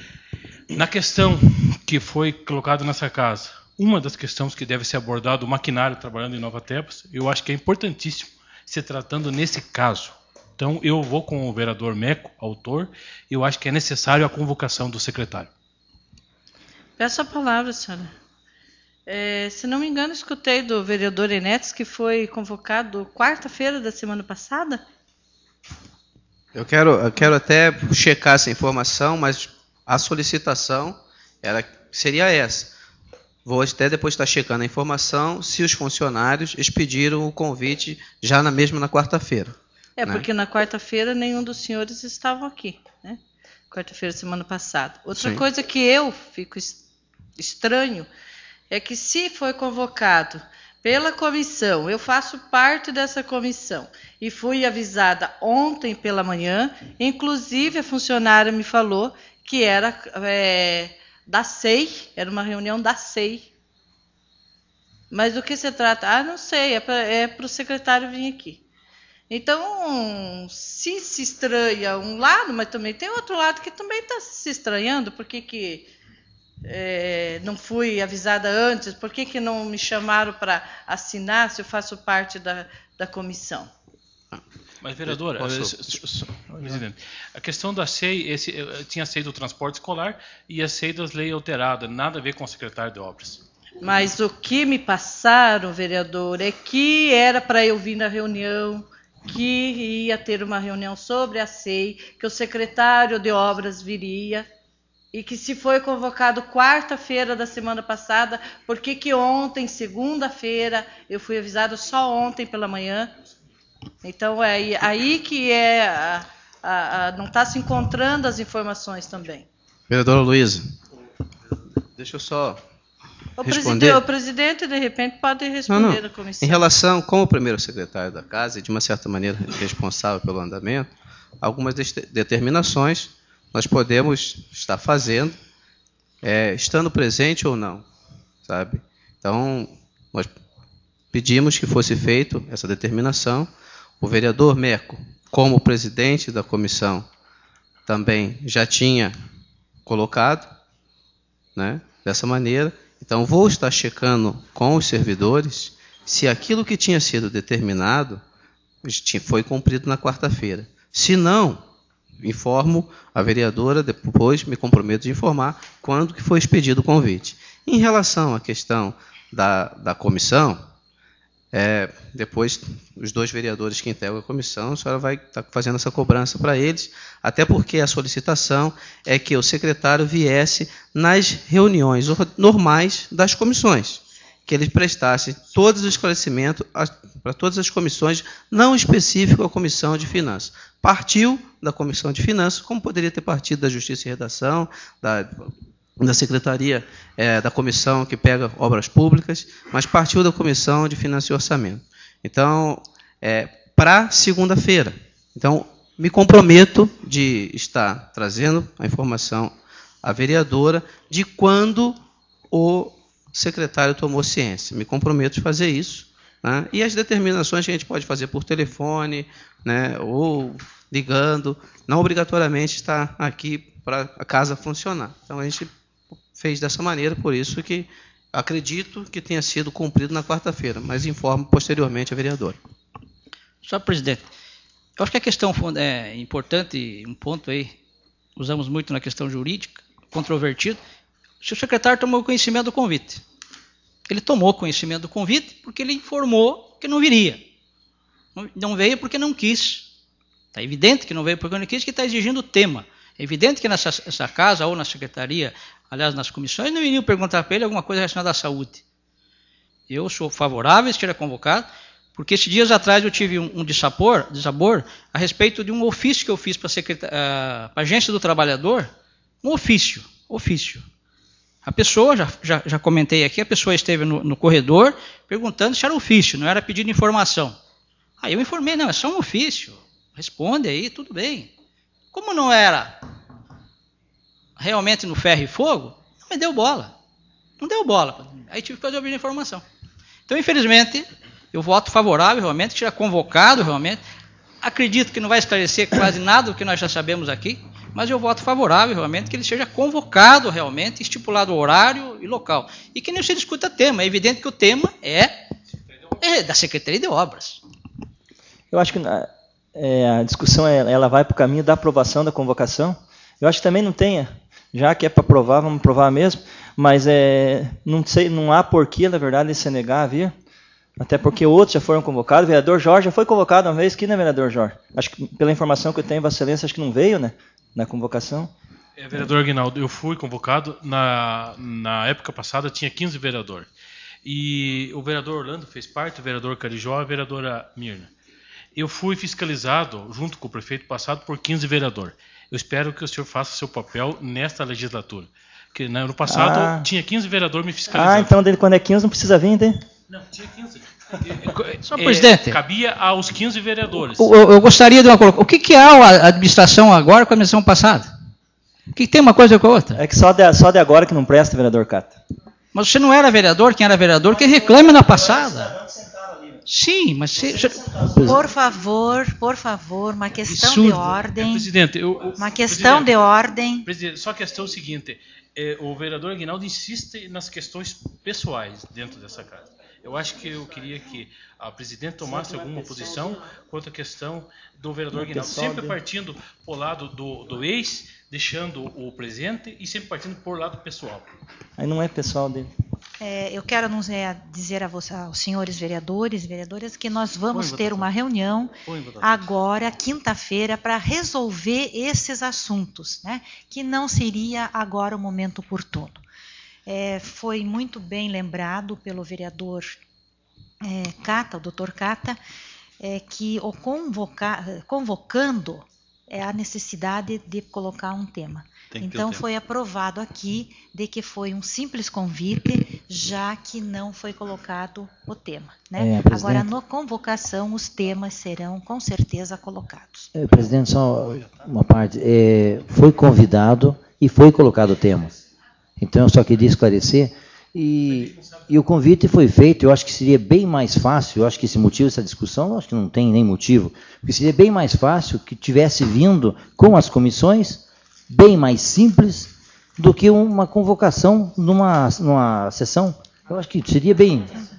Na questão que foi colocada nessa casa, uma das questões que deve ser abordada, o maquinário trabalhando em Nova Tebas, eu acho que é importantíssimo, se tratando nesse caso. Então, eu vou com o vereador Meco, autor, eu acho que é necessário a convocação do secretário. Peço a palavra, senhora. É, se não me engano, escutei do vereador Enetes que foi convocado quarta-feira da semana passada. Eu quero, eu quero até checar essa informação, mas a solicitação era, seria essa. Vou até depois estar checando a informação se os funcionários expediram o convite já na mesma na quarta-feira. É, né? Porque na quarta-feira nenhum dos senhores estavam aqui, né? Quarta-feira, semana passada. Outra Sim. coisa que eu fico estranho é que, se foi convocado pela comissão, eu faço parte dessa comissão, e fui avisada ontem pela manhã, inclusive a funcionária me falou que era é, da S E I, era uma reunião da S E I. Mas do que se trata? Ah, não sei, é para é para o secretário vir aqui. Então, se se estranha um lado, mas também tem outro lado que também está se estranhando, por que que é, não fui avisada antes, por que que não me chamaram para assinar se eu faço parte da, da comissão? Mas, vereadora, Posso... presidente, a questão da S E I, esse, tinha a S E I do transporte escolar e a S E I das leis alteradas, nada a ver com o secretário de obras. Mas o que me passaram, vereador, é que era para eu vir na reunião, que ia ter uma reunião sobre a S E I, que o secretário de obras viria, e que se foi convocado quarta-feira da semana passada, por que que ontem, segunda-feira, eu fui avisado só ontem pela manhã? Então, é aí que é a, a, a, não está se encontrando as informações também. Vereadora Luísa, deixa eu só o responder. Presidente, o presidente, de repente, pode responder não, não. a comissão. Em relação, como primeiro secretário da casa, e de uma certa maneira responsável pelo andamento, algumas determinações nós podemos estar fazendo, é, estando presente ou não, sabe? Então, nós pedimos que fosse feita essa determinação. O vereador Meco, como presidente da comissão, também já tinha colocado, né, dessa maneira. Então, vou estar checando com os servidores se aquilo que tinha sido determinado foi cumprido na quarta-feira. Se não, informo a vereadora, depois me comprometo de informar quando que foi expedido o convite. Em relação à questão da, da comissão, é, depois os dois vereadores que integram a comissão, a senhora vai estar fazendo essa cobrança para eles, até porque a solicitação é que o secretário viesse nas reuniões normais das comissões, que ele prestasse todos os esclarecimentos para todas as comissões, não específico à Comissão de Finanças. Partiu da Comissão de Finanças, como poderia ter partido da Justiça e Redação, da da Secretaria, é, da Comissão que pega Obras Públicas, mas partiu da Comissão de Finanças e Orçamento. Então, é, para segunda-feira. Então, me comprometo de estar trazendo a informação à vereadora de quando o secretário tomou ciência. Me comprometo de fazer isso. Né? E as determinações que a gente pode fazer por telefone, né, ou ligando, não obrigatoriamente está aqui para a casa funcionar. Então, a gente fez dessa maneira, por isso que acredito que tenha sido cumprido na quarta-feira, mas informo posteriormente a vereadora. Senhor presidente, eu acho que a questão é importante, um ponto aí, usamos muito na questão jurídica, controvertido, se o secretário tomou conhecimento do convite. Ele tomou conhecimento do convite porque ele informou que não viria. Não veio porque não quis. Está evidente que não veio porque não quis, que está exigindo o tema. É evidente que nessa essa casa ou na secretaria, aliás, nas comissões, não iriam perguntar para ele alguma coisa relacionada à saúde. Eu sou favorável a esteja convocado, porque esses dias atrás eu tive um, um dissabor, dissabor a respeito de um ofício que eu fiz para a Agência do Trabalhador, um ofício, ofício. A pessoa, já, já, já comentei aqui, a pessoa esteve no, no corredor perguntando se era ofício, não era pedido de informação. Aí eu informei, não, é só um ofício, responde aí, tudo bem. Como não era realmente no ferro e fogo, não me deu bola. Não deu bola. Aí tive que fazer ouvir a informação. Então, infelizmente, eu voto favorável, realmente, que seja convocado, realmente. Acredito que não vai esclarecer quase nada do que nós já sabemos aqui, mas eu voto favorável, realmente, que ele seja convocado, realmente, estipulado o horário e local. E que não se discuta tema. É evidente que o tema é, é da Secretaria de Obras. Eu acho que é, a discussão ela vai para o caminho da aprovação da convocação. Eu acho que também não tenha, já que é para aprovar, vamos aprovar mesmo, mas é, não, sei, não há porquê, na verdade, ele se negar a vir, até porque outros já foram convocados. O vereador Jorge já foi convocado uma vez, que não é vereador Jorge? Acho que, pela informação que eu tenho, Vossa Excelência, acho que não veio, né, na convocação. É, vereador Aguinaldo, eu fui convocado, na, na época passada tinha quinze vereadores, e o vereador Orlando fez parte, o vereador Carijó e a vereadora Mirna. Eu fui fiscalizado, junto com o prefeito passado, por quinze vereadores. Eu espero que o senhor faça seu papel nesta legislatura. Porque no ano passado ah. tinha quinze vereadores me fiscalizando. Ah, então dele, quando é quinze não precisa vir, hein? Não, tinha quinze. Senhor é, presidente. Cabia aos quinze vereadores. Eu, eu gostaria de uma coisa. O que, que há a administração agora com a administração passada? O que, que tem uma coisa com a outra? É que só de, só de agora que não presta, vereador Cata. Mas você não era vereador, quem era vereador, que reclame na passada. Sim, mas... Se, se... Por favor, por favor, uma questão Absurdo. de ordem. É, presidente, eu, eu, uma questão presidente, de ordem. Presidente, só a questão é o seguinte, é, o vereador Aguinaldo insiste nas questões pessoais dentro dessa casa. Eu acho que eu queria que a presidente tomasse alguma posição quanto à questão do vereador Aguinaldo, sempre partindo para o lado do, do ex, deixando o presente e sempre partindo por lado pessoal. Aí não é pessoal dele. É, eu quero dizer a você, aos senhores vereadores e vereadoras que nós vamos ter uma reunião agora, quinta-feira, para resolver esses assuntos, né, que não seria agora o momento oportuno. É, foi muito bem lembrado pelo vereador é, Cata, o doutor Cata, é, que o convoca, convocando é a necessidade de colocar um tema. Então, foi aprovado aqui de que foi um simples convite, já que não foi colocado o tema. Né? É, Agora, na convocação, os temas serão, com certeza, colocados. É, presidente, só uma parte. É, foi convidado e foi colocado o tema. Então, eu só queria esclarecer. E, e o convite foi feito, eu acho que seria bem mais fácil, eu acho que esse motivo, essa discussão, eu acho que não tem nem motivo, porque seria bem mais fácil que tivesse vindo com as comissões, bem mais simples do que uma convocação numa, numa sessão. Eu acho que seria bem...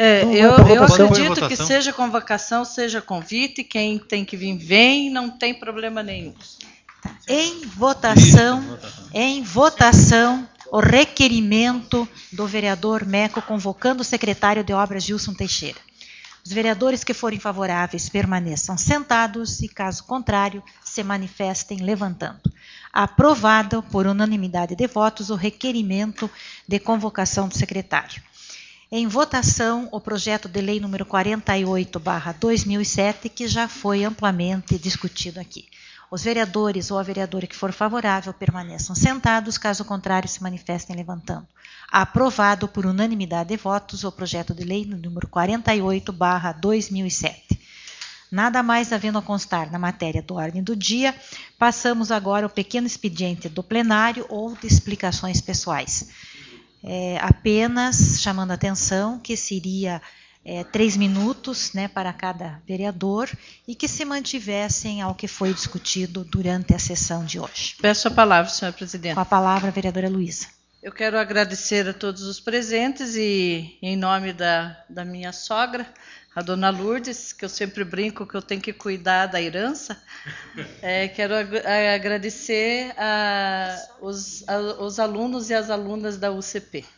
É, Não, eu, não é eu votação. acredito que seja convocação, seja convite, quem tem que vir, vem, não tem problema nenhum. Em votação, em votação, o requerimento do vereador Meco convocando o secretário de Obras Gilson Teixeira. Os vereadores que forem favoráveis permaneçam sentados e, caso contrário, se manifestem levantando. Aprovado por unanimidade de votos o requerimento de convocação do secretário. Em votação, o projeto de lei número quarenta e oito barra dois mil e sete, que já foi amplamente discutido aqui. Os vereadores ou a vereadora que for favorável permaneçam sentados, caso contrário, se manifestem levantando. Aprovado por unanimidade de votos o projeto de lei número quarenta e oito barra dois mil e sete. Nada mais havendo a constar na matéria do ordem do dia, passamos agora ao pequeno expediente do plenário ou de explicações pessoais. É, apenas chamando a atenção que seria é, três minutos, né, para cada vereador e que se mantivessem ao que foi discutido durante a sessão de hoje. Peço a palavra, senhora presidente. Com a palavra, a vereadora Luísa. Eu quero agradecer a todos os presentes e, em nome da, da minha sogra, a dona Lourdes, que eu sempre brinco que eu tenho que cuidar da herança, é, quero ag agradecer a, os, a, os alunos e as alunas da U C P.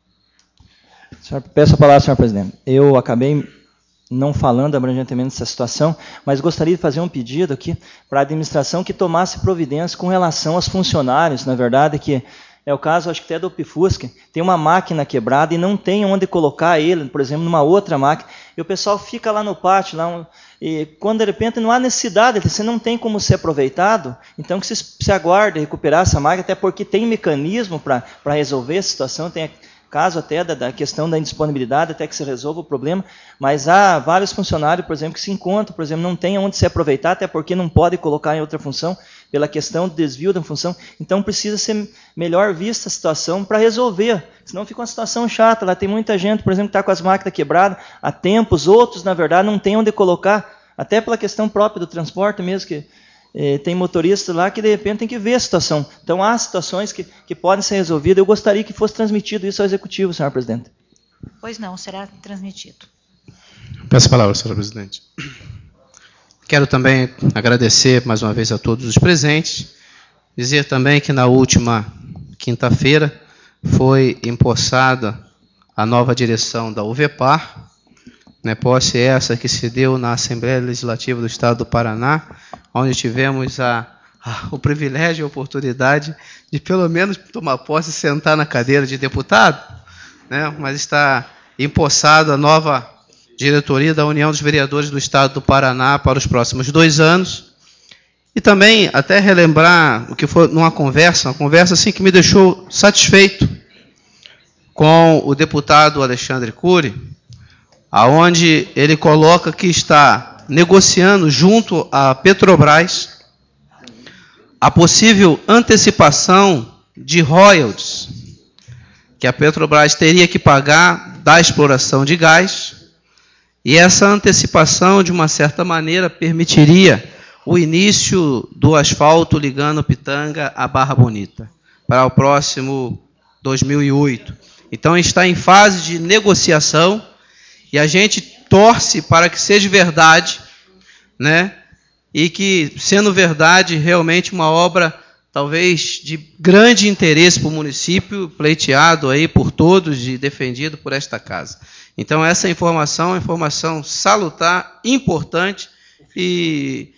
Senhor, peço a palavra, senhor presidente. Eu acabei não falando abrangentemente dessa situação, mas gostaria de fazer um pedido aqui para a administração que tomasse providência com relação aos funcionários, na verdade, que é o caso, acho que até do Pifusca, tem uma máquina quebrada e não tem onde colocar ele, por exemplo, numa outra máquina, e o pessoal fica lá no pátio, lá um, e quando de repente não há necessidade, você não tem como ser aproveitado, então que se, se aguarde recuperar essa máquina, até porque tem mecanismo para resolver a situação, tem caso até da, da questão da indisponibilidade, até que se resolva o problema, mas há vários funcionários, por exemplo, que se encontram, por exemplo, não tem onde se aproveitar, até porque não pode colocar em outra função, pela questão do desvio da função, então precisa ser melhor vista a situação para resolver, senão fica uma situação chata, lá tem muita gente, por exemplo, que está com as máquinas quebradas há tempos, outros, na verdade, não tem onde colocar, até pela questão própria do transporte mesmo, que eh, tem motoristas lá que de repente tem que ver a situação, então há situações que, que podem ser resolvidas, eu gostaria que fosse transmitido isso ao Executivo, senhora presidente. Pois não, será transmitido. Peço a palavra, senhora presidente. Quero também agradecer mais uma vez a todos os presentes, dizer também que na última quinta-feira foi empossada a nova direção da U V P A R, né, posse essa que se deu na Assembleia Legislativa do Estado do Paraná, onde tivemos a, a, o privilégio e a oportunidade de pelo menos tomar posse e sentar na cadeira de deputado, né, mas está empossada a nova diretoria da União dos Vereadores do Estado do Paraná para os próximos dois anos. E também até relembrar o que foi numa conversa, uma conversa assim que me deixou satisfeito com o deputado Alexandre Cury, aonde ele coloca que está negociando junto à Petrobras a possível antecipação de royalties que a Petrobras teria que pagar da exploração de gás. E essa antecipação, de uma certa maneira, permitiria o início do asfalto ligando Pitanga à Barra Bonita, para o próximo dois mil e oito. Então, está em fase de negociação e a gente torce para que seja verdade, né? E que, sendo verdade, realmente uma obra, talvez, de grande interesse para o município, pleiteado aí por todos e defendido por esta casa. Então, essa informação é uma informação salutar, importante, e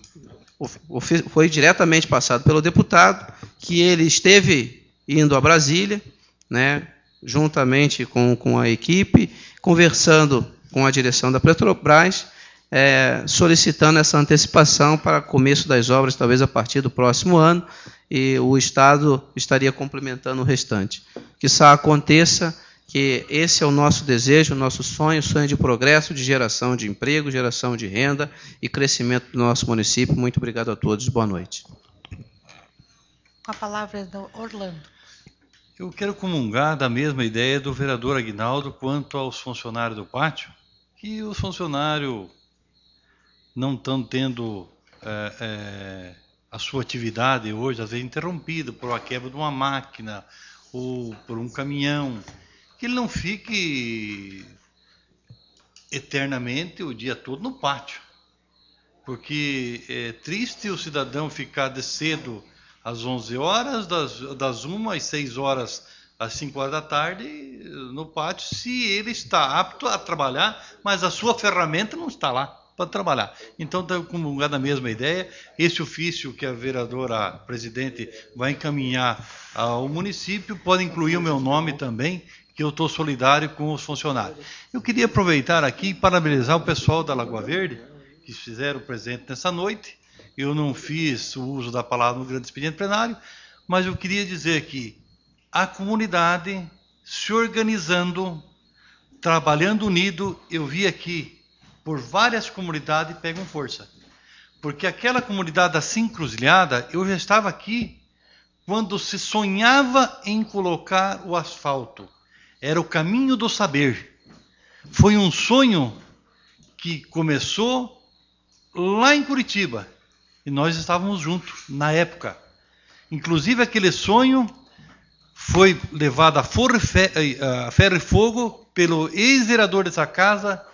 foi diretamente passado pelo deputado, que ele esteve indo a Brasília, né, juntamente com, com a equipe, conversando com a direção da Petrobras, é, solicitando essa antecipação para começo das obras, talvez a partir do próximo ano, e o Estado estaria complementando o restante. Que isso aconteça, que esse é o nosso desejo, o nosso sonho, sonho de progresso, de geração de emprego, geração de renda e crescimento do nosso município. Muito obrigado a todos. Boa noite. Com a palavra do Orlando. Eu quero comungar da mesma ideia do vereador Aguinaldo quanto aos funcionários do pátio, que os funcionários não estão tendo é, é, a sua atividade hoje, às vezes, interrompida por uma quebra de uma máquina ou por um caminhão, que ele não fique eternamente, o dia todo no pátio. Porque é triste o cidadão ficar de cedo às onze horas, das, das uma às seis horas, às cinco horas da tarde, no pátio, se ele está apto a trabalhar, mas a sua ferramenta não está lá para trabalhar. Então, está comungada a mesma ideia. Esse ofício que a vereadora presidente vai encaminhar ao município pode incluir o meu nome também, que eu estou solidário com os funcionários. Eu queria aproveitar aqui e parabenizar o pessoal da Lagoa Verde, que fizeram presente nessa noite. Eu não fiz o uso da palavra no grande expediente plenário, mas eu queria dizer que a comunidade se organizando, trabalhando unido, eu vi aqui por várias comunidades pegam força. Porque aquela comunidade da Encruzilhada, eu já estava aqui quando se sonhava em colocar o asfalto. Era o caminho do saber. Foi um sonho que começou lá em Curitiba. E nós estávamos juntos na época. Inclusive aquele sonho foi levado a ferro e fogo pelo ex-vereador dessa casa,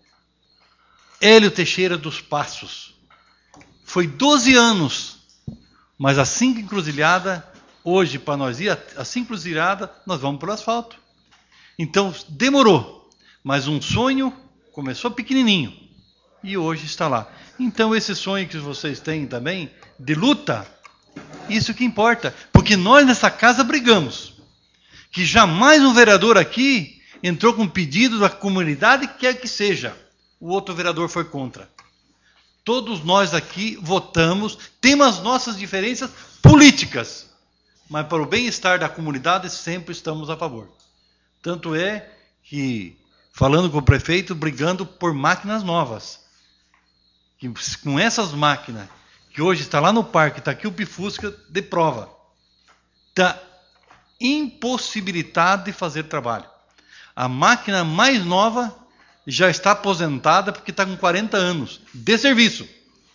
Hélio Teixeira dos Passos. Foi doze anos, mas a Cinco Encruzilhada, hoje para nós ir a Cinco Encruzilhada, nós vamos para o asfalto. Então demorou, mas um sonho começou pequenininho e hoje está lá. Então esse sonho que vocês têm também, de luta, isso que importa, porque nós nessa casa brigamos, que jamais um vereador aqui entrou com um pedido da comunidade, quer que seja, o outro vereador foi contra. Todos nós aqui votamos, temos as nossas diferenças políticas, mas para o bem-estar da comunidade sempre estamos a favor. Tanto é que, falando com o prefeito, brigando por máquinas novas, que com essas máquinas, que hoje está lá no parque, está aqui o Pifusca de prova, está impossibilitado de fazer trabalho. A máquina mais nova já está aposentada porque está com quarenta anos de serviço.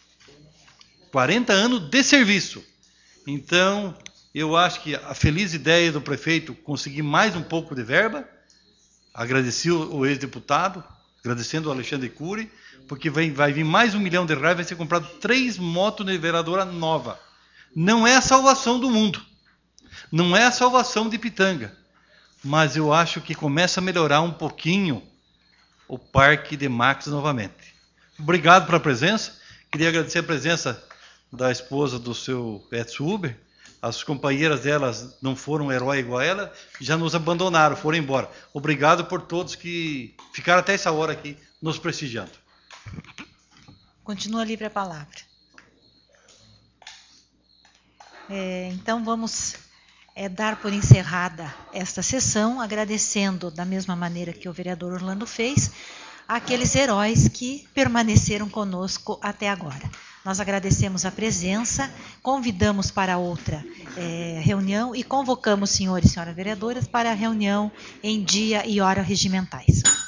quarenta anos de serviço. Então, eu acho que a feliz ideia do prefeito conseguir mais um pouco de verba, agradeci o ex-deputado, agradecendo o Alexandre Cury, porque vai, vai vir mais um milhão de reais, vai ser comprado três motos niveladoras novas. Não é a salvação do mundo. Não é a salvação de Pitanga. Mas eu acho que começa a melhorar um pouquinho o Parque de Max novamente. Obrigado pela presença. Queria agradecer a presença da esposa do seu Edson Uber. As companheiras delas não foram um herói igual a ela, já nos abandonaram, foram embora. Obrigado por todos que ficaram até essa hora aqui nos prestigiando. Continua livre a palavra. É, então vamos é, dar por encerrada esta sessão, agradecendo da mesma maneira que o vereador Orlando fez, aqueles heróis que permaneceram conosco até agora. Nós agradecemos a presença, convidamos para outra é, reunião e convocamos senhores e senhoras vereadoras para a reunião em dia e hora regimentais.